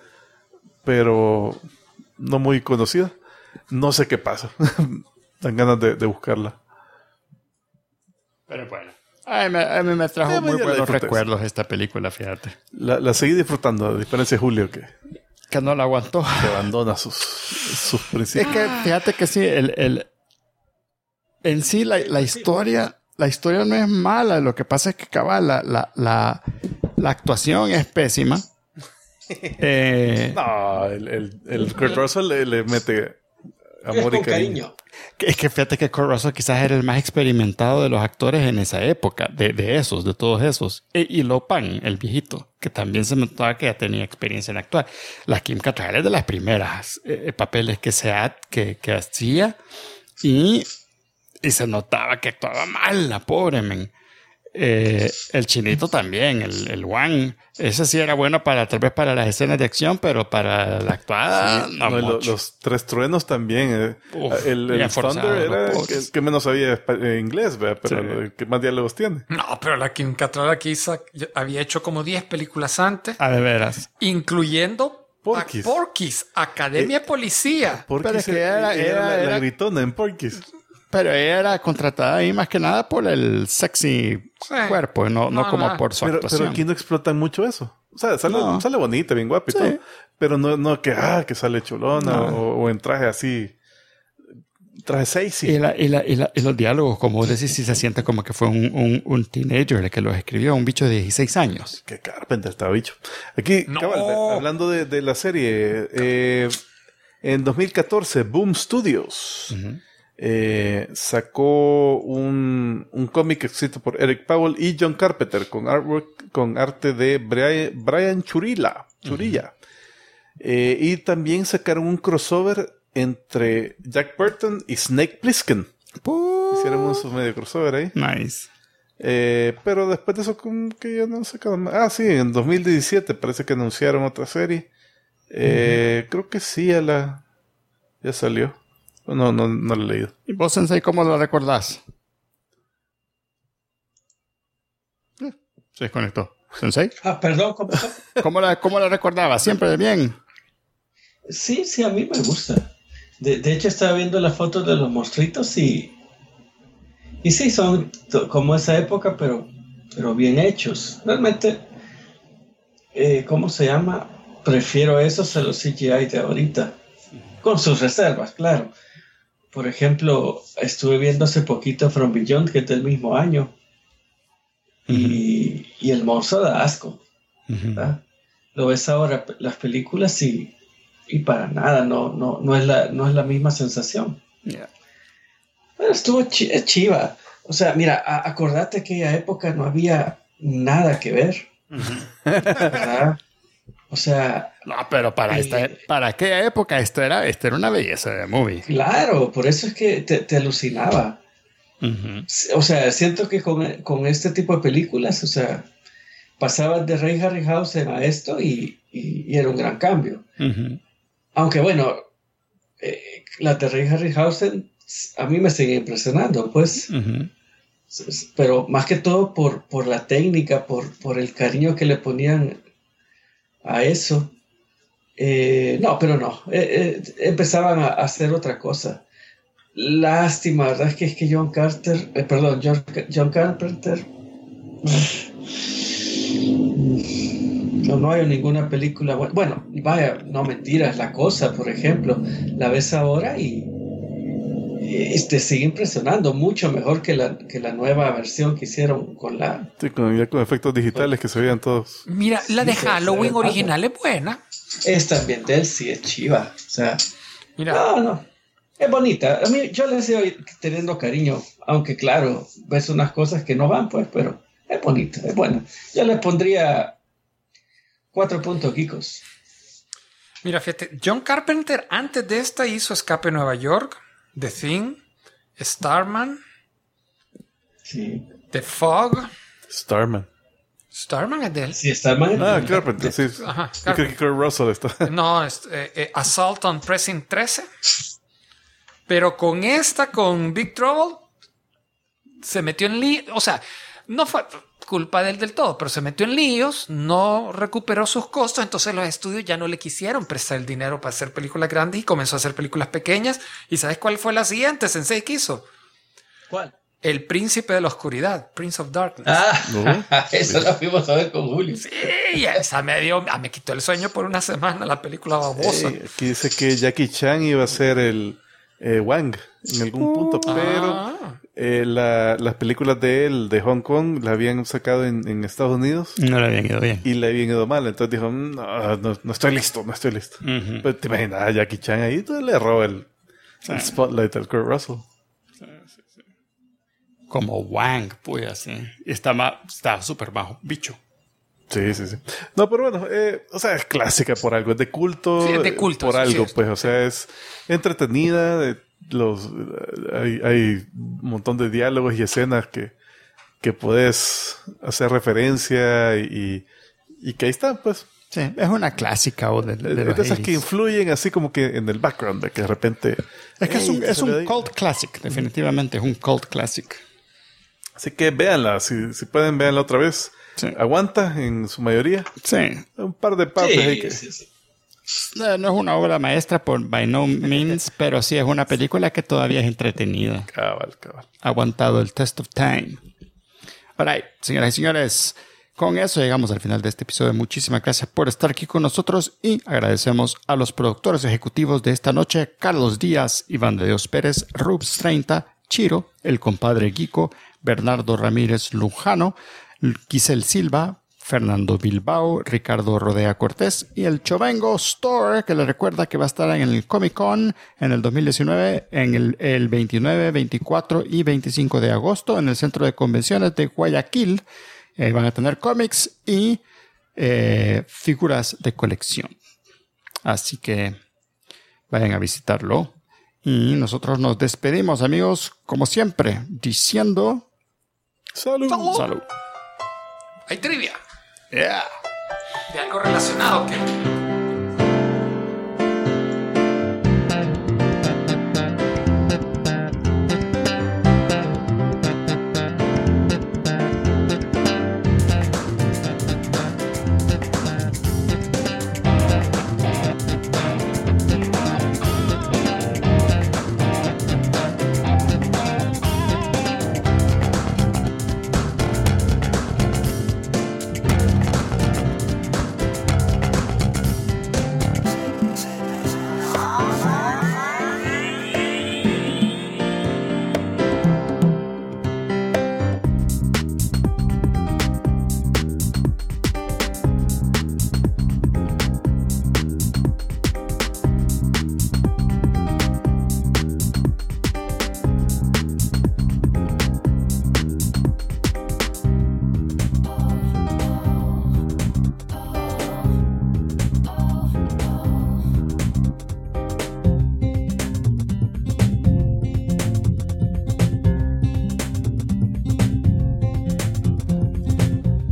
Speaker 2: pero no muy conocida. No sé qué pasa. Dan ganas de buscarla. Pero bueno.
Speaker 1: A mí me trajo muy buenos recuerdos esta película, fíjate.
Speaker 2: La seguí disfrutando, a diferencia de Julio, que
Speaker 1: no la aguantó.
Speaker 2: Que abandona sus principios.
Speaker 1: Es que fíjate que sí, en sí la historia no es mala. Lo que pasa es que la actuación es pésima.
Speaker 2: No, el Kurt Russell le mete amor y cariño.
Speaker 1: Es que fíjate que Kurt Russell quizás era el más experimentado de los actores en esa época, de todos esos. Y Lopan, el viejito, que también se notaba que ya tenía experiencia en actuar. La Kim Cattrall es de las primeras papeles que hacía y se notaba que actuaba mal, la pobre men. El chinito también, el Wang, ese sí era bueno tal vez para las escenas de acción, pero para la actuada
Speaker 2: sí, los tres truenos también. El Thunder era el que menos sabía inglés, ¿verdad? Pero el que más diálogos tiene.
Speaker 3: No, pero la Kim Cattrall aquí había hecho como 10 películas antes.
Speaker 1: De veras.
Speaker 3: Incluyendo Porky's, Academia de Policía.
Speaker 2: Porky's era la gritona en Porky's.
Speaker 1: Pero ella era contratada ahí más que nada por el sexy cuerpo, no como por su actuación.
Speaker 2: Pero aquí no explotan mucho eso. O sea, sale bonita, bien guapa y todo. Pero no que sale chulona o en traje así. Traje sexy.
Speaker 1: Y los diálogos, como vos decís, sí se siente como que fue un teenager el que los escribió, un bicho de 16 años.
Speaker 2: Qué Carpenter estaba bicho. Aquí, hablando de la serie, en 2014, Boom Studios sacó un cómic escrito por Eric Powell y John Carpenter con arte de Brian Churilla. Y también sacaron un crossover entre Jack Burton y Snake Plissken. Hicieron un medio crossover ahí.
Speaker 1: Nice.
Speaker 2: Pero después de eso como que ya no sacaron más. Sí, en 2017 parece que anunciaron otra serie. Creo que sí ya salió. No lo he leído.
Speaker 1: ¿Y vos, Sensei, cómo lo recordás? Se desconectó. ¿Sensei?
Speaker 4: Perdón,
Speaker 1: ¿cómo la recordabas? ¿Siempre bien?
Speaker 4: Sí, a mí me gusta. De hecho, estaba viendo las fotos de los monstruitos y sí, son como esa época, pero bien hechos. Realmente, ¿cómo se llama? Prefiero esos a los CGI de ahorita. Con sus reservas, claro. Por ejemplo, estuve viendo hace poquito From Beyond, que es del mismo año. Y el monstruo da asco. ¿Verdad? lo ves ahora, las películas y para nada, no es la misma sensación.
Speaker 1: Yeah.
Speaker 4: Bueno, estuvo chiva. O sea, mira, acordate que aquella época no había nada que ver. ¿Verdad? O sea...
Speaker 1: No, pero para aquella época esta era una belleza de movie.
Speaker 4: Claro, por eso es que te alucinaba.
Speaker 1: Uh-huh.
Speaker 4: O sea, siento que con este tipo de películas, o sea, pasabas de Ray Harryhausen a esto y era un gran cambio.
Speaker 1: Uh-huh.
Speaker 4: Aunque bueno, las de Ray Harryhausen a mí me sigue impresionando, pues.
Speaker 1: Uh-huh.
Speaker 4: Pero más que todo por la técnica, por el cariño que le ponían a eso. Empezaban a hacer otra cosa. Lástima, ¿verdad? Es que John Carpenter no hay ninguna película buena. Bueno, vaya, no mentiras, La Cosa, por ejemplo, la ves ahora y te sigue impresionando mucho mejor que la nueva versión que hicieron con la...
Speaker 2: Sí, con efectos digitales que se veían todos.
Speaker 3: Mira, la de Halloween original es buena.
Speaker 4: Esta también de él sí es chiva. O sea,
Speaker 3: mira.
Speaker 4: No. Es bonita. A mí yo le sigo teniendo cariño, aunque claro, ves unas cosas que no van, pues, pero es bonita, es buena. Yo le pondría 4 puntos, Kikos.
Speaker 3: Mira, fíjate, John Carpenter antes de esta hizo Escape a Nueva York, The Thing, Starman,
Speaker 4: sí.
Speaker 3: The Fog.
Speaker 2: Starman
Speaker 3: Es de él.
Speaker 4: Sí, Starman es de él.
Speaker 2: Carpenter, sí.
Speaker 3: Ajá,
Speaker 2: Yo creo que Kurt Russell está.
Speaker 3: No, Assault on Precinct 13. Pero con Big Trouble, se metió en líos. O sea, no fue culpa de él del todo, pero se metió en líos, no recuperó sus costos, entonces los estudios ya no le quisieron prestar el dinero para hacer películas grandes y comenzó a hacer películas pequeñas. ¿Y sabes cuál fue la siguiente, Sensei, que hizo?
Speaker 4: ¿Cuál?
Speaker 3: El Príncipe de la Oscuridad, Prince of Darkness.
Speaker 4: Eso lo fuimos a ver con Julio.
Speaker 3: Sí, esa me quitó el sueño por una semana, la película babosa.
Speaker 2: Aquí dice que Jackie Chan iba a ser el Wang en algún punto, pero las películas de él, de Hong Kong, la habían sacado en Estados Unidos.
Speaker 1: No le habían ido bien.
Speaker 2: Y le habían ido mal, entonces dijo, no estoy listo.
Speaker 1: Uh-huh.
Speaker 2: Pero te imaginas a Jackie Chan ahí, entonces le roba el spotlight al Kurt Russell.
Speaker 1: Sí. Como Wang, pues así. Está súper bajo, bicho.
Speaker 2: Sí. No, pero bueno, o sea, es clásica por algo, es de culto.
Speaker 3: Sí, es de culto.
Speaker 2: Por algo,
Speaker 3: sí,
Speaker 2: pues, o sea, es entretenida. Hay un montón de diálogos y escenas que puedes hacer referencia y que ahí están, pues.
Speaker 1: Sí, es una clásica de
Speaker 2: esas que influyen así como que en el background, de que de repente...
Speaker 1: Es que es un cult classic, definitivamente es un cult classic.
Speaker 2: Así que véanla, si pueden, véanla otra vez. Sí. Aguanta en su mayoría.
Speaker 1: Sí.
Speaker 2: Un par de partes ahí que...
Speaker 4: Sí.
Speaker 1: No es una obra maestra by no means, pero sí es una película que todavía es entretenida.
Speaker 2: Cabal.
Speaker 1: Ha aguantado el test of time. Alright, señoras y señores, con eso llegamos al final de este episodio. Muchísimas gracias por estar aquí con nosotros y agradecemos a los productores ejecutivos de esta noche, Carlos Díaz, Iván de Dios Pérez, Rubs 30, Chiro, el compadre Guico, Bernardo Ramírez Lujano, Giselle Silva, Fernando Bilbao, Ricardo Rodea Cortés y el Chovengo Store, que le recuerda que va a estar en el Comic Con en el 2019, en el 29, 24 y 25 de agosto en el Centro de Convenciones de Guayaquil. Van a tener cómics y figuras de colección. Así que vayan a visitarlo. Y nosotros nos despedimos, amigos, como siempre, diciendo...
Speaker 2: ¡Salud!
Speaker 3: ¡Salud! Hay trivia.
Speaker 1: Yeah.
Speaker 3: De algo relacionado que...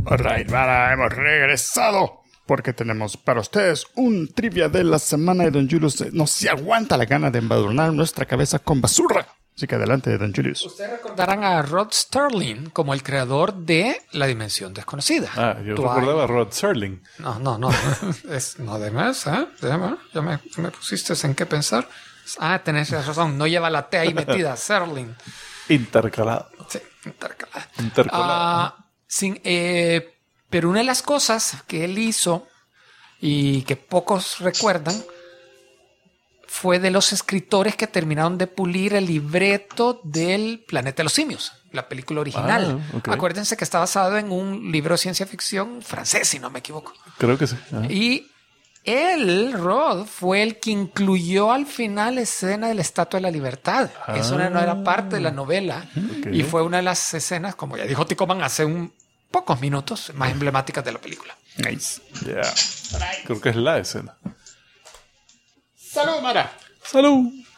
Speaker 1: Alright, Mara, hemos regresado porque tenemos para ustedes un trivia de la semana y Don Julius no se aguanta la gana de embadurnar nuestra cabeza con basura. Así que adelante, Don Julius.
Speaker 3: Ustedes recordarán a Rod Serling como el creador de La Dimensión Desconocida.
Speaker 2: Yo recordaba a Rod Serling.
Speaker 3: No. No, además, ya me pusiste en qué pensar. Tenés razón, no lleva la T ahí metida, Serling.
Speaker 2: Intercalado.
Speaker 3: Sí, intercalado. Pero una de las cosas que él hizo y que pocos recuerdan fue de los escritores que terminaron de pulir el libreto del Planeta de los Simios, la película original. Okay. Acuérdense que está basado en un libro de ciencia ficción francés, si no me equivoco.
Speaker 2: Creo que sí.
Speaker 3: Y él, Rod, fue el que incluyó al final la escena de la Estatua de la Libertad. Eso no era parte de la novela. Okay. Y fue una de las escenas, como ya dijo Ticoman hace pocos minutos, más emblemáticas de la película.
Speaker 2: Nice. Yeah. Creo que es la escena.
Speaker 1: ¡Salud, Mara!
Speaker 2: ¡Salud!